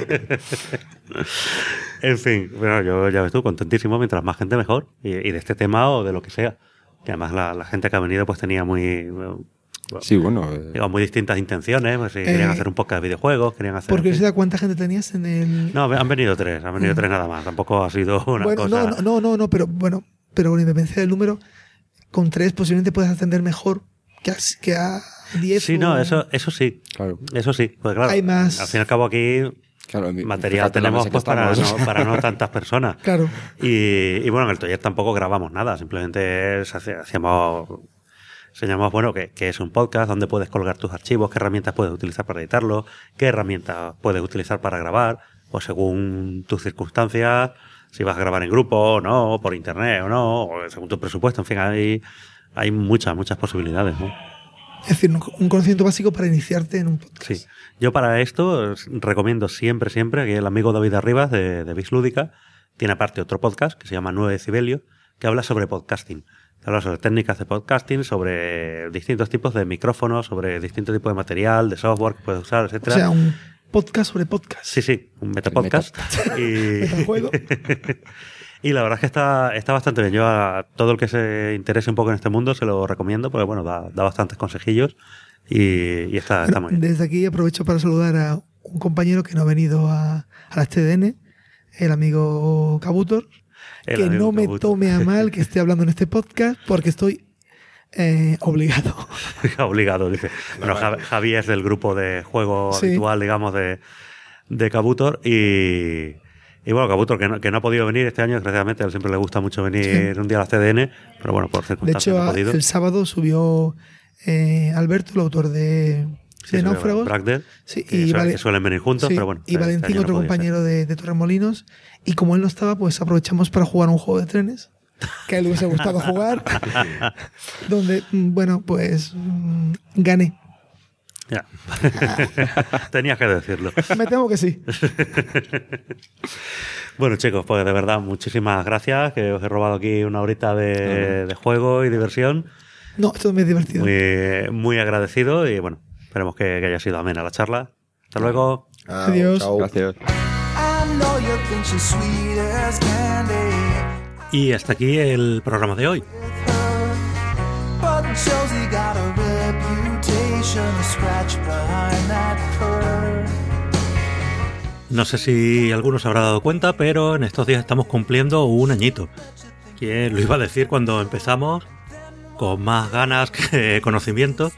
En fin, bueno, yo ya ves tú, contentísimo, mientras más gente mejor, y de este tema o de lo que sea. Que además la gente que ha venido pues tenía muy... Sí, bueno. Muy distintas intenciones, pues, si querían hacer un podcast de videojuegos, querían hacer... ¿Por curiosidad cuánta gente tenías en el...? No, han venido 3 nada más, tampoco ha sido una cosa... No, pero con independencia del número, con 3 posiblemente puedes atender mejor que a 10. Sí, no, eso sí. Claro. Eso sí, pues claro. Hay más... Al fin y al cabo aquí... Claro, material tenemos pues, para no tantas personas. Claro. Y bueno, en el taller tampoco grabamos nada, simplemente enseñamos, bueno, que es un podcast, dónde puedes colgar tus archivos, qué herramientas puedes utilizar para editarlo, qué herramientas puedes utilizar para grabar, o según tus circunstancias, si vas a grabar en grupo o no, o por internet o no, o según tu presupuesto, en fin, hay muchas posibilidades, ¿no? Es decir, un conocimiento básico para iniciarte en un podcast. Sí. Yo para esto recomiendo siempre que el amigo David Arribas de Vis Lúdica tiene aparte otro podcast que se llama 9 Decibelio, que habla sobre podcasting. Habla sobre técnicas de podcasting, sobre distintos tipos de micrófonos, sobre distintos tipos de material, de software que puedes usar, etcétera. O sea, un podcast sobre podcast. Sí, un metapodcast. Metajuego. Y la verdad es que está bastante bien. Yo a todo el que se interese un poco en este mundo se lo recomiendo porque, bueno, da bastantes consejillos y está muy bien. Desde aquí aprovecho para saludar a un compañero que no ha venido a la TDN, el amigo Kabutor, que no me tome a mal que esté hablando en este podcast porque estoy obligado. Obligado, dice. Bueno, Javi es del grupo de juego habitual, digamos, de Kabutor y bueno, Kabutor, que no ha podido venir este año, desgraciadamente, a él siempre le gusta mucho venir un día a la CDN, pero bueno, por circunstancias no ha podido. El sábado subió Alberto, el autor de Náufragos. Bragder, sí, que suelen venir juntos, pero bueno. Y Valentín, otro compañero de Torremolinos. Y como él no estaba, pues aprovechamos para jugar un juego de trenes, que a él le hubiese gustado jugar, donde, bueno, pues gané. Ya. Tenías que decirlo. Me temo que sí. Bueno, chicos, pues de verdad, muchísimas gracias, que os he robado aquí una horita de juego y diversión. No, esto es muy divertido. Muy agradecido y bueno, esperemos que haya sido amena la charla. Hasta luego. Adiós. Chao. Gracias. Y hasta aquí el programa de hoy. No sé si alguno se habrá dado cuenta, pero en estos días estamos cumpliendo un añito. ¿Quién lo iba a decir cuando empezamos? Con más ganas que conocimiento.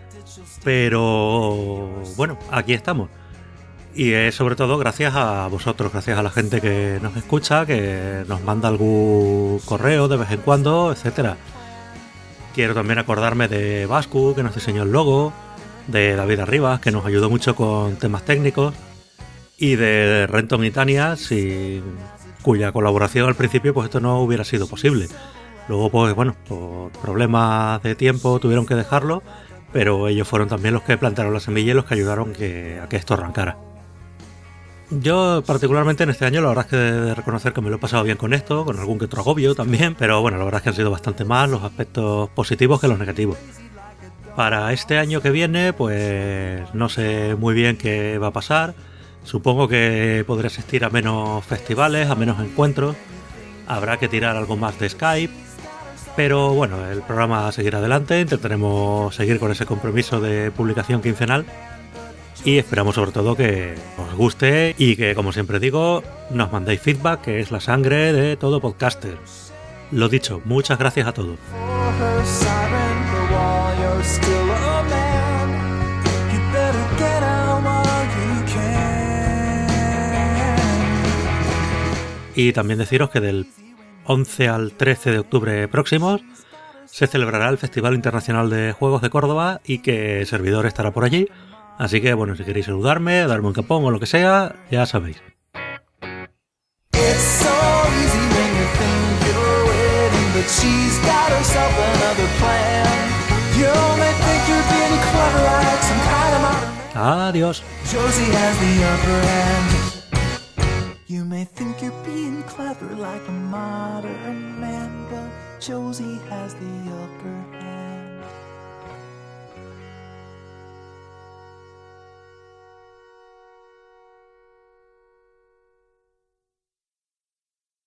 Pero bueno, aquí estamos. Y es sobre todo gracias a vosotros, gracias a la gente que nos escucha, que nos manda algún correo de vez en cuando, etcétera. Quiero también acordarme de Vascu, que nos diseñó el logo, de David Arribas, que nos ayudó mucho con temas técnicos, y de Renton y Tania, cuya colaboración al principio pues esto no hubiera sido posible. Luego pues bueno, por problemas de tiempo tuvieron que dejarlo, pero ellos fueron también los que plantaron la semilla y los que ayudaron a que esto arrancara. Yo particularmente en este año la verdad es que he de reconocer que me lo he pasado bien con esto, con algún que otro agobio también, pero bueno, la verdad es que han sido bastante más los aspectos positivos que los negativos. Para este año que viene pues no sé muy bien qué va a pasar. Supongo que podré asistir a menos festivales, a menos encuentros. Habrá que tirar algo más de Skype. Pero bueno, el programa seguirá adelante. Intentaremos seguir con ese compromiso de publicación quincenal. Y esperamos sobre todo que os guste y que, como siempre digo, nos mandéis feedback, que es la sangre de todo podcaster. Lo dicho, muchas gracias a todos. Y también deciros que del 11 al 13 de octubre próximos se celebrará el Festival Internacional de Juegos de Córdoba y que el servidor estará por allí. Así que, bueno, si queréis saludarme, darme un capón o lo que sea, ya sabéis. Adiós. You may think you're being clever like a modern man, but Josie has the upper hand.